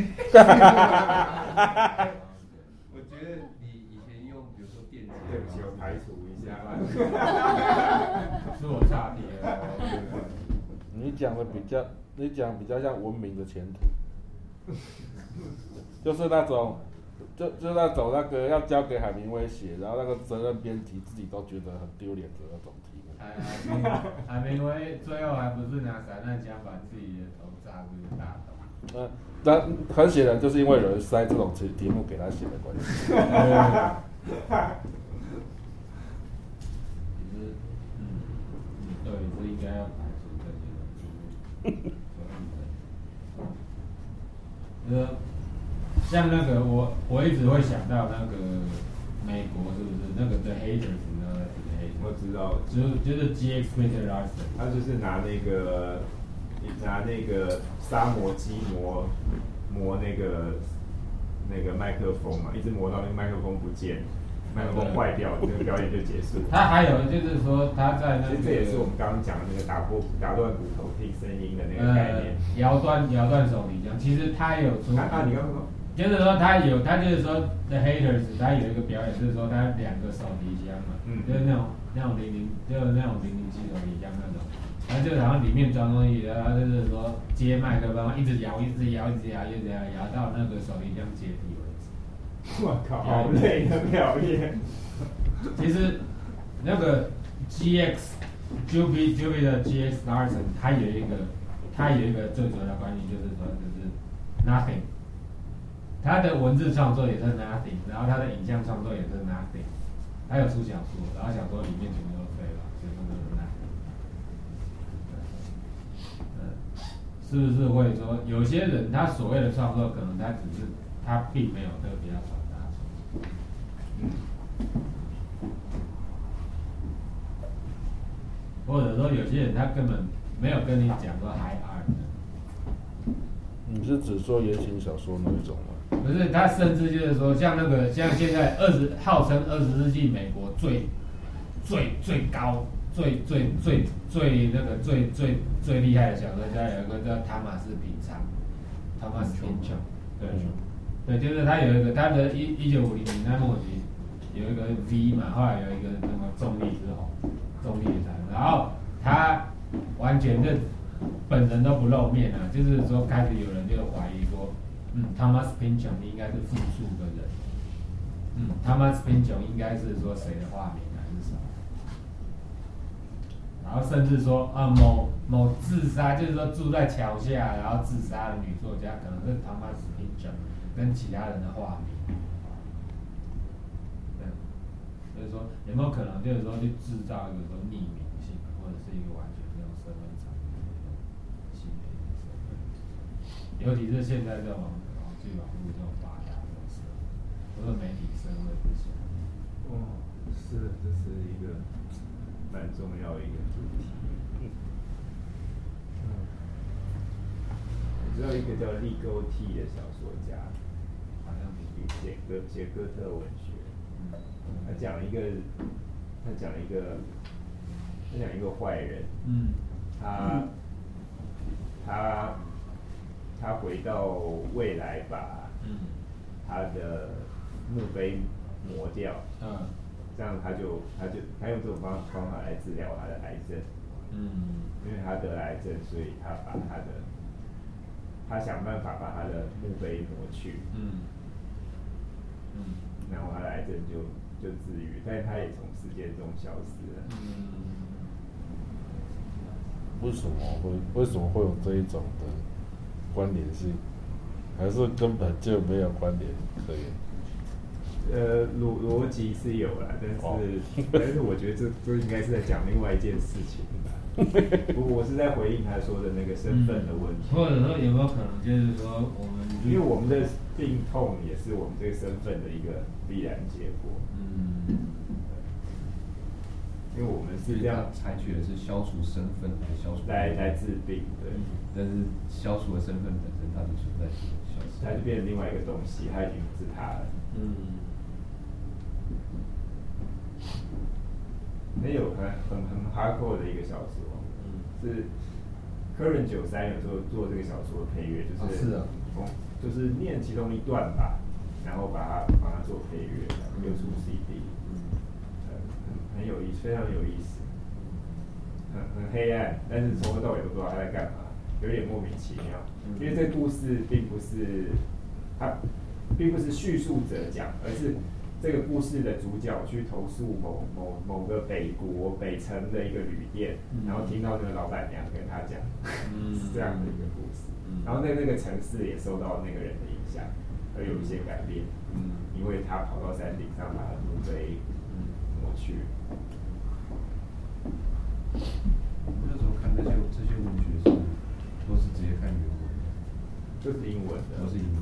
我觉得你以前用比如说电子， 对不起，我排除一下。 是我差题了。 你讲比较像文明的前途，就是那种就那种那个要交给海明威写，然后那个责任编辑自己都觉得很丢脸的那种题目。 海明威最后还不是拿散弹枪把自己的头炸出大洞。 那很显然就是因为有人塞这种题目给他写的关系。 对，这应该要排除这些东西。像那个我一直会想到那个美国是不是那个 The Haters 呢？ 我知道， 就是 GX Peter Larson， 他就是拿那个砂磨机磨那个麦克风嘛，一直磨到那个麦克风不见，麦克风坏掉，这个表演就结束。 他还有就是说他在那个， 其实这也是我们刚刚讲的那个打断骨头听声音的那个概念。 摇断手提枪，其实他有出。 你刚刚说？ 就是说他就是说 The Haters， 他有一个表演，就是说他2个手提箱嘛，就是那种就是那种007手提箱那种，然后就好像里面装东西，然后就是说接麦克风，一直摇到那个手提箱解体为止。 我靠，好累的表演。 其实那个 Juby 的 GX Larson， 他有一个最主要的观念，就是说就是 nothing。他的文字创作也是 nothing， 然后他的影像创作也是 nothing， 他有出小说，然后小说里面全部都废了，全部都是 nothing。是不是会说有些人他所谓的创作，可能他并没有特别要传达出来，或者说有些人他根本没有跟你讲过 high art。 你是指说言情小说那一种吗？ 不是，他甚至就是说，像现在号称20世纪美国最高最厉害的小说家，有一个叫汤马斯品昌 ，Thomas Pynchon， 对，就是他有一个他的1950年代末期有一个 V 嘛，后来有一个什么重力之后，重力才，然后他完全就本人都不露面啊，就是说开始有人就怀疑说。Thomas Pynchon 应该是复数个人。Thomas Pynchon 应该是说谁的化名还是什么？ 然后甚至说某自杀，就是说住在桥下然后自杀的女作家，可能是 Thomas Pynchon 跟其他人的化名。对，所以说有没有可能就是说去制造一个说匿名性，或者是一个完全没有身份场的新的一个身份？尤其是现在这种网际网络这种发达的时候，或者媒体社会之下。 是，这是一个蛮重要的一个主题。我知道一个叫利勾蒂的小说家，好像写哥特文学。他讲一个坏人。他回到未来把他的墓碑磨掉。这样他用这种方法来治疗他的癌症。因为他得癌症，所以他想办法把他的墓碑磨去。然后他的癌症就治愈，但是他也从世界中消失了。 为什么会有这一种的关联性？还是根本就没有关联可言？ 逻辑是有啦，但是我觉得这应该是在讲另外一件事情吧。我是在回应他说的那个身份的问题。 或者说有没有可能就是说因为我们的病痛也是我们这个身份的一个必然结果。因为我们是这样采取的是消除身份来治病，对。 但是消除了身份本身，它的存在就消失， 它就变成另外一个东西，它已经不是它了。很有很 hardcore 的一个小说，是科仁93有做这个小说的配乐，就是念其中一段吧，然后把它做配乐，又出 CD。很有意思，非常有意思。很黑暗，但是从头到尾都不知道他在干嘛，有点莫名其妙。因为这个故事并不是叙述者讲，而是这个故事的主角去投诉某个北城的一个旅店，然后听到那个老板娘跟他讲，是这样的一个故事。然后那个城市也受到那个人的影响，而有一些改变。因为他跑到山顶上把墓碑抹去。 我那时候看这些文学都是直接看原文， 就是英文的， 都是英文。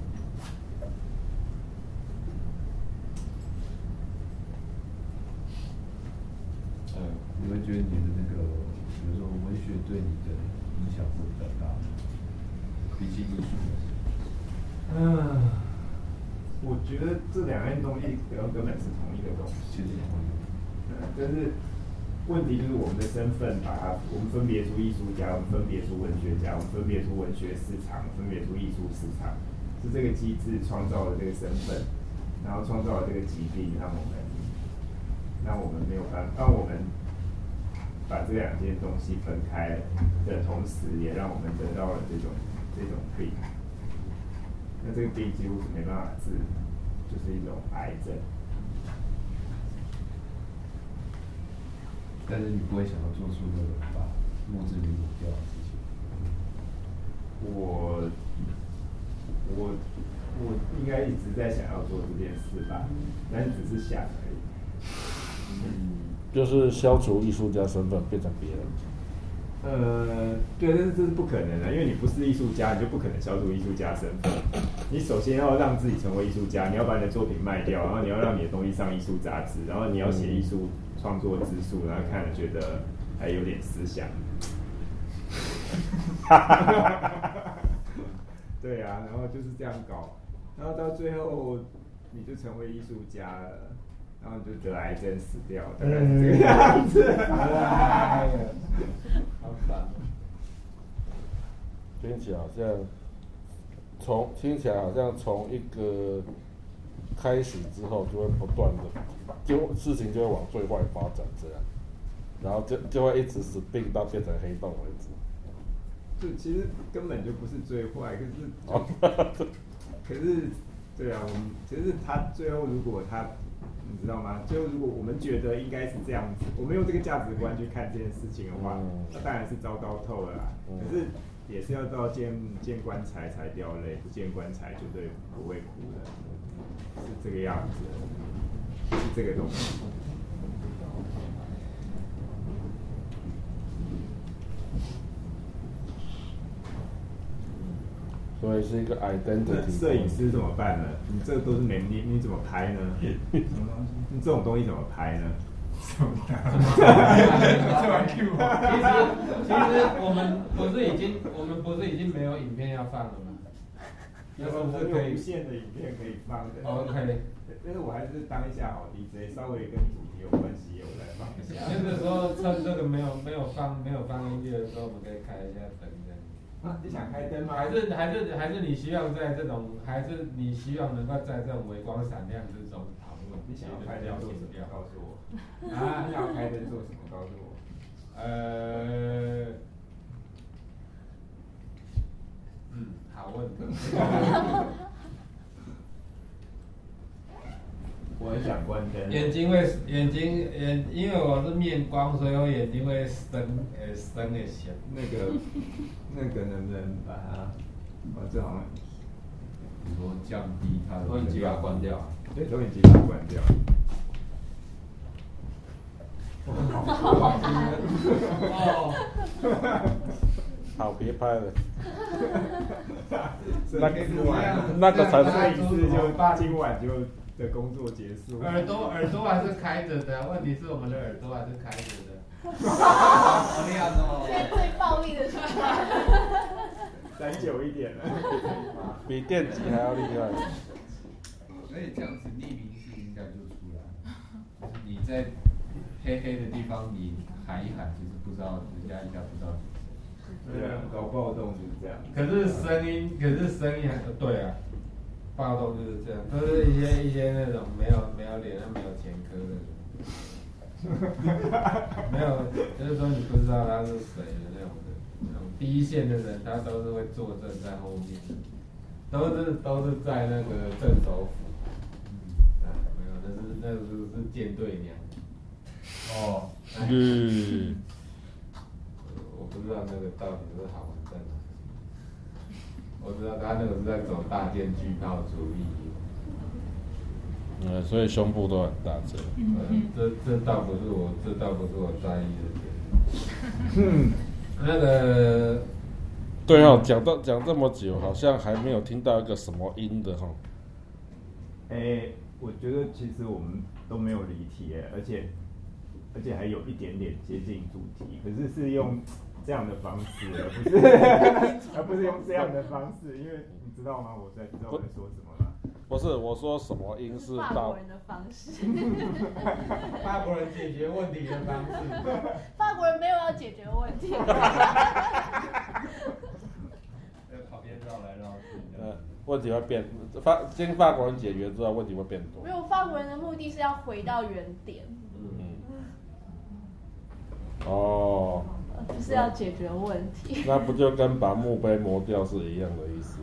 你会觉得你的那个，比如说文学对你的影响会比较大，比起艺术来说。 我觉得这两样东西根本是同一个东西， 其实同一个。 但是问题就是我们的身份，我们分别出艺术家，我们分别出文学家，我们分别出文学市场，分别出艺术市场，是这个机制创造了这个身份，然后创造了这个疾病，让我们没有办法，让我们把这两件东西分开的同时，也让我们得到了这种病。那这个病几乎是没办法治，就是一种癌症。 但是你不会想要做出那种把墓志铭抹掉的事情。 我应该一直在想要做这件事吧，但是只是想而已。 就是消除艺术家身份，变成别人。 对，但是这是不可能的，因为你不是艺术家，你就不可能消除艺术家身份。你首先要让自己成为艺术家，你要把你的作品卖掉，然后你要让你的东西上艺术杂志，然后你要写艺术创作之书，然后看了觉得还有点思想。对啊，然后就是这样搞，然后到最后你就成为艺术家了。然后就得癌症死掉，大概是这个样子。 好惨。 听起来好像从一个开始之后，就会不断的，事情就会往最坏发展这样，然后就会一直死病到变成黑洞为止。 就其实根本就不是最坏，可是对啊，其实他最后如果他你知道吗？就如果我们觉得应该是这样子，我们用这个价值观去看这件事情的话，那当然是糟糕透了啦。可是也是要到见棺材才掉泪，不见棺材绝对不会哭的，是这个样子，是这个东西。 所以是一个 identity。 摄影师怎么办呢？你这都是你怎么拍呢？什么东西？你这种东西怎么拍呢？ 这玩 Q 其实我们不是已经没有影片要放了吗？ 有无限的影片可以放的。 OK。 但是我还是当一下好 DJ， 稍微跟主题有关系，我再放一下。 那个时候趁这个没有放音乐的时候，我们可以开一下灯这样。 你想开灯吗？ 还是你希望在这种，还是你希望能够在这种微光闪亮之中讨论？ 你想要开灯做什么？告诉我。 啊， 你想要开灯做什么？告诉我。 好问题。 我很想关灯。 眼睛，因为我是面光，所以我眼睛会生一些。 那个能不能把它？这好像。 你说降低它的。 投影机把它关掉。 对，投影机把它关掉。 哦。好，别拍了。 那个才摄影师就今晚就的工作结束。 耳朵还是开着的，问题是我们的耳朵还是开着的。 好厉害哦！现在最暴力的时候。 再久一点了。 比电击还要厉害。 所以这样子匿名性应该就出来。你在黑的地方，你喊一喊，其实不知道人家应该不知道。 对啊，搞暴动就是这样。 可是声音对啊，暴动就是这样，都是一些那种没有脸、没有前科的人，没有，就是说你不知道他是谁的那种第一线的人，他都是会坐镇在后面的，都是在那个镇守府，没有，那是舰队娘。哦。我不知道那个到底是好还是不好，我知道他那个是在走大舰巨炮主义。 所以胸部都很大只。 这倒不是我在意的点。那个。 对哦，讲这么久，好像还没有听到一个什么音的哈。 我觉得其实我们都没有离题而且还有一点点接近主题，可是是用这样的方式，而不是用这样的方式，因为你知道吗？我知道我在说什么吗？ 不是，我说什么音是法国人的方式。 法国人解决问题的方式。 法国人没有要解决问题。 旁边绕来绕去。 问题会变，经法国人解决之后，问题会变多。 没有，法国人的目的是要回到原点。 哦。 就是要解决问题。 那不就跟把墓碑磨掉是一样的意思？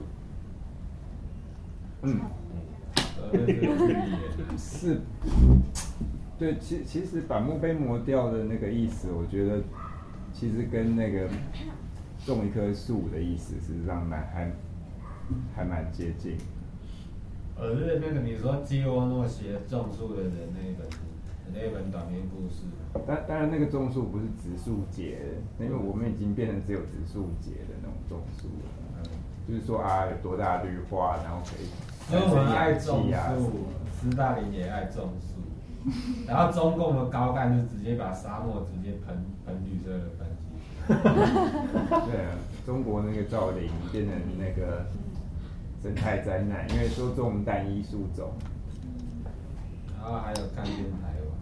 是，对，其实把墓碑磨掉的那个意思，我觉得其实跟那个种一棵树的意思，事实上还蛮接近。 是那个你说基沃诺写种树的人那本短篇故事。 当然那个种树不是植树节，因为我们已经变成只有植树节的那种种树了。就是说有多大绿化，然后可以。 因为我们爱种树，斯大林也爱种树，然后中共的高干就直接把沙漠直接喷绿色的喷剂。 对啊，中国那个造林变成那个生态灾难，因为都种单一树种。 然后还有看见台湾。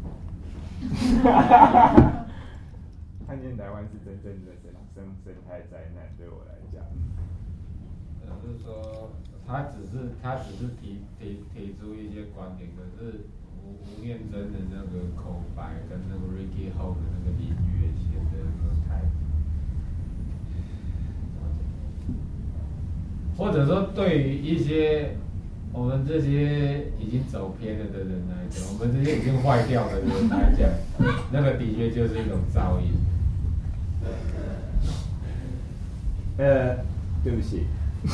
看见台湾是真正的生态灾难，对我来讲。 就是说，他只是提出一些观点，可是吴念真的那个口白跟那个 Ricky Ho 的那个音乐写的太，或者说对于一些我们这些已经走偏了的人来讲，我们这些已经坏掉的人来讲，那个的确就是一种噪音。 对不起。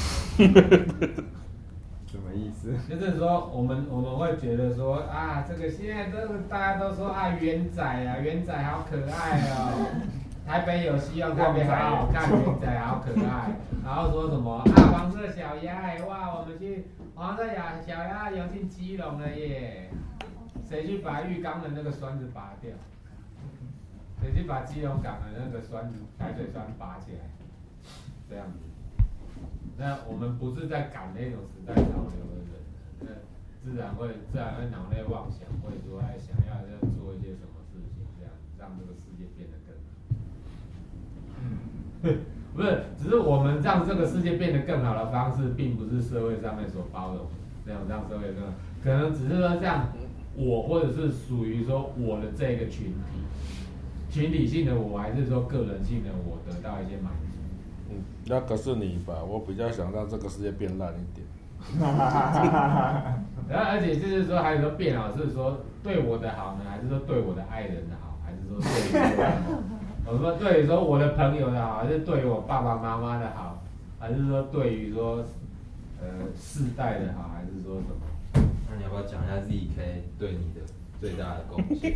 什么意思？ 就是说，我们会觉得说啊，这个现在这个大家都说啊，元仔啊，元仔好可爱哦。台北有希望，台北好好看，元仔好可爱。然后说什么啊，黄色小鸭哎，哇，我们去黄色小鸭游进基隆了耶。谁去把浴缸的那个栓子拔掉？谁去把基隆港的那个栓子排水栓拔起来？这样子。那我们不是在赶那种时代潮流的人，那自然会脑内妄想，会说哎想要做一些什么事情，这样让这个世界变得更好。不是，只是我们让这个世界变得更好的方式，并不是社会上面所包容的，这样让社会更好，可能只是说这样，我或者是属于说我的这个群体性的我，还是说个人性的我得到一些满足。 那可是你吧，我比较想让这个世界变烂一点。 然后而且就是说，还有说变好是说对我的好呢，还是说对我的爱人的好，还是说对于我说对于说我的朋友的好，还是对于我爸爸妈妈的好，还是说对于说世代的好，还是说什么？ 那你要不要讲一下 ZK 对你的最大的贡献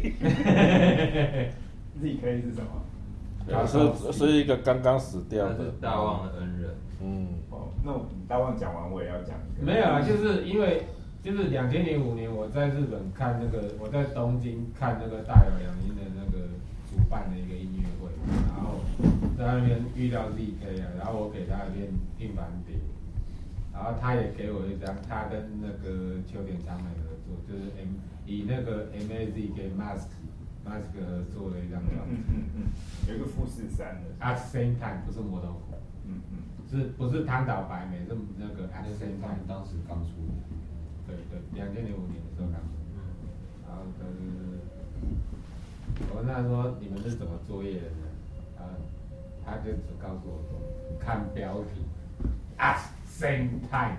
？ZK 是什么？ 是一个刚刚死掉的， 他是大旺的恩人。 那我大旺讲完，我也要讲一个。 没有啊，就是因为就是2005年我在日本看那个，我在东京看那个大有良音的那个主办的一个音乐会，然后在那边遇到 ZK 啊，然后我给他一片硬板碟，然后他也给我一张他跟那个秋田长美合作，就是以那个 MAZK Mask 合作的一张专辑。 有一个富士山的。 At the same time 不是摩托谷。不是汤岛白美，是那个 At the same time 当时刚出的。 对，2005年的时候刚出。然后我问他说你们是怎么作业的呢？他就只告诉我说看标题 At the same time。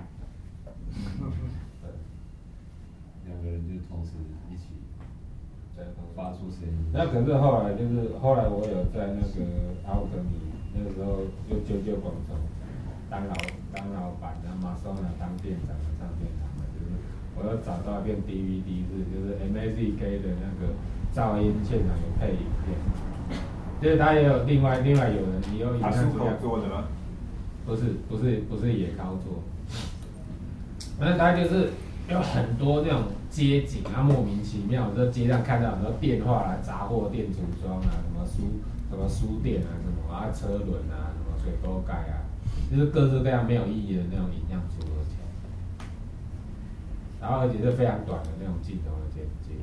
两个人就同时一起发出声音。 那可是后来我有在那个奥克尼那个时候就999广场当老板，然后马上当店长的唱片行的，就是我又找到一片 DVD 就是 MAZK 的那个噪音现场有配影片，就是他也有另外有人也有他出口做的吗？ 不是野高做，反正他就是有很多那种街景啊，莫名其妙，在街上看到很多电话啊、杂货店、橱窗啊、什么书店啊、什么车轮啊、什么水沟盖啊，就是各式各样没有意义的那种影像组合起来，然后而且是非常短的那种镜头的剪接，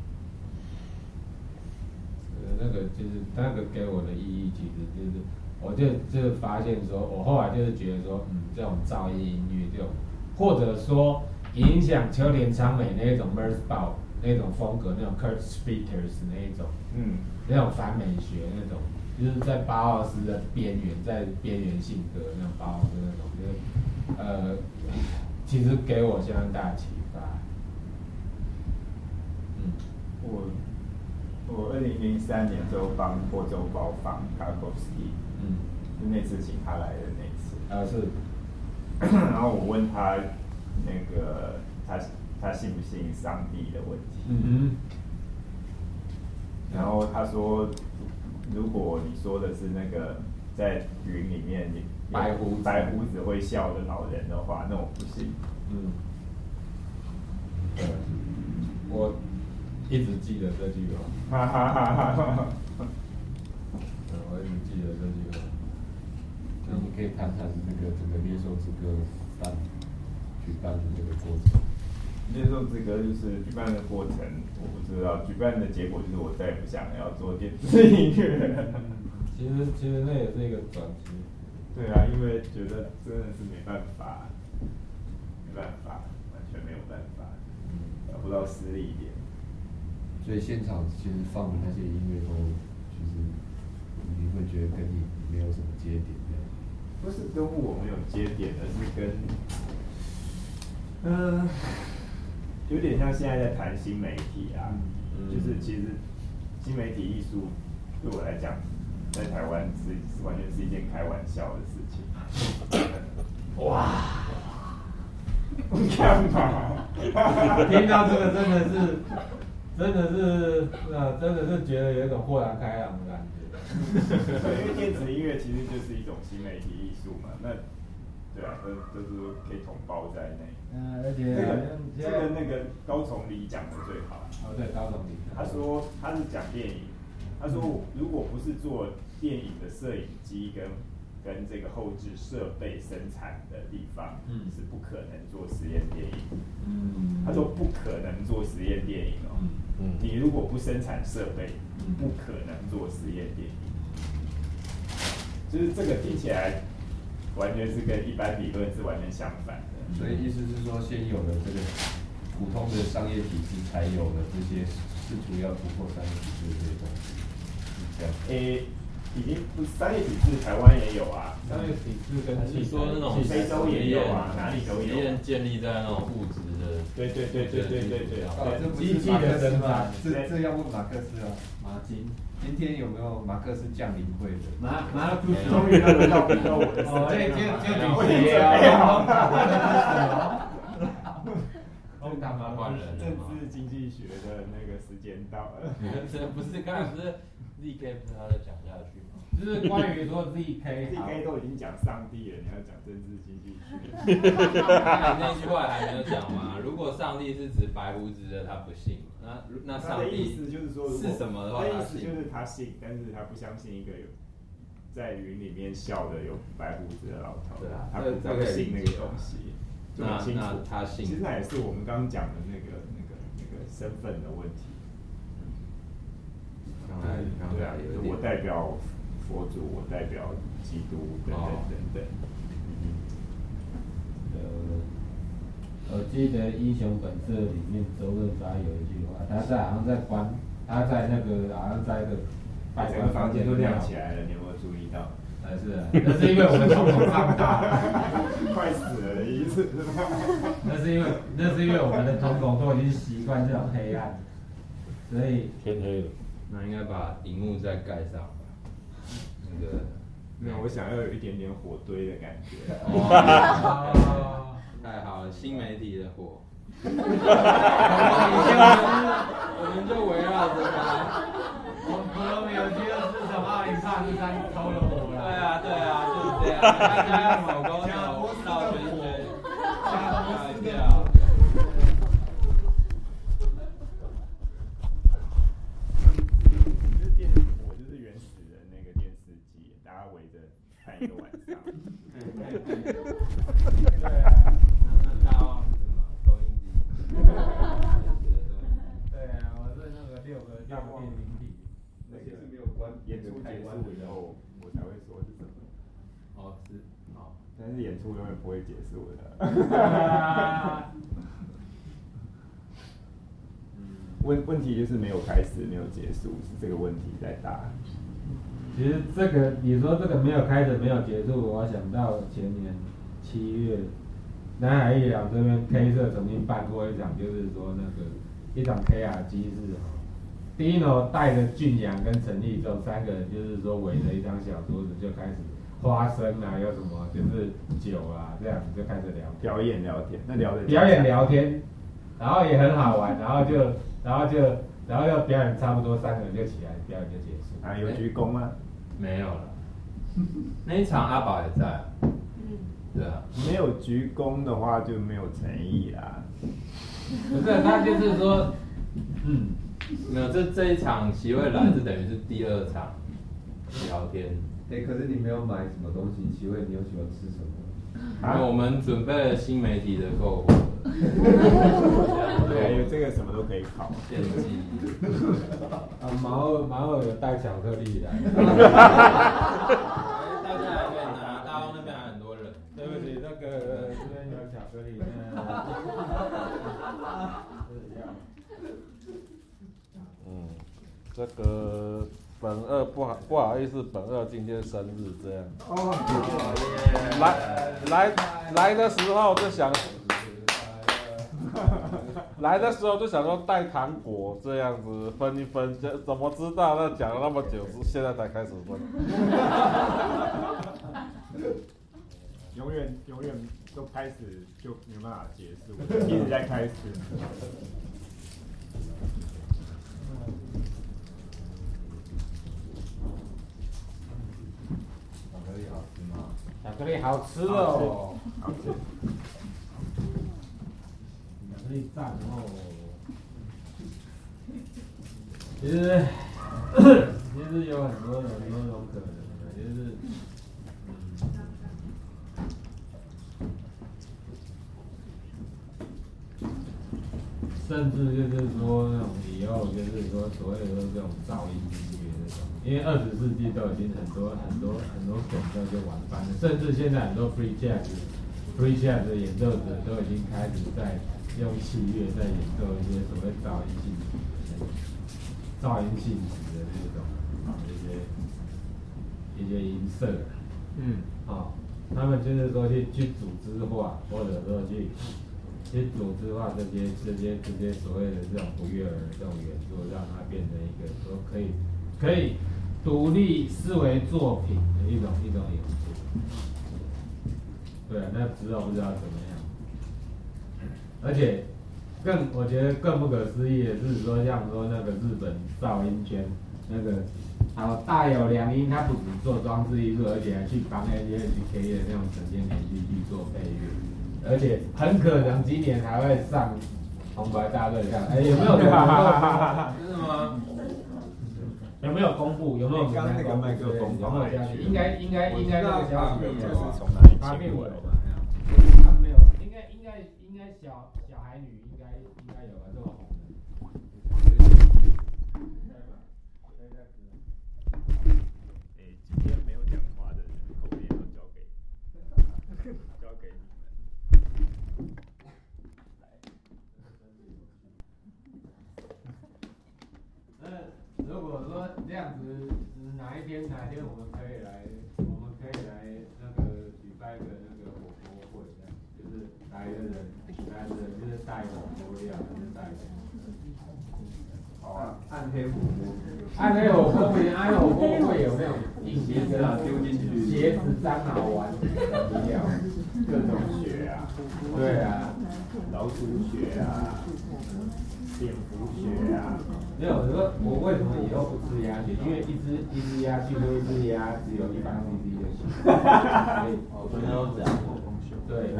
那个就是那个给我的意义，其实就是我就发现说，我后来就是觉得说，这种噪音音乐这种，或者说影响秋田昌美那种 Merzbow 那种风格，那种 Kurt Schwitters 那一种，那种反美学那种，就是在巴奥斯的边缘，在边缘性格那种巴奥斯那种，就是其实给我相当大的启发。 我2003年之后帮波州包访 Garkowski， 就那次请他来的那一次。 是。 然后我问他那个他信不信上帝的问题。然后他说，如果你说的是那个在云里面白胡子会笑的老人的话，那我不信。 我一直记得这句话。我一直记得这句话。 那你可以谈谈那个整个猎兽之歌举办的那个过程。 猎兽之歌就是举办的过程，我不知道，举办的结果就是我再也不想要做电子音乐。 其实那也是一个转机。 对啊，因为觉得真的是没办法，完全没有办法，找不到施力点。 所以现场其实放的那些音乐都，就是你会觉得跟你没有什么接点这样。 不是跟我没有接点，而是跟有点像现在在谈新媒体啊，就是其实新媒体艺术对我来讲，在台湾是完全是一件开玩笑的事情。哇！干嘛？ 听到这个真的是觉得有一种豁然开朗的感觉。 因为电子音乐其实就是一种新媒体艺术嘛，那对啊，都是可以统包在内。 而且那个高崇礼讲的最好。 哦，对，高崇礼。 他说他是讲电影，他说如果不是做电影的摄影机跟这个后置设备生产的地方，是不可能做实验电影。他说不可能做实验电影哦。你如果不生产设备，不可能做实验电影。就是这个听起来完全是跟一般理论是完全相反的。 所以意思是说，先有了这个普通的商业体制，才有了这些试图要突破商业体制的这些东西，是这样。 已经不是商业体制，台湾也有啊。 商业体制跟你说那种非洲也有啊，哪里都有。 实验建立在那种物质的。 对。 机器的生产。 这要问马克思啊。 马金。 今天有没有马克思降临会的？ 马克思终于轮到我的时间了。政治经济学的那个时间到了。 不是刚才不是 ZK 他在讲下去吗？ 就是关于说 ZK 都已经讲上帝了，你要讲政治经济学。 那句话还没有讲嘛？如果上帝是指白胡子的，他不信。那上帝的意思就是说， 是什么的话， 他的意思就是他信，但是他不相信一个有在云里面笑的有白胡子的老头。 对啊， 他不信那个东西，就很清楚。 那他信， 其实那也是我们刚刚讲的那个身份的问题。对啊，我代表佛祖，我代表基督，等等。 我记得《英雄本色》里面周润发有一句话，他在那个好像在一个整个房间都亮起来了，你有没有注意到？ 是啊，那是因为我们瞳孔放大， 快死了的意思是吧？ 那是因为我们的瞳孔都已经习惯这种黑暗，所以天黑了。 那应该把荧幕再盖上吧？那个， 没有，我想要有一点点火堆的感觉。 太好了，新媒体的火。我们就围绕着它。 我们有机会是什么？你看是山偷了火了。 对啊，就是这样。大家用手勾手，绕圈圈，吓一跳。 我就是原始人那个电视机，大家围着看一个晚上。 对啊。 大王是什么？收音机。 对啊，我是那个六个电灵体。 那些是没有关演出结束以后，我才会说是什么。 是。 但是演出永远不会结束的。问题就是没有开始，没有结束，是这个问题在大。 其实这个你说这个没有开始没有结束，我想到前年7月，南海艺廊这边 K 社曾经办过一场，就是说那个一场 KR 机是Dino 带着俊阳跟陈立仲3个人，就是说围着一张小桌子就开始花生啊，有什么就是酒啊，这样子就开始聊表演聊天，那聊的表演聊天，然后也很好玩，然后要表演差不多3个人就起来，表演就结束。 啊，有鞠躬吗？ 没有了。那一场阿宝也在。对啊。 没有鞠躬的话就没有诚意啦。 不是，他就是说， 没有，这一场齐慧来是等于是第2场聊天。 可是你没有买什么东西，齐慧你有喜欢吃什么？ 我们准备了新媒体的购物。 对，这个什么都可以烤。 献祭。 毛尔有带巧克力来。 大家还可以拿，大王那边还很多人。 对不起，那个这边有巧克力。 这个本二不好意思，本二今天生日这样。来的时候就想， 来的时候就想说带糖果这样子分一分，怎么知道那讲了那么久，是现在才开始分。 永远都开始就没办法结束，一直在开始。 巧克力好吃吗？ 巧克力好吃哦， 好吃。 巧克力赞哦。其实有很多种可能的，就是甚至就是说那种以后就是说所谓的这种噪音音乐那种，因为20世纪都已经很多梗都就玩翻了，甚至现在很多 free jazz 的演奏者都已经开始在用器乐在演奏一些所谓噪音性质的这种一些音色，他们就是说去组织化，或者说去组织化这些所谓的这种不悦耳的这种元素，让它变成一个说可以独立视为作品的一种演出。对啊，那之后不知道怎么样。而且我觉得更不可思议的是说，像说那个日本噪音圈那个，大有良音，他不只做装置艺术，而且还去帮 NHK 的那种整间连续剧做配乐。而且很可能今年还会上红白大对抗，有没有？真的吗？有没有公布？有没有？ 刚那个麦克风有没有消息？应该那个消息就是从哪里切过来的？ 他没有，应该小孩女应该有吧，这么红的。 今天没有讲话的人，口边都交给你们。 那如果说这样子，哪一天我们可以来那个举办一个那个火锅会，就是来的人就是带火锅料，就是带。 好啊，暗黑火锅。 暗黑火锅不行，暗黑火锅会有那种鞋子丢进去， 鞋子脏好玩的料， 各种血啊， 对啊， 老鼠血啊，蝙蝠血啊。 没有，我为什么以后不吃鸭血？因为一只鸭去或一只鸭只有100 cc 就行。 我昨天都这样。 对，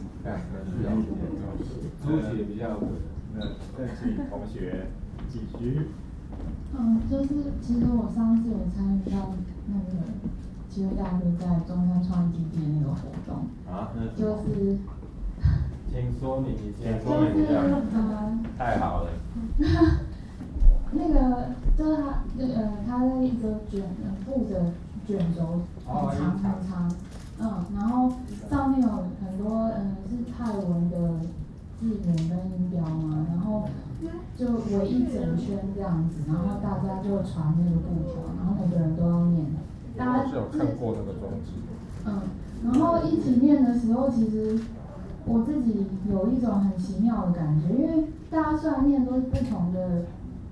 猪血比较贵。 那请同学继续。 就是其实我上次有参与到那个其实大学在中山创意基地的那个活动，就是， 请说明一下。 太好了。 那个就是它在一个布的卷轴很长，然后上面有很多是泰文的字母跟音标嘛，然后就围一整圈这样子，然后大家就传那个布条，然后每个人都要念。大家是有看过那个装置。 然后一起念的时候，其实我自己有一种很奇妙的感觉，因为大家虽然念都是不同的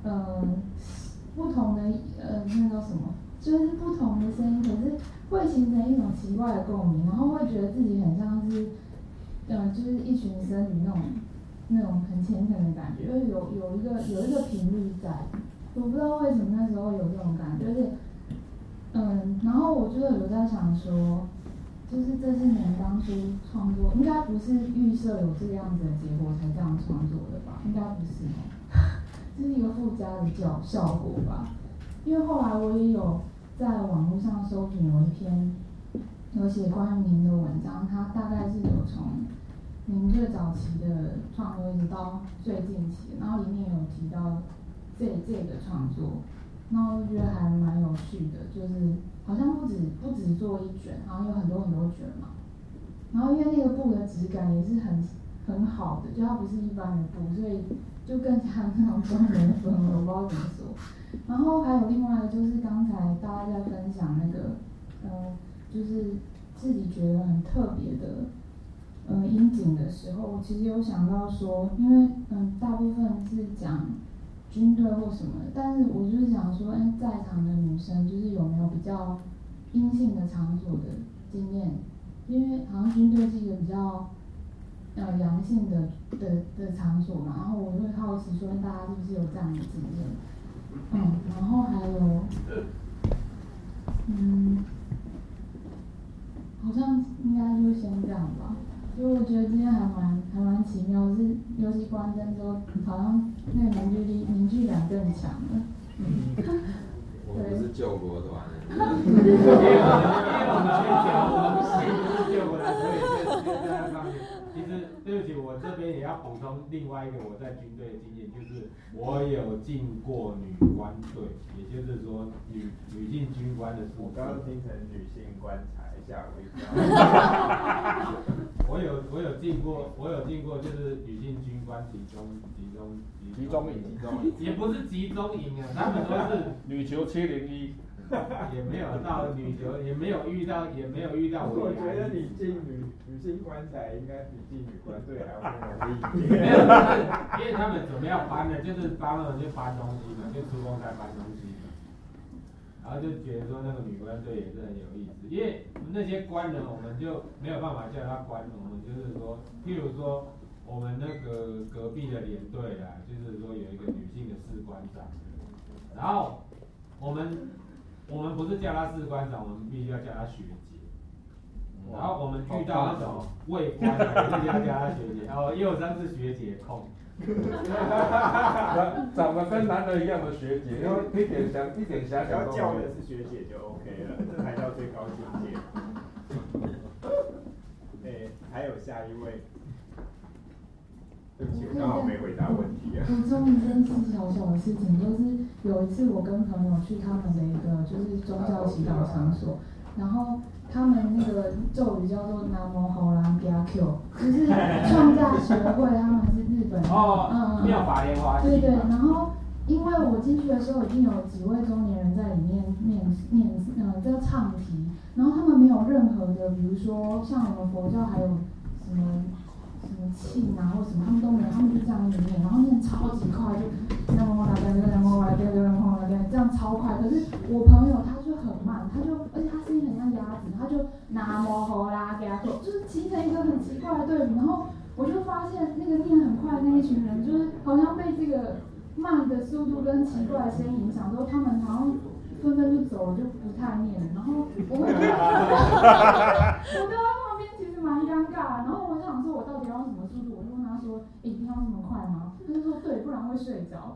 那叫什么，就是不同的声音，可是会形成一种奇怪的共鸣，然后会觉得自己很像是，就是一群僧侣那种很虔诚的感觉，就是有一个频率在，我不知道为什么那时候有这种感觉，而且，然后我就有在想说，就是这是你们当初创作，应该不是预设有这个样子的结果才这样创作的吧？应该不是这是一个附加的效果吧？因为后来我也有在网络上搜寻有一篇有写关于您的文章，它大概是有从您最早期的创作一直到最近期，然后里面有提到这个创作，然后我觉得还蛮有趣的，就是好像不止做一卷，好像有很多卷嘛。然后因为那个布的质感也是很好的，就它不是一般的布，所以就更像那种中人风，我不知道怎么说。然后还有另外一个就是刚才大家在分享那个，就是自己觉得很特别的樱井的时候，我其实有想到说，因为大部分是讲军队或什么的，但是我就是想说，在场的女生就是有没有比较阴性的场所的经验？因为好像军队是一个比较阳性的场所嘛，然后我会好奇说，大家是不是有这样的经验？然后还有，好像应该就先这样吧。所以我觉得今天还蛮奇妙，是尤其关灯之后，好像那个凝聚感更强了。 我们不是救国团的。 救国团，所以在那方面，其实对不起，我这边也要补充另外一个我在军队的经验，就是我有进过女官队，也就是说女性军官的事。 我刚刚听成女性官才，吓我一跳。我有进过，就是女性军官集中营，也不是集中营啊，他们都是女球701， 也没有到女球，也没有遇到我觉得你进女性官才应该比进女官队还要更容易。 没有，因为他们准备要搬了，就是帮他们去搬东西嘛，就出公差搬东西嘛。然后就觉得说那个女官队也是很有意思，因为那些官人我们就没有办法叫他官，我们就是说，譬如说我们那个隔壁的连队啦，就是说有一个女性的士官长，然后我们不是叫她士官长，我们必须要叫她学姐。然后我们遇到那种尉官的，也是要叫她学姐，然后右生是学姐控。 长得跟男的一样的学姐，然后一点遐想都没有。叫的是学姐就 OK 了，这才叫最高境界。还有下一位。对不起，我刚好没回答问题啊。 补充一件小的事情，就是有一次我跟朋友去他们的一个就是宗教祈祷场所，然后他们那个咒语叫做南无吼兰加 Q， 就是创价学会，他们是日本妙法莲华。 对，然后因为我进去的时候已经有几位中年人在里面念叫唱题，然后他们没有任何的，比如说像我们佛教还有什么气啊或什么，他们都没有，他们就这样念，然后念超级快，就南无啦啦南无啦啦南无啦啦这样超快。可是我朋友他就很慢，而且他声音很像鸭子，他就南无吼啦给他做，就是形成一个很奇怪的对比。然后我就发现那个念很快的那一群人，就是好像被这个慢的速度跟奇怪的声音影响之后，他们好像纷纷就走了，就不太念了。然后我会觉得我在他旁边其实蛮尴尬的，然后我想说我到底要什么速度，我就问他说，一定要这么快吗？他就说对，不然会睡着。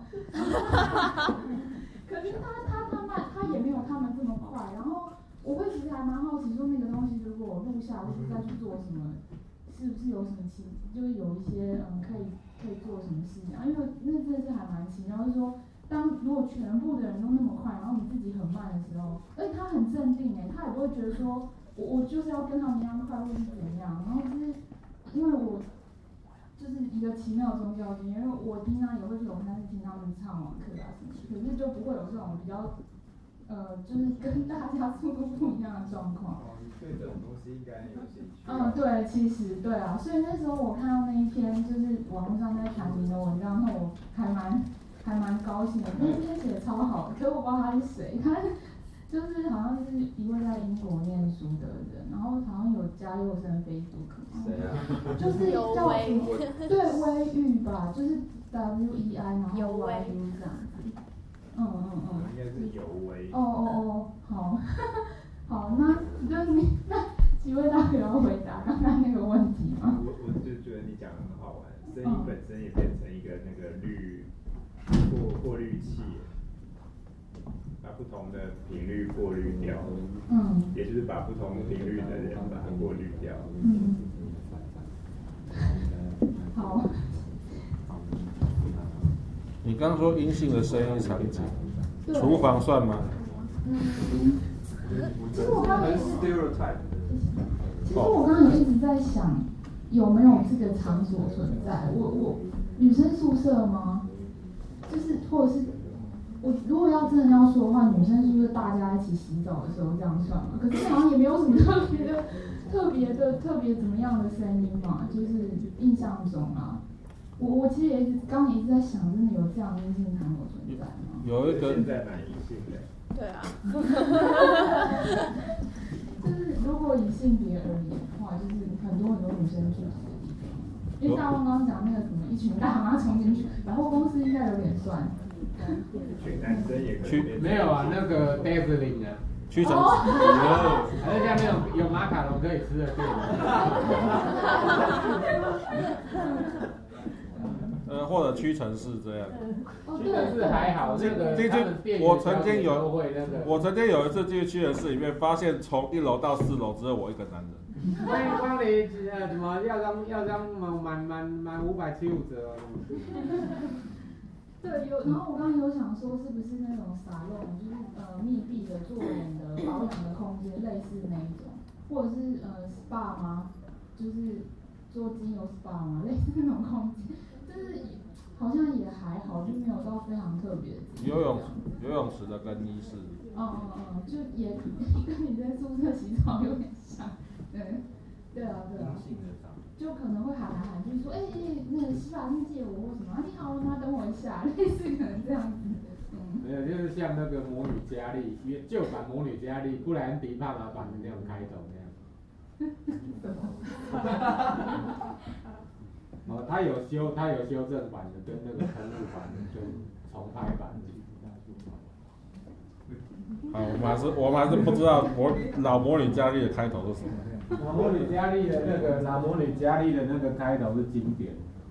可是他也没有他们这么快，然后我会其实还蛮好奇说那个东西如果我录下或者再去做什么，是不是有什么就是有一些可以做什么事情啊？因为那真的是还蛮奇妙，就是说如果全部的人都那么快，然后你自己很慢的时候，而且他很镇定他也不会觉得说我就是要跟他们一样快或是怎样，然后就是因为我就是一个奇妙的宗教经验，因为我平常也会去龙山寺听他们唱网课啊什么，可是就不会有这种比较就是跟大家速度不一样的状况。 对这种东西应该有兴趣。 对，其实对啊，所以那时候我看到那一篇就是网络上在传你的文章，那我还蛮高兴的，那篇写得超好，可我不知道他是谁，他就是好像是一位在英国念书的人，然后好像有加右生 Facebook。 谁啊？ 就是叫什么？对，微玉吧，就是 WEI， 然后 YU 这样子。 应该是尤微。 好，那几位大学要回答刚刚那个问题吗？ 我就觉得你讲得很好玩，声音本身也变成一个那个过滤器，把不同的频率过滤掉，也就是把不同频率的人把它过滤掉。 好。 你刚刚说阴性的声音场景，厨房算吗？ 其实我刚刚也一直在想，有没有这个场所存在？我女生宿舍吗？就是或者是我如果真的要说的话，女生宿舍大家一起洗澡的时候这样算吗？可是好像也没有什么特别的特别怎么样的声音嘛？就是印象中啊，我其实也刚刚一直在想，真的有这样的阴性弹口存在吗？ 有一个现在蛮阴性的。 对啊。 就是如果以性别而言的话，就是很多女生聚集的地方。因为大王刚刚讲那个什么一群大妈冲进去，百货公司应该有点算。 一群男生也可以。 没有啊，那个 Dazzling 啊。 屈臣氏， 还是像那种有马卡龙可以吃的店。 或者屈臣氏这样。 屈臣氏还好，那个他们店员我曾经有一次进去屈臣氏里面，发现从1楼到4楼只有我一个男人。 欢迎光临，什么要张满575折哦。 对，然后我刚刚有想说，是不是那种沙龙，就是密闭的做脸的保养的空间，类似那一种，或者是SPA 吗？就是做精油 SPA 吗？类似那种空间，就是好像也还好，就没有到非常特别。 游泳池的更衣室。 就也跟你在宿舍洗澡有点像，对啊。就可能会喊来喊去说，那个洗发精借我或什么，你好吗？等我一下，类似可能这样子。 没有，就是像那个魔女佳丽，旧版魔女佳丽，布莱恩迪帕玛版的那种开头那样。他有修正版的，跟那个重录版的，跟重拍版的。 好，我们还是不知道老魔女佳丽的开头是什么。 老魔女佳丽的那个开头是经典。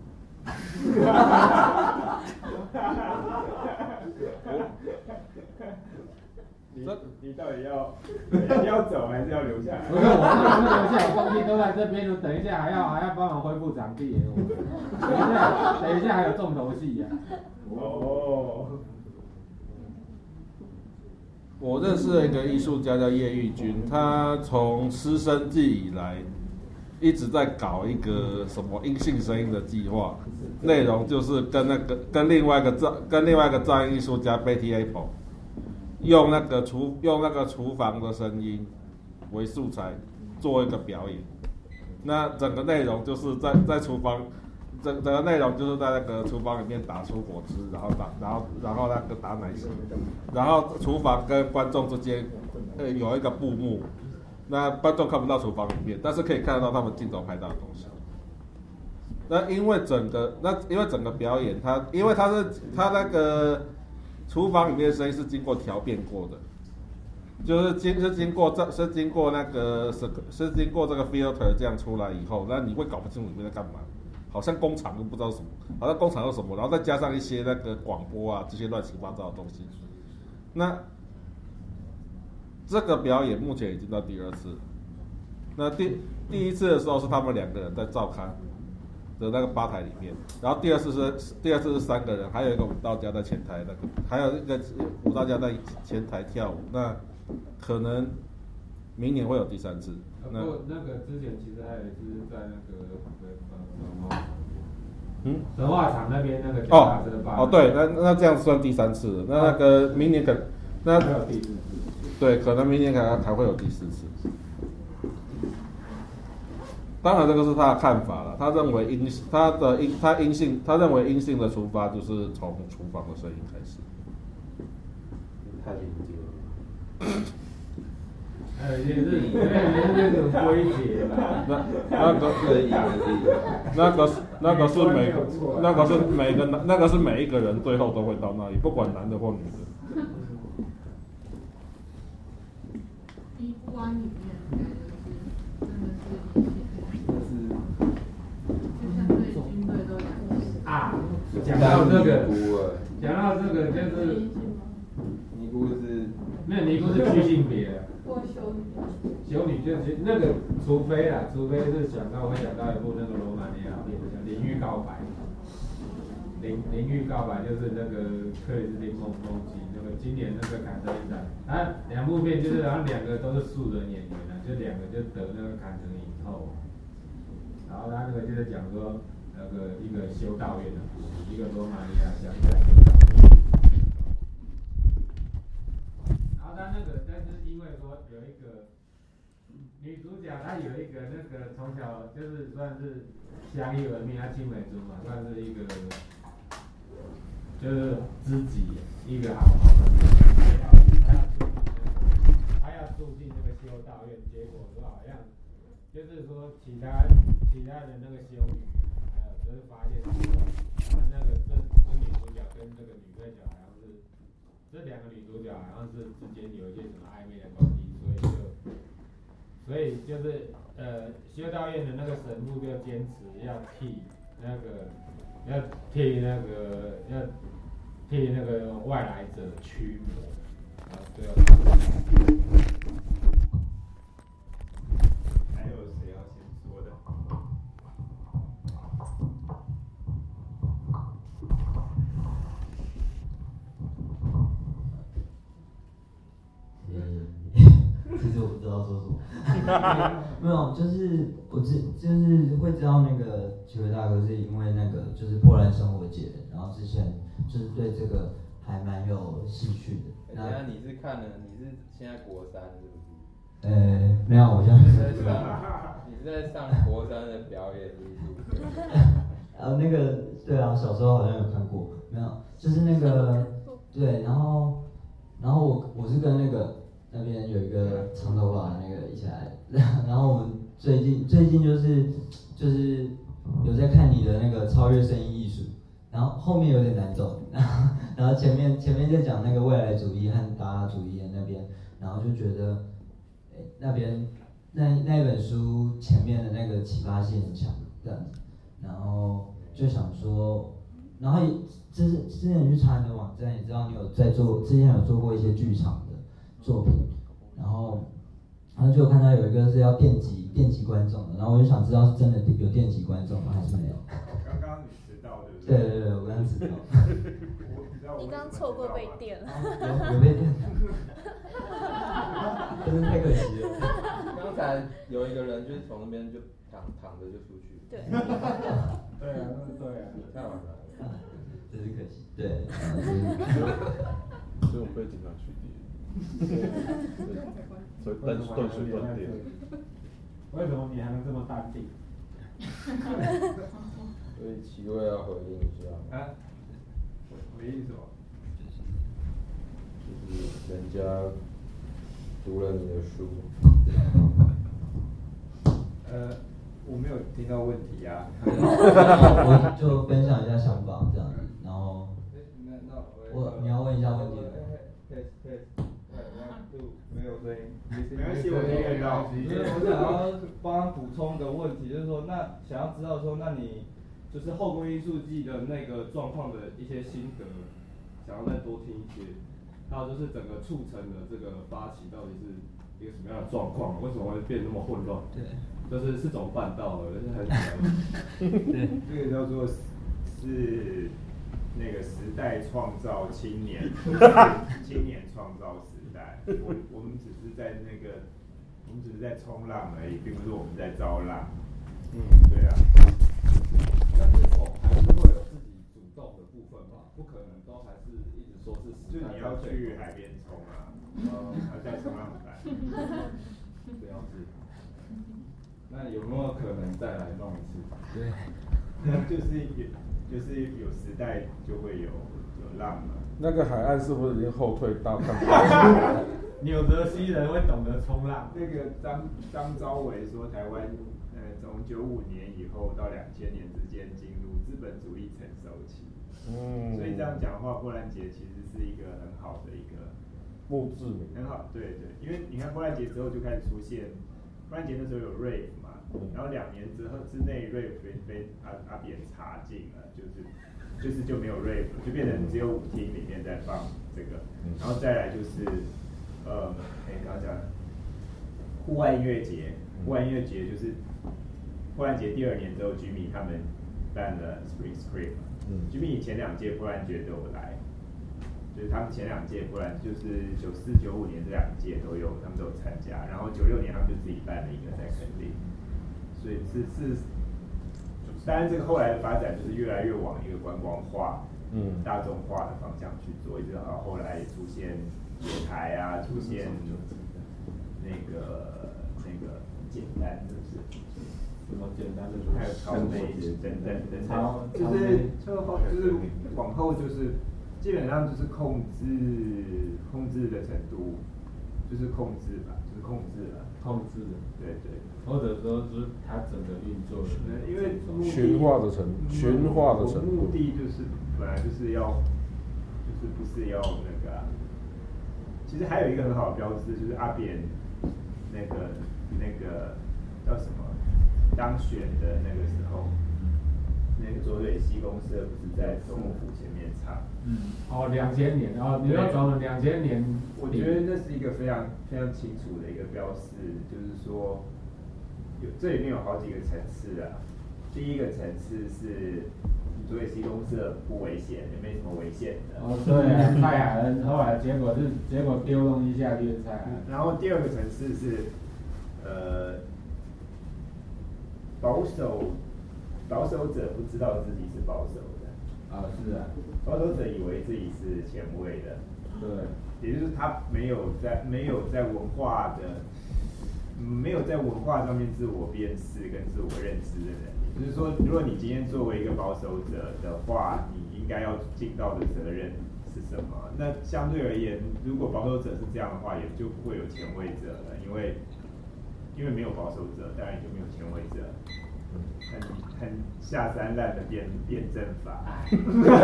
你到底要走还是要留下来？ 不是，我不能留下来，东西都在这边，等一下还要帮忙恢复场地耶。等一下还有重头戏呀。 我认识了一个艺术家叫叶玉君，他从师生季以来一直在搞一个什么阴性声音的计划，内容就是跟另外一个噪音艺术家 Betty Apple 用那个厨房的声音为素材做一个表演。那整个内容就是在厨房。整个内容就是在那个厨房里面打出果汁，然后那个打奶昔，然后厨房跟观众之间有一个布幕，那观众看不到厨房里面，但是可以看得到他们镜头拍到的东西。那因为整个表演，因为他那个厨房里面的声音是经过调变过的，就是经过那个是经过这个 filter 这样出来以后，那你会搞不清楚里面在干嘛。好像工厂又不知道什么，好像工厂有什么，然后再加上一些那个广播啊这些乱七八糟的东西。那这个表演目前已经到第2次，那第一次的时候是他们2个人在照刊的那个吧台里面，然后第二次是3个人，还有一个舞蹈家在前台还有一个舞蹈家在前台跳舞。那可能明年会有第3次。 那个之前其实还有一次在那个文化场那边那个脚踏车吧。 对，那这样算第3次了。那个明年那还有第4次。 对，可能明年还会有第4次。当然这个是他的看法了，他认为阴性的出发就是从厨房的声音开始。 太理解了。 也是那种归结啦。 那个是每一个人最后都会到那里，不管男的或女的。 衣服湾里面真的是就像对军队都讲到这个就是尼姑是没有尼姑是居性别。 或修女就是那个，除非是想到一部那个罗马尼亚片，叫《灵域告白》。灵域告白就是那个克里斯汀·孟基，那个今年那个坎城影展，他2部片就是好像2个都是素人演员啊，就2个就得那个坎城影后。然后他那个就是讲说那个一个修道院的故事，一个罗马尼亚乡下修道院。然后他那个但是因为说有一个女主角她有一个那个从小就是算是乡里闻名，她青梅竹马，算是一个就是知己，一个好的女生。她要住进那个修道院，结果说好像就是说其他的那个修女，还有就是发现她那个这女主角跟这个女配角好像是这两个女主角好像是之间有一些什么暧昧的关系，所以就是修道院的那个神父就坚持要替那个外来者驱魔，然后最后还有谁要先说的？ 其实我不知道说什么，没有，就是就是会知道那个几位大哥是因为那个就是波兰生活节，然后之前就是对这个还蛮有兴趣的。 等下你是看了，你是现在国三是不是？ 没有，我现在你是在上国三的表演艺术。 那个对啊，小时候好像有看过，没有，就是那个对，然后我是跟那边有一个长头发的那个一起来的，然后我们最近就是有在看你的那个超越声音艺术，然后后面有点难走，然后前面在讲那个未来主义和达达主义的那边，然后就觉得那边那本书前面的那个启发性很强这样子，然后就想说，然后之前你去查你的网站，也知道你有在做，之前有做过一些剧场的作品，然后就有看到有一个是要电击观众的，然后我就想知道是真的有电击观众吗，还是没有？ 刚刚你迟到对不对？ 对，我刚迟到。 你刚错过被电了。 有被电，真是太可惜了。 刚才有一个人就是从那边就躺着就出去。 对。 对啊， 太晚了。 真是可惜。对。 所以我们被警察取缔。所以断水断电。 为什么你还能这么淡定？ 所以齐位要回应一下。 啊？回应什么？ 就是人家读了你的书。 我没有听到问题啊。 我就分享一下想法这样子，然后你要问一下问题。 没有声音， 没关系，我听得到。我想要帮他补充个问题，就是说，那想要知道说，那你就是后宫艺术季的那个状况的一些心得，想要再多听一些。还有就是整个促成的这个发起到底是一个什么样的状况？为什么会变那么混乱？ 对， 就是怎么办到的？就是很对，这个叫做是那个时代创造青年，青年创造时代。我们只是在冲浪而已，并不是我们在招浪。对啊。 但是还是会有自己主动的部分吧？不可能都还是一直说是时代。 就你要去海边冲啊，要带冲浪板。 不要是。那有没有可能再来弄一次？ 对。 就是有时代就会有浪嘛。 那个海岸是不是已经后退到看不到？ 纽泽西人会懂得冲浪。 那个张昭伟说，台湾从95年以后到2000年之间进入资本主义成熟期。所以这样讲的话，波兰节其实是一个很好的一个墓志铭。 很好，对，因为你看波兰节之后就开始出现，波兰节那时候有 rave 嘛，然后2年之内 rave 被阿扁查禁了，就没有 rave， 就变成只有舞厅里面在放这个，然后再来就是刚刚讲户外音乐节，户外音乐节就是波兰节第2年之后，居民他们办了 Spring Scream，居民前2届波兰节都有来，就是他们前2届波兰就是94、95年这2届都有，他们都有参加，然后96年他们就自己办了一个在垦丁，所以是。当然，这个后来的发展就是越来越往一个观光化、大众化的方向去做，一直到后来也出现野台啊，出现那个那个简单，是不是？ 什么简单的？ 还有超美等等，就是往后就是基本上就是控制的程度，就是控制吧，就是控制了。 控制的， 对对。 或者说就是它整个运作的， 因为驯化的程度， 目的就是本来就是要，就是不是要那个、啊。其实还有一个很好的标志，就是阿扁那个叫什么当选的那个时候，那个浊水溪公社不是在总统府前面唱。 2000年，你要找了2000年。 我觉得那是一个非常非常清楚的一个标示，就是说，这里面有好几个层次啊。第一个层次是浊水溪公社不危险，也没什么危险的。 对啊，蔡海恩后来结果丢东西下去是蔡海恩。 然后第二个层次是，保守者不知道自己是保守的。 是啊。 保守者以为自己是前卫的。 对。 也就是他没有在文化上面自我辨识跟自我认知的能力。就是说，如果你今天作为一个保守者的话，你应该要尽到的责任是什么？那相对而言，如果保守者是这样的话，也就不会有前卫者了，因为没有保守者，当然就没有前卫者。很下三滥的辩证法。 这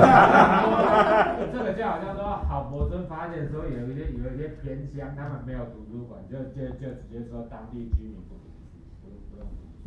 个就好像说，郝柏村发现说有一些偏乡，他们没有图书馆，就直接说当地居民不用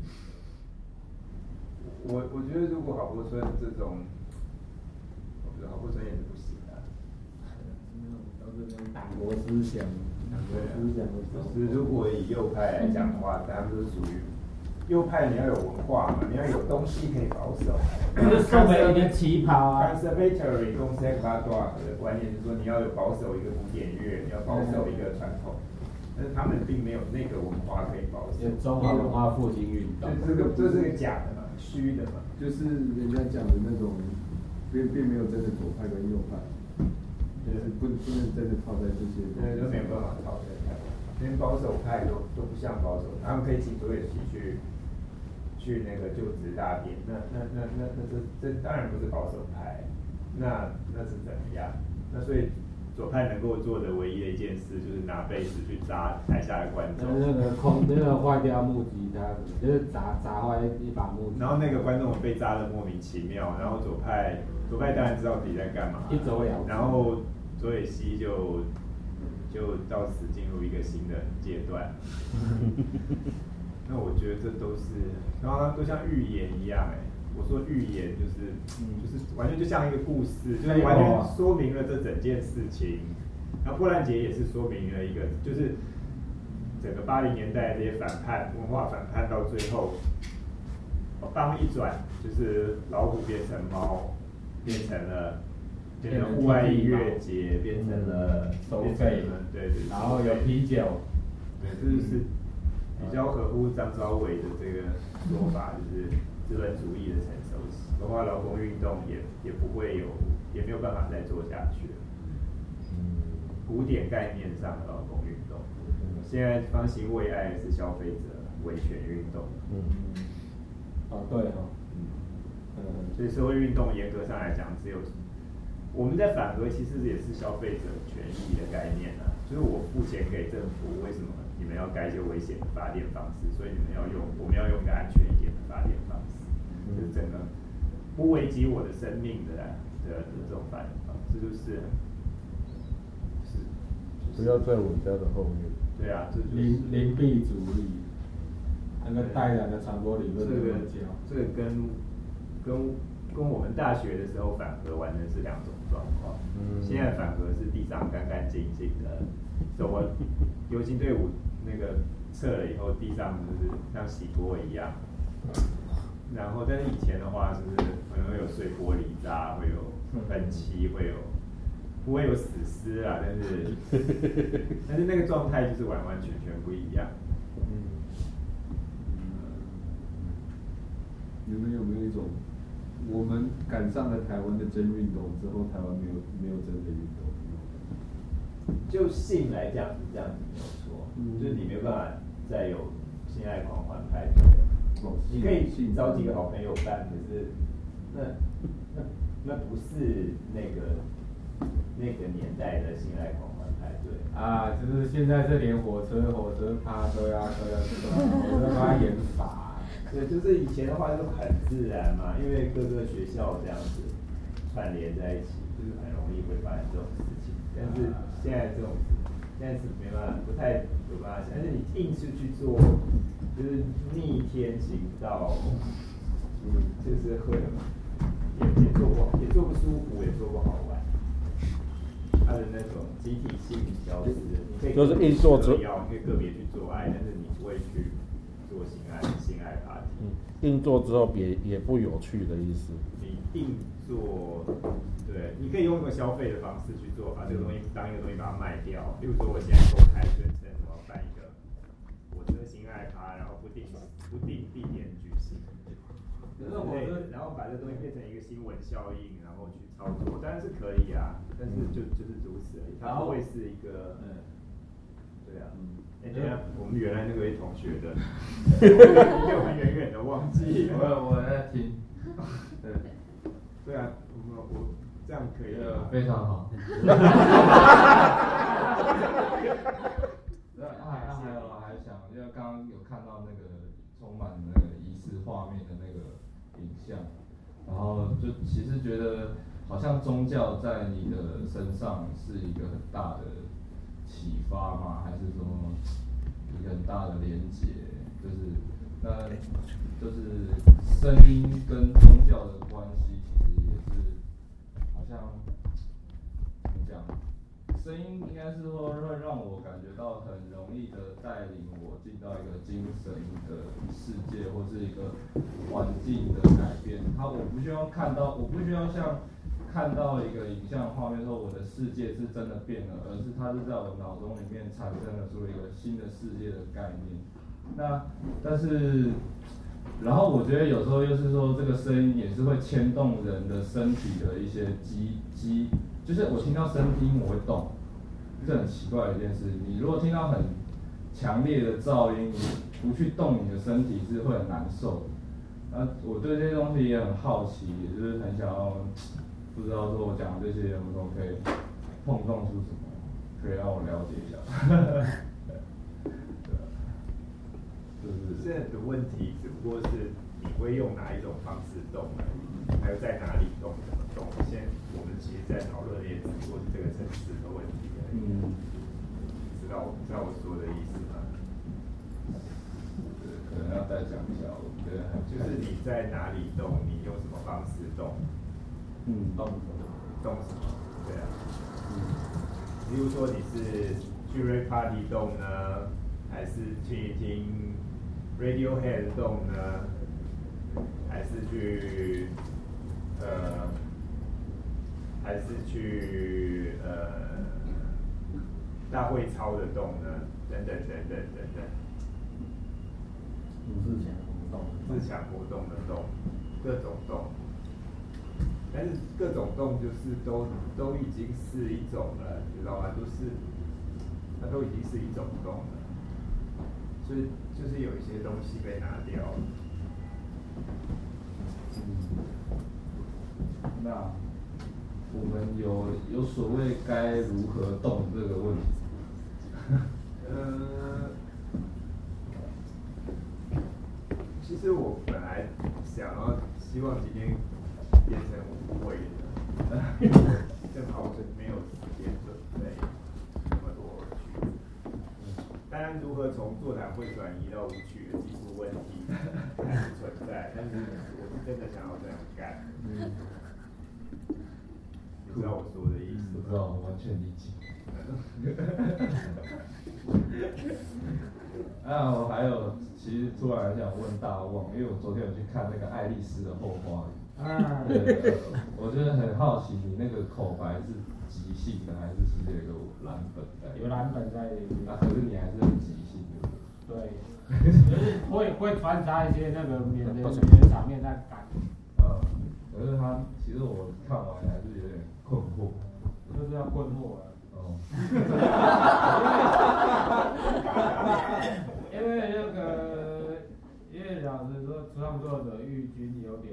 读书。 我觉得如果郝柏村这种，我觉得郝柏村也是不行的。 都是那种党国思想， 就是如果以右派来讲的话，他们都是属于。右派你要有文化嘛，你要有东西可以保守。 就是送给一个旗袍啊。 Conservatory conservatoire 的观念就是说，你要有保守一个古典乐，你要保守一个传统，但是他们并没有那个文化可以保守。 中华文化复兴运动。 这是个假的嘛，虚的嘛。 就是人家讲的那种，并没有真的左派跟右派，就是不能真的套在这些。 对，都没有办法套在台湾，连保守派都不像保守，他们可以请左水溪去那个就职大典，那这当然不是保守派，那是怎么样？那所以左派能够做的唯一的一件事，就是拿被子去砸台下的观众。 那个坏掉木吉他，就是砸坏一把木吉他。 然后那个观众被砸得莫名其妙，然后左派当然知道自己在干嘛， 一走了之。 然后浊水溪就到此进入一个新的阶段。那我觉得这都是，刚刚都像预言一样我说预言就是完全就像一个故事，就是完全说明了这整件事情。然后波兰节也是说明了一个，就是整个80年代这些反叛文化反叛到最后，当一转，就是老虎变成猫，变成户外音乐节，变成了收费， 对， 然后有啤酒， 对，这就是比较合乎张昭伟的这个说法，就是资本主义的成熟期，包括劳工运动也不会有，也没有办法再做下去了。古典概念上的劳工运动，现在方兴未艾是消费者维权运动。 对所以社会运动严格上来讲，只有我们在反核，其实也是消费者权益的概念啊。就是我付钱给政府，为什么你们要盖一些危险的发电方式？所以我们要用一个安全一点的发电方式，就是整个不危及我的生命的这种发电方式，就是不要在我家的后面。 对啊，这就是邻避主义，那个带来的传播理论这个跟我们大学的时候反核完全是两种状况。现在反核是地上干干净净的，走完游行队伍那个撤了以后，地上就是像洗锅一样。然后，但是以前的话，就是可能会有碎玻璃渣，会有喷漆，不会有死尸啊，但是那个状态就是完完全全不一样。 你们有没有一种，我们赶上了台湾的真运动之后，台湾没有真的运动？ 就性来讲是这样子没有错，就是你没有办法再有性爱狂欢派对，你可以找几个好朋友办，可是那不是那个年代的性爱狂欢派对啊，就是现在这连火车趴都要火车趴演法。 对，就是以前的话就很自然嘛，因为各个学校这样子串联在一起，就是很容易会发生这种事情。但是现在是没办法，不太有办法。但是你硬是去做，就是逆天行道，就是会也做不舒服，也做不好玩。它的那种集体性消失，你可以就是硬做你可以个别去做爱，但是你不会去做性爱 party。 硬做之后也不有趣的意思。 你硬做，对，你可以用一个消费的方式去做，把这个东西当一个东西把它卖掉。例如说，我现在公开宣称我要办一个火车性爱趴，然后不定地点举行，然后把这个东西变成一个新闻效应，然后去操作，当然是可以啊，但是就是如此而已，它不会是一个对啊。对啊，我们原来那位同学的，被我们远远的忘记。 我在听。 对啊，我这样可以吗？ 非常好。还想，因为刚刚有看到那个充满那个仪式画面的那个影像，然后就其实觉得好像宗教在你的身上是一个很大的启发吗？还是说一个很大的连结？就是声音跟宗教的关系，其实也是好像怎么讲？声音应该是说会让我感觉到很容易的带领我进到一个精神的世界，或是一个环境的改变。我不需要像看到一个影像画面说我的世界是真的变了，而是它是在我脑中里面产生了出了一个新的世界的概念。但是，然后我觉得有时候又是说这个声音也是会牵动人的身体的一些就是我听到声音我会动，这很奇怪的一件事。你如果听到很强烈的噪音，你不去动你的身体是会很难受的。我对这些东西也很好奇，也就是很想要，不知道说我讲的这些有没有可以碰撞出什么，可以让我了解一下。 现在的问题只不过是你会用哪一种方式动而已，还有在哪里动，怎么动。现在我们其实在讨论的也只不过是这个城市的问题而已。知道我说的意思吗？ 可能要再讲一下，我觉得就是你在哪里动，你用什么方式动？动什么？对啊。比如说你是去 rave party 动呢，还是去听 Radiohead 动呢，还是去大会操的动呢？等等。自强活动的动，各种动。但是各种动就是都已经是一种了，知道吗？它都已经是一种动了，所以就是有一些东西被拿掉了。 那我们有所谓该如何动这个问题？ 其实我本来想要希望今天变成舞会的，正好是没有时间准备那么多曲子。当然，如何从座谈会转移到舞曲的技术问题还是存在，但是我是真的想要这样干。你知道我说的意思吗？ 不知道，完全理解。我还有，其实突然想问大旺，因为我昨天有去看那个《爱丽丝的后花园》。对，我就是很好奇，你那个口白是即兴的，还是有一个蓝本在？ 有蓝本在里面。 可是你还是很即兴的。 对，就是会穿插一些那个免得场面在赶。 可是其实我看完还是有点困惑。 就是要困惑啊。因为那个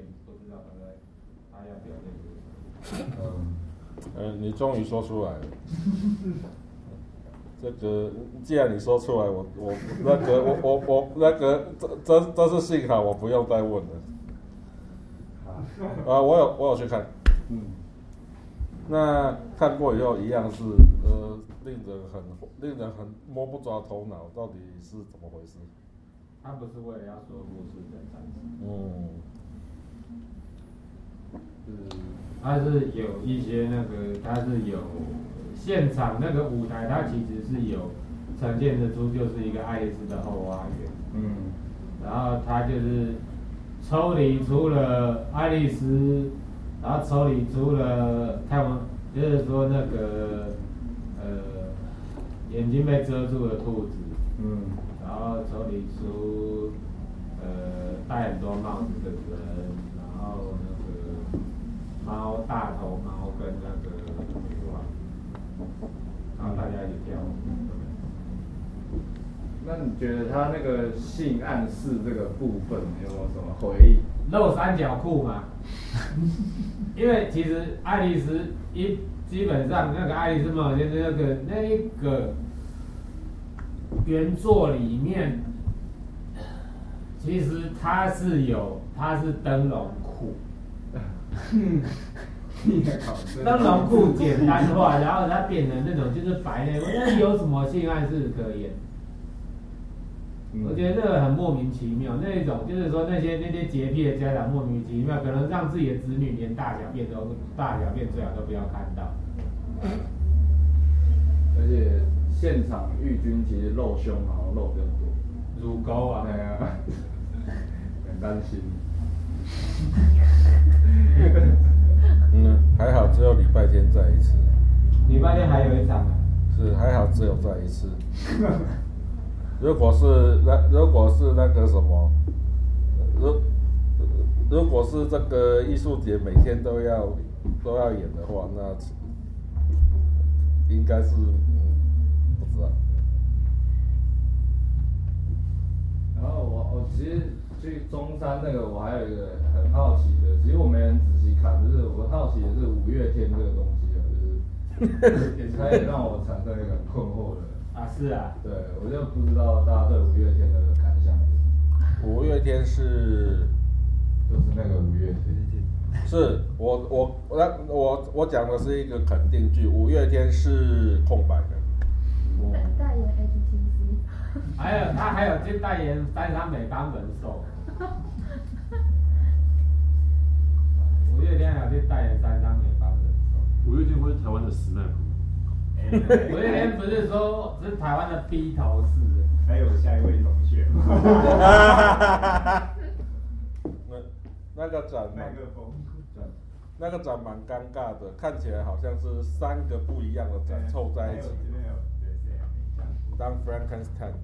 点不知道他要表现多少。 你终于说出来了。这个，既然你说出来，我那个这是幸好我不用再问了。我有去看。那看过以后一样是令人很摸不着头脑，到底是怎么回事？ 他不是为了要说故事的战士。他是有一些他是有现场那个舞台，它其实是有呈现得出就是一个爱丽丝的后花园。然后他就是抽离出了爱丽丝，然后抽离出了就是说眼睛被遮住的兔子。然后抽离出戴很多帽子的人，然后猫大头猫跟女王，然后大家一起跳舞。 那你觉得他那个性暗示这个部分有没有什么回忆？ 露三角裤嘛，因为其实爱丽丝基本上那个爱丽丝梦游仙境那一个原作里面，其实它是灯笼裤。灯笼裤简单化，然后它变成那种就是白内裤，那有什么性暗示可言？我觉得这个很莫名其妙，那一种就是说那些洁癖的家长莫名其妙，可能让自己的子女连大小便最好都不要看到。 而且现场玉君其实露胸好像露比较多， 乳沟啊， 对啊，很担心。 还好只有礼拜天再一次。 礼拜天还有一场啊？ 是还好只有再一次。如果是那个什么，如果是这个艺术节每天都要演的话，那应该是不知道。 然后我其实去中山那个，我还有一个很好奇的，其实我没很仔细看，就是我好奇的是五月天这个东西就是它也让我产生一个很困惑的。 是啊。对， 我就不知道大家对五月天的感想。 五月天就是那个五月天。 是我讲的是一个肯定句，五月天是空白的。 代言 HTC。 还有去代言三商美邦人寿。五月天还有去代言三商美邦人寿。 五月天会是台湾的史奈普。 五月天不是说是台湾的 B 头士， 还有下一位同学。 那个展蛮尴尬的，看起来好像是3个不一样的展凑在一起，当 Frankenstein。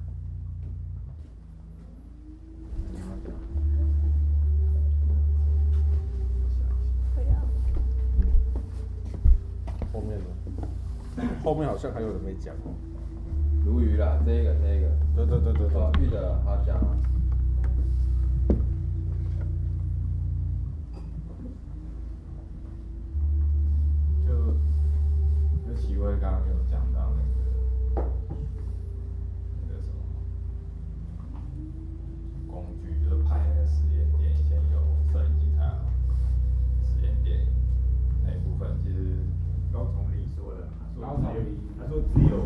后面好像还有人没讲哦。 鲈鱼啦，这个。对。玉的好讲啊。 就启威刚刚有讲到那个什么工具，就是拍那个实验电影，先有摄影机才有实验电影那一部分，其实高崇礼说的，他说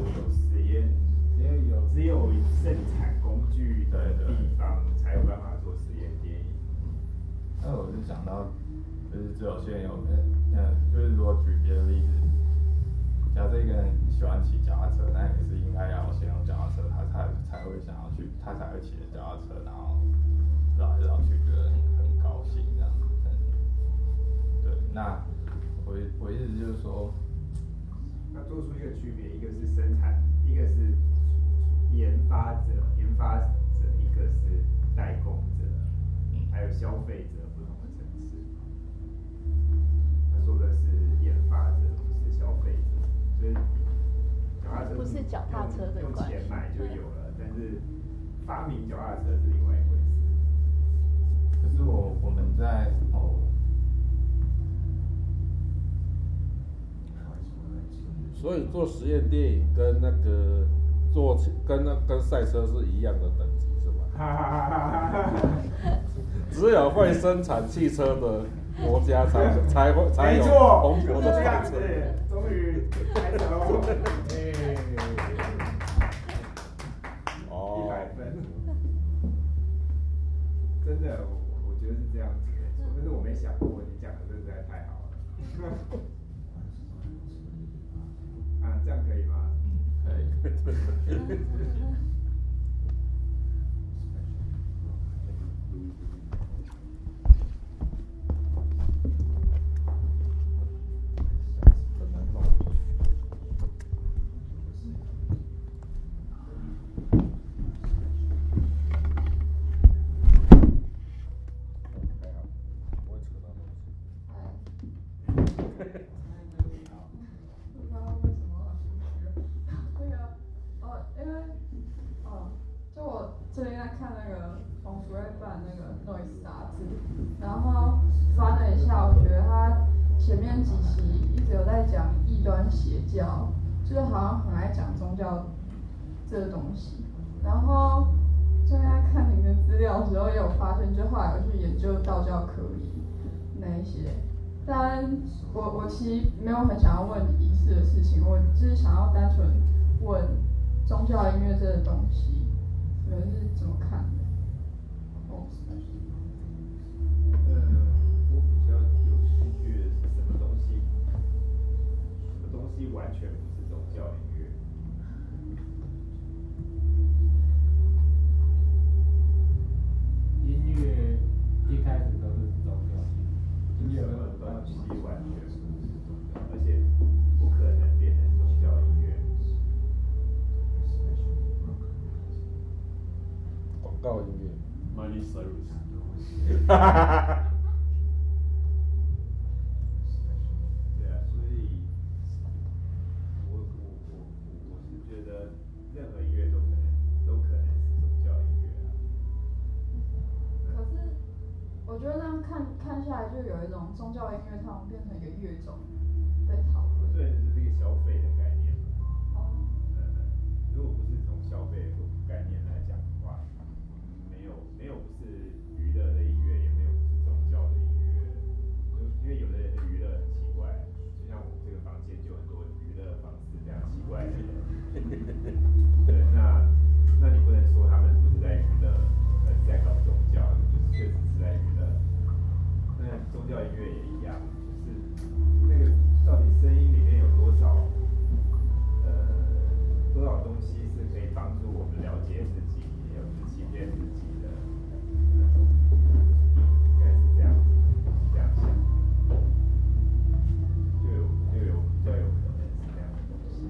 只有生产工具的地方才有办法做实验电影。 那我就想到，就是只有现有的，就是如果举别的例子，假设一个人喜欢骑脚踏车，那也是应该要先用脚踏车，他才会想要去，他才会骑着脚踏车，然后绕来绕去，觉得很高兴这样子。对，那我意思就是说， 要做出一个区别，一个是生产，一个是研发者，一个是代工者，还有消费者不同的层次。他说的是研发者，不是消费者，所以脚踏车不是脚踏车的用关系， 钱买就有了，但是发明脚踏车是另外一回事。 可是我们在所以做实验电影跟那个跟赛车是一样的等级是吧？只有会生产汽车的国家才有蓬勃的赛车。 终于开始喽！ 哦 ，100分，真的，我觉得是这样子的，但是我没想过，你讲的真的实在太好了。啊，这样可以吗？ 可以。 最近在看那个冯福瑞办那个 Noise 杂志，然后翻了一下，我觉得他前面几期一直有在讲异端邪教，就是好像很爱讲宗教这个东西。然后最近在看您的资料的时候，也有发现，就后来有去研究道教科仪那一些。但我其实没有很想要问仪式的事情，我只是想要单纯问宗教音乐这个东西。你们是怎么看的？ 我比较有兴趣的是什么东西完全不是宗教音乐？ 音乐一开始都是宗教性， 什么东西完全不是宗教，而且不可能变成宗教音乐。 广告音乐 ，Miley Cyrus。 对啊，所以我是觉得任何音乐都可能是宗教音乐啊。 可是我觉得这样看下来，就有一种宗教音乐它们变成一个乐种被讨论。 对，这是一个消费的概念嘛。哦。如果不是从消费的概念来讲的话，没有不是娱乐的音乐，也没有不是宗教的音乐，因为有的人的娱乐很奇怪，就像我们这个房间就很多娱乐方式这样奇怪的人。对，那你不能说他们不是在娱乐，在搞宗教，就是确实是在娱乐。那宗教音乐也一样，就是那个到底声音里面有多少东西是可以帮助我们了解自己，也不是欺骗自己的那种，应该是这样想，就有比较有可能是这样的东西。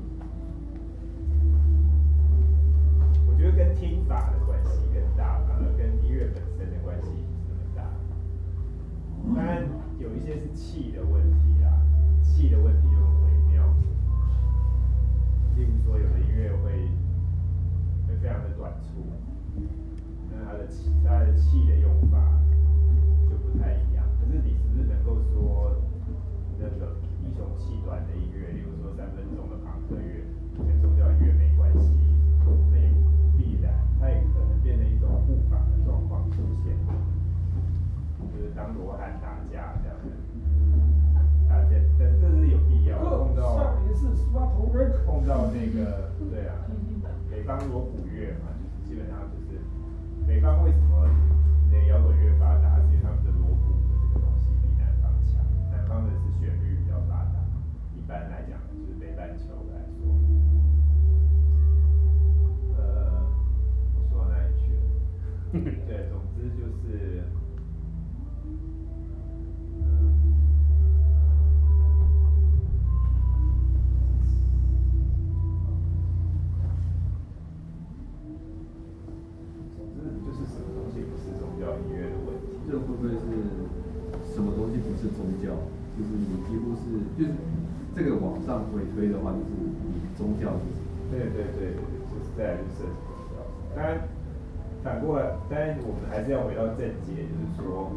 我觉得跟听法的关系更大，反而跟音乐本身的关系不是那么大。当然有一些是气的问题啦，气的问题就很微妙。例如说，有的音乐会非常的短促，那它的气的用法就不太一样。可是你是不是能够说那个一种气短的音乐，例如说3分钟的朋克乐，跟宗教音乐没关系？那也必然，它也可能变成一种护法的状况出现，就是当罗汉打架这样的。但这是有必要碰到那个，对啊，北方锣鼓乐嘛，就是基本上就是北方为什么那个摇滚乐发达，是因为他们的锣鼓这个东西比南方强，南方的是旋律比较发达，一般来讲就是北半球来说，我说到哪里去了？对，总之就是。就是什么东西不是宗教音乐的问题？ 这会不会是什么东西不是宗教？就是你几乎是就是这个往上回推的话，就是你宗教就是。 对，就是再来就是宗教。当然， 反过来，当然我们还是要回到正解，就是说，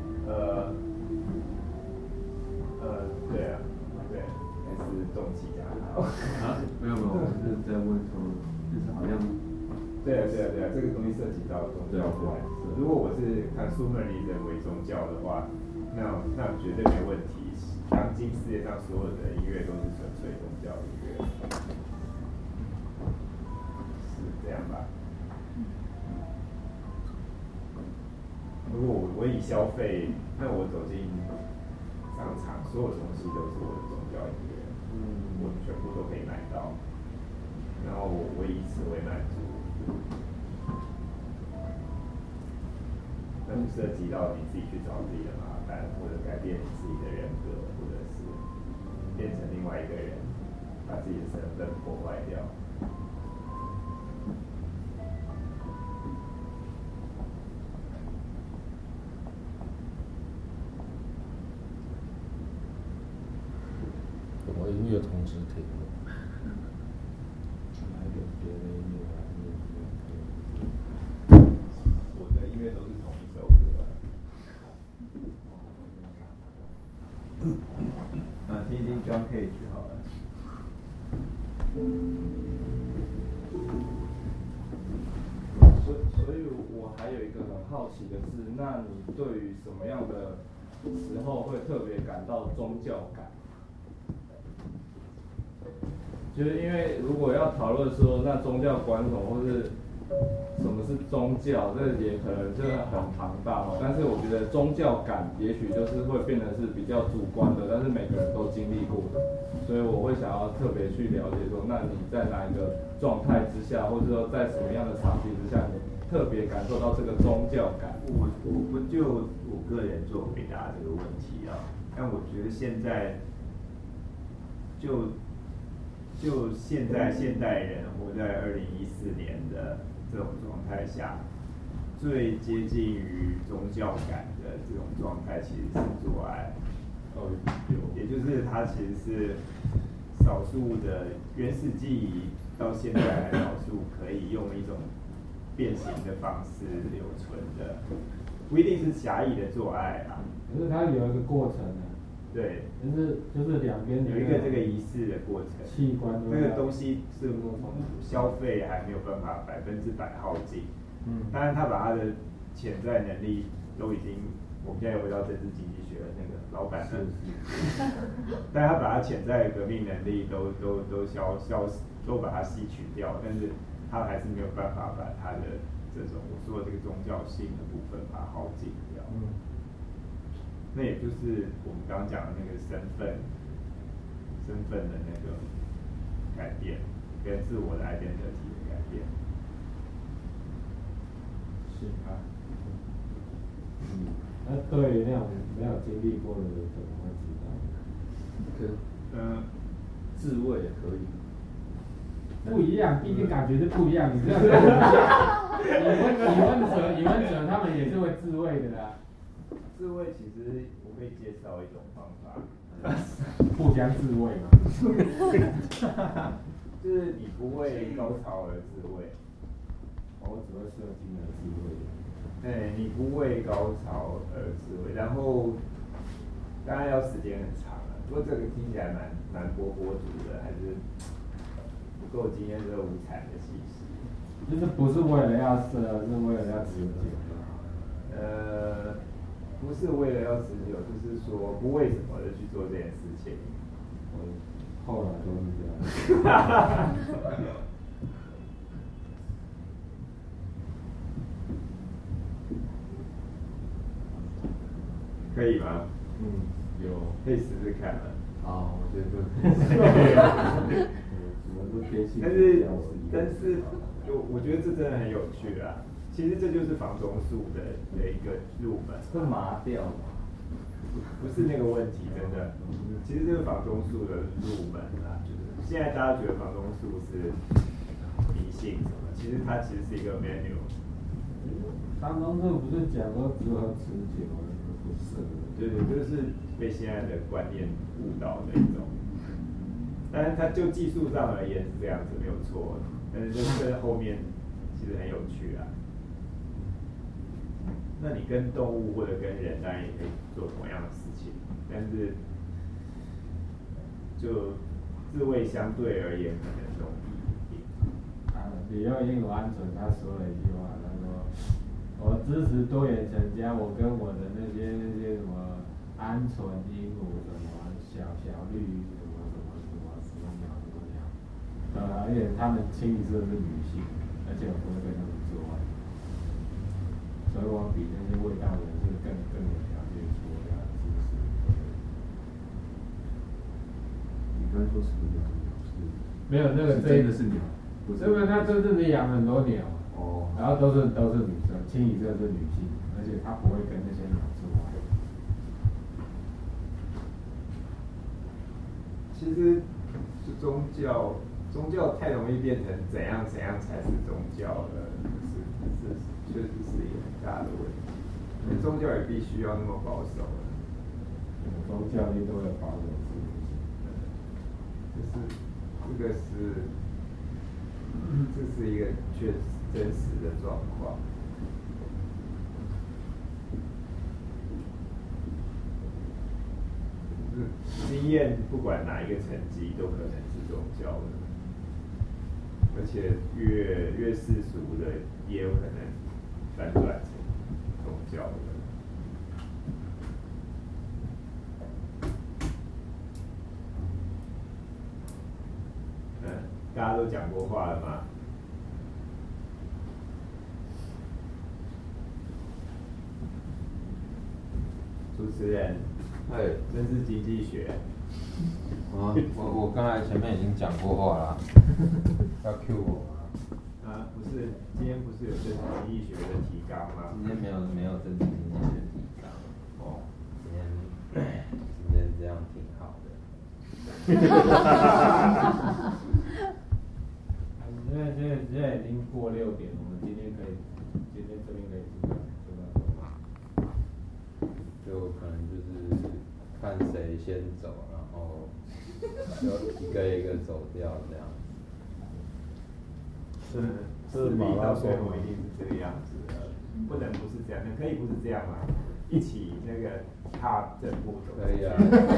对啊，对，还是动机啊。 没有，我是在问说，就是好像。 对啊，这个东西涉及到宗教观。如果我是consumerism为宗教的话，那绝对没问题。当今世界上所有的音乐都是纯粹宗教音乐，是这样吧？如果我以消费，那我走进商场，所有东西都是我的宗教音乐，我全部都可以买到，然后我以此为满足。那就涉及到你自己去找自己的麻烦，或者改变你自己的人格，或者是变成另外一个人，把自己的身份破坏掉。 我音乐同时停了。 我的音乐都是同一首歌。听一听 John Cage 好了。 所以我还有一个很好奇的是，那你对于什么样的时候会特别感到宗教感？就是因为如果要讨论说那宗教观什么，或是什么是宗教，这也可能就是很庞大嘛。但是我觉得宗教感也许就是会变得是比较主观的，但是每个人都经历过的，所以我会想要特别去了解说，那你在哪一个状态之下，或者说在什么样的场景之下，你特别感受到这个宗教感？ 我不就我个人做回答这个问题啊，但我觉得现在就现代人活在2014年的这种状态下，最接近于宗教感的这种状态其实是做爱。也就是它其实是少数的原始记忆到现在还少数可以用一种变形的方式留存的，不一定是狭义的做爱啊。 可是它有一个过程啊。 对， 就是两边有一个这个仪式的过程， 器官那个东西是消费还没有办法100%耗尽。当然他把他的潜在能力都已经，我们现在又回到政治经济学的那个老板的，但他把他潜在的革命能力都把它吸取掉，但是他还是没有办法把他的这种我说的这个宗教性的部分把它耗尽掉。那也就是我们刚刚讲的那个身份的那个改变，跟自我的 identity 的改变。 是啊。那对于那种没有经历过的人怎么会知道？ 自慰也可以。 不一样，毕竟感觉是不一样。你这样，疑问者他们也是会自慰的啦。 自慰其实我可以介绍一种方法， 互相自慰嘛。 就是你不为高潮而自慰， 我只会射精而自慰。 你不为高潮而自慰，然后当然要时间很长了。不过这个听起来蛮波足的，还是不够今天这个无产的气息。 就是不是为了要射，是为了要持久。 不是为了要持久，就是说不为什么的去做这件事情。 后来都是这样。 可以吗？ 有， 可以试试看吗？ 好，我觉得可以。 但是，我觉得这真的很有趣啊。其实这就是房中术的一个入门。 会麻掉吗？ 不是那个问题，真的。其实这个房中术的入门啊，就是现在大家觉得房中术是迷信什么，其实它其实是一个 manual。 房中术不是讲说如何持久，不是。 对，就是被现在的观念误导的一种。但是它就技术上而言是这样子没有错，但是这后面其实很有趣啊。 那你跟动物或者跟人当然也可以做同样的事情，但是就自卫相对而言可能容易一点。 你用鹦鹉鹌鹑，他说了一句话，他说：“我支持多元成家，我跟我的那些什么鹌鹑、鹦鹉什么小绿什么鸟，而且他们清一色是女性，而且我不会跟他们做爱，所以我比那些味道的人是更有条件说要支持。” 你刚才说什么鸟？是？ 没有那个真的是鸟。 这个他真正你养很多鸟，然后都是女生，清一色是女性，而且他不会跟那些鸟做爱。 其实是宗教太容易变成怎样才是宗教了，这确实是一个很大的问题。宗教也必须要那么保守了。 宗教力都会保守这是一个确实真实的状况。经验不管哪一个层级都可能是宗教的，而且越世俗的也有可能反转成宗教的。大家都讲过话了吗？主持人，政治经济学。 我刚才前面已经讲过话了，要 cue 我吗？ 不是，今天不是有政治经济学的提纲吗？ 今天没有政治经济学的提纲。哦，今天这样挺好的。 现在已经过6点，我们今天这边可以做到什么？ 就可能就是看谁先走，然后就一个一个走掉这样子。 是马拉松一定是这个样子的，不能不是这样，可以不是这样吗？一起那个踏正步走。 可以啊。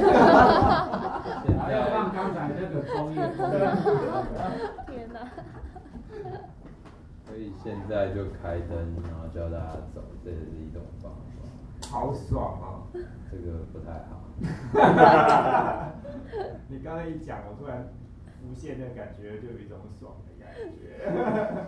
还要放刚才那个工业。 天哪！ 所以现在就开灯，然后叫大家走，这也是一种方法。 好爽哦！ 这个不太好。 你刚才一讲，我突然浮现的感觉，就有一种爽的感觉。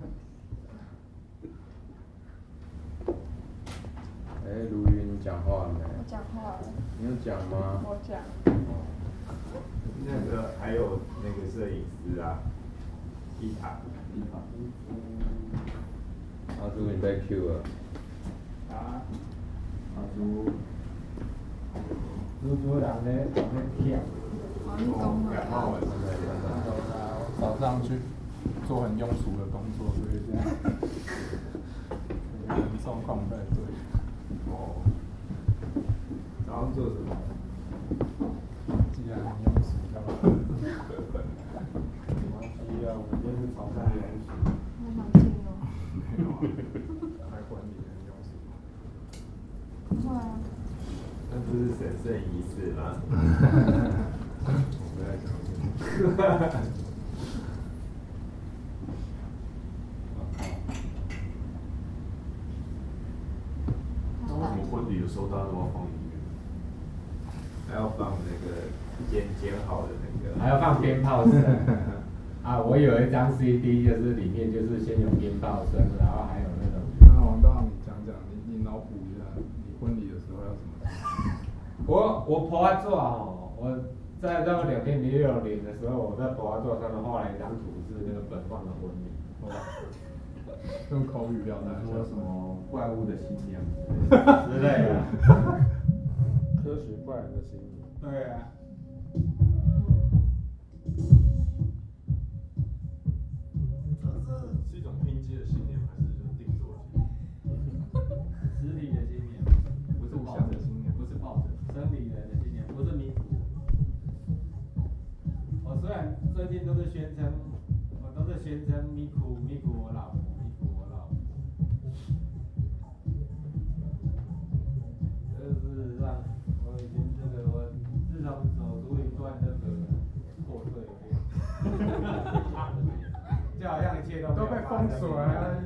卢云讲话了没？ 我讲话了。 你有讲吗？ 我讲。 那个还有那个摄影师啊，伊塔。 阿朱，你被 Q 了。 啊。阿朱人咧跳。 感冒了， 早上去做很庸俗的工作，所以这样状况不太对。 早上做什么？ 既然很庸俗，干嘛？ 我今天是早上庸俗。 好想听哦。 没有啊，还管理很庸俗。 不会啊。 那不是神圣仪式吗？ 我不太相信。 那为什么婚礼的时候大家都要放音乐？ 还要放那个剪好的那个。 还要放鞭炮声。啊，我有一张 CD， 就是里面就是先有鞭炮声，然后还有那种。 那王道，你讲讲，你脑补一下，你婚礼的时候要什么？ 我婆阿座哦，我在这个2006年的时候，我在婆阿座上面画了一张图，是那个本放的婚礼。 用口语表达说什么怪物的新娘之类的。 科学怪人的新娘。 对啊。 是一种拼接的信念，还是就是定做的信念？ 实体的信念，不是抱着信念，不是抱着生理人的信念，不是弥补。我虽然最近都是宣称弥补我老婆，弥补我老婆。 乱那个破碎了，就好像一切都被封锁了。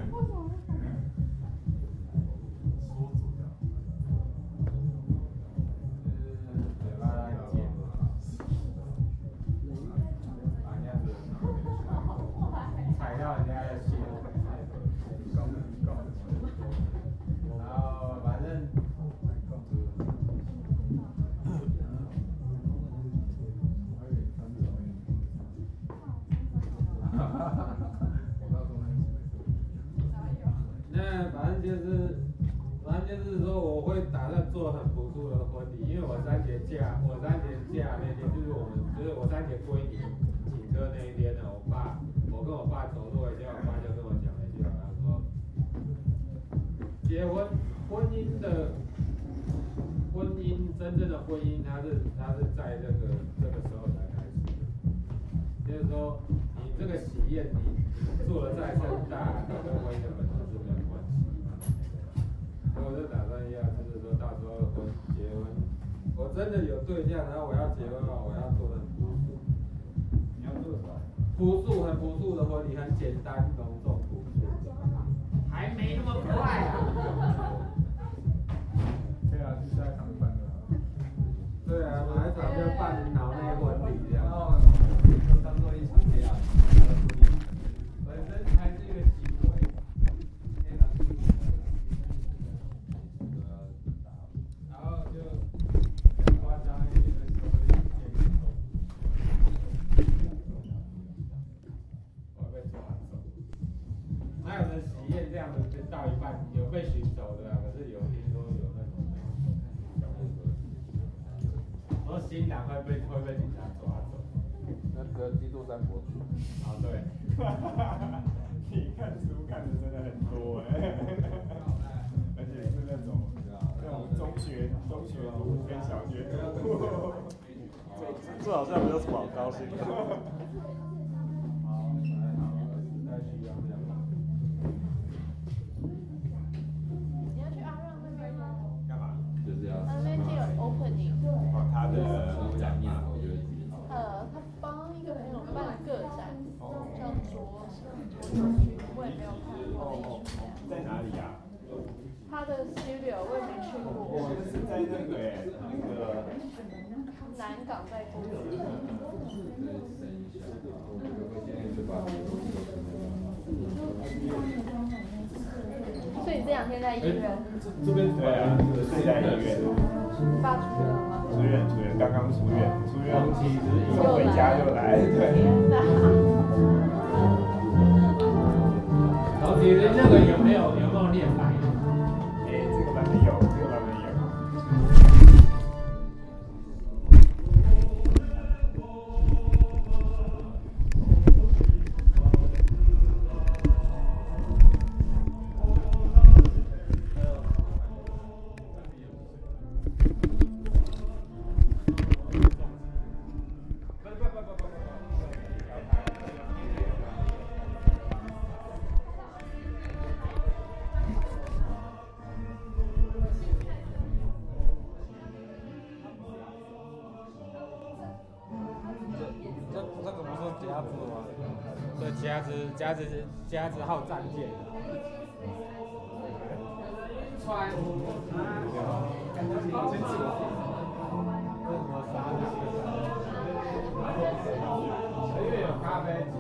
踩到人家的血，然后反正，那反正就是说，我会打算做很朴素的婚礼，因为我三节假那天就是我三节归你请客那一天呢，我跟我爸走路回家，我爸就跟我讲了一句话，他说，真正的婚姻，它是在这个时候才开始的，就是说你这个喜宴你做的再盛大，它跟婚姻的本质是没有关系。所以我就打算就是说到时候结婚，我真的有对象，然后我要结婚的话，我要做的很朴素。你要做什么？很朴素的婚礼，很简单、隆重、朴素。还没那么快啊！ 对啊，就下一场办的。 对啊，哪一场就办脑内婚礼这样。 就当做一场这样。 本身还是一个行为。然后就很夸张一点的说我被抓走。哪有人喜宴这样子到一半有被寻走的啊？可是有听说有那种说新郎会被警察抓走。 那个基督山伯爵。 啊对。 你看书看的真的很多而且是那种中学读跟小学读。 这好像没有什么好高兴的。 你要去阿让那边吗？ 干嘛？ 就是要。 那边就有 opening。 哦，他的讲念头就是。 他帮一个朋友办个展，叫卓区，我也没有看过的艺术家。 在哪里啊？ 他的 studio 我也没去过。 是在那个南港在公司。所以这2天在医院。 这边对啊，是在医院。 爸出院了吗？ 出院，刚刚出院，送回家又来，对。 然后其实那个有没有练白？ 这个版本有。 夹子号战舰，穿因为有咖啡机。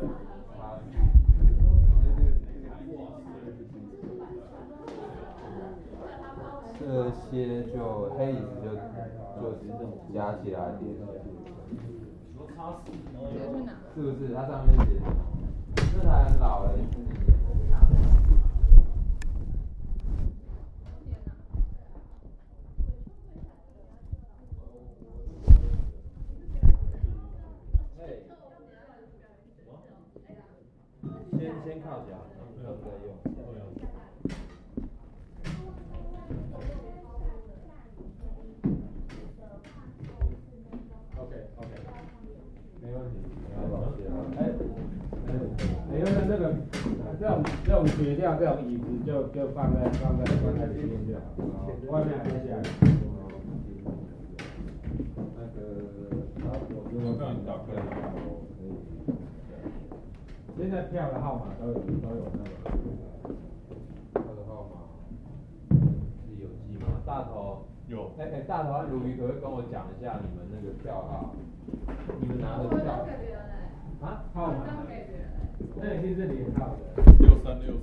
这些就黑椅子就加起来点。是不是？它上面写什么？这台很老了，你自己演。 先靠脚，然后再用。OK， 没问题。 因为那个这种学校这种椅子就放在里面就好，外面还是下来。那个，如果让你打开的话，可以。现在票的号码都有那个。 票的号码是有记吗？大头有。大头和鲈鱼可不可以跟我讲一下你们那个票号？你们拿的票。啊？号码？ 那已经是连号的。 6364。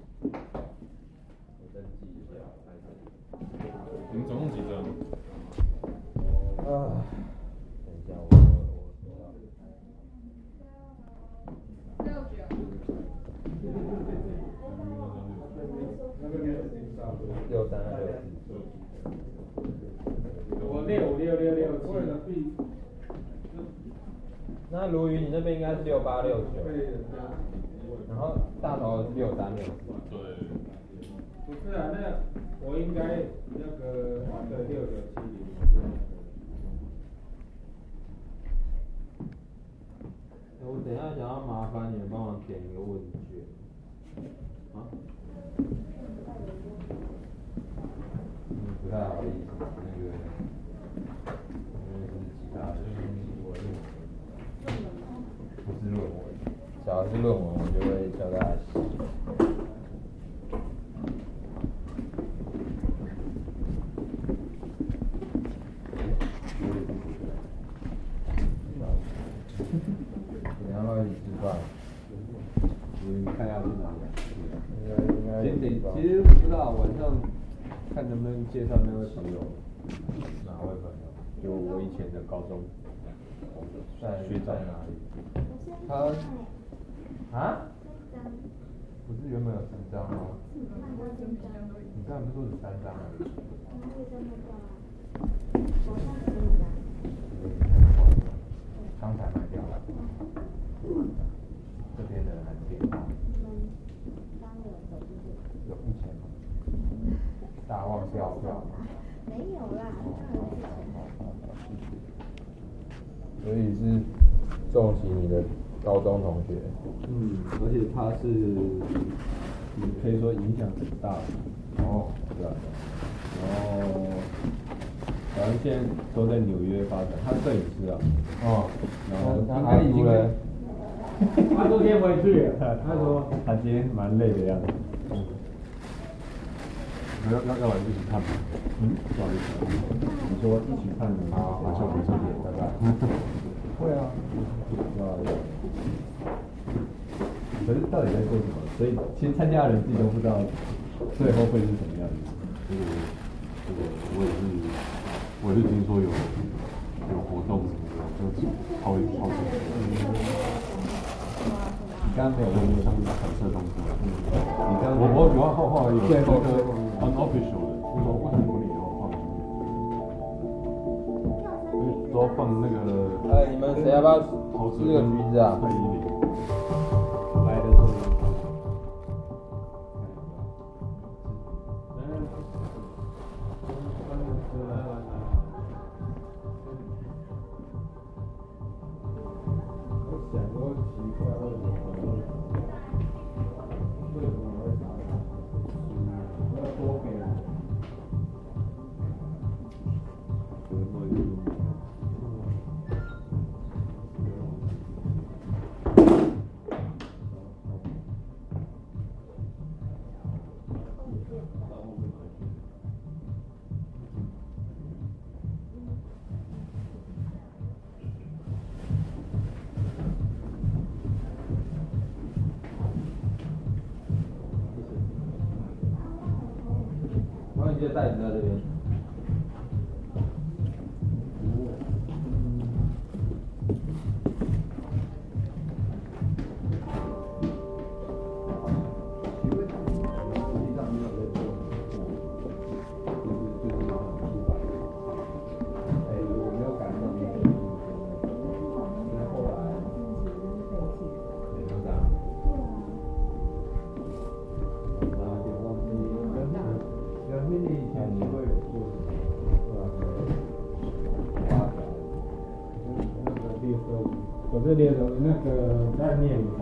我登记一下。 你们总共几张？ 等一下我我656667。 为了避。 那鲈鱼你那边应该是6869，然后大头是6364。 对。 不是啊，那我应该那个对6970。 我等一下想要麻烦你们帮忙填一个问卷。啊？不太好意思，那个因为是其他的不是论文，只要是论文我就会教大家写。你要不要一起吃饭？ 你看要去哪里？ 应该其实不知道晚上看能不能介绍那位朋友。 哪位朋友？ 就我以前的高中学长哪里？ 他啊？不是原本有4张吗？你刚才不是说只3张而已？刚才买掉了。这边的人还是电话。有付钱吗？大旺票票。 没有啦， 所以是重启你的高中同学。 而且他是，你可以说影响很大。 哦， 对啊。然后，反正现在都在纽约发展，他是摄影师啊。 哦。 然后他还读了。 他昨天回去了，他说他今天蛮累的样子。要不然一起看吗？不好意思，你说一起看马上回去点，拜拜。会啊。可是到底在做什么？所以其实参加的人自己都不知道最后会是什么样子。这个我也是听说有活动什么的，就抛出去。你刚刚没有用上彩色东西。你刚刚我后来有最后一个 unofficial 的，就是说不同婚礼都放进去，都放那个。 你们谁要不要吃个橘子啊？ 来的时候。 一些袋子在这边。 我这里有那个概念的，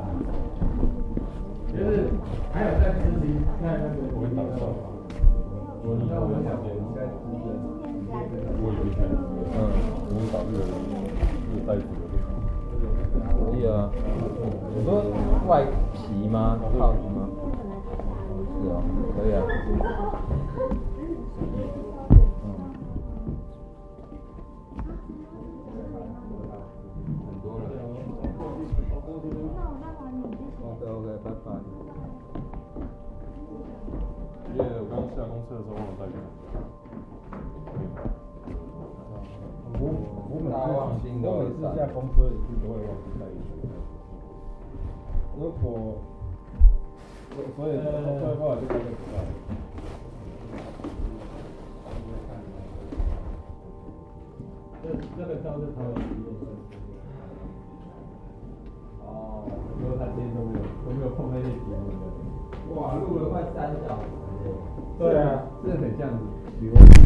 就是还有在执行在那个我们导售，我们小学应该是我有一台，我们导这个袋子的。 可以啊。你说外皮吗？套子吗？是哦，可以啊。OK， 拜拜。 因为我刚下公车的时候忘了带卡。我每次下公车一定都会忘记带一个。如果所以的话就带个口袋。 这个招是他的实验室。哦，因为他今天都没有碰那些题目的。 哇，录了快3小时。 对啊， 这很像比如。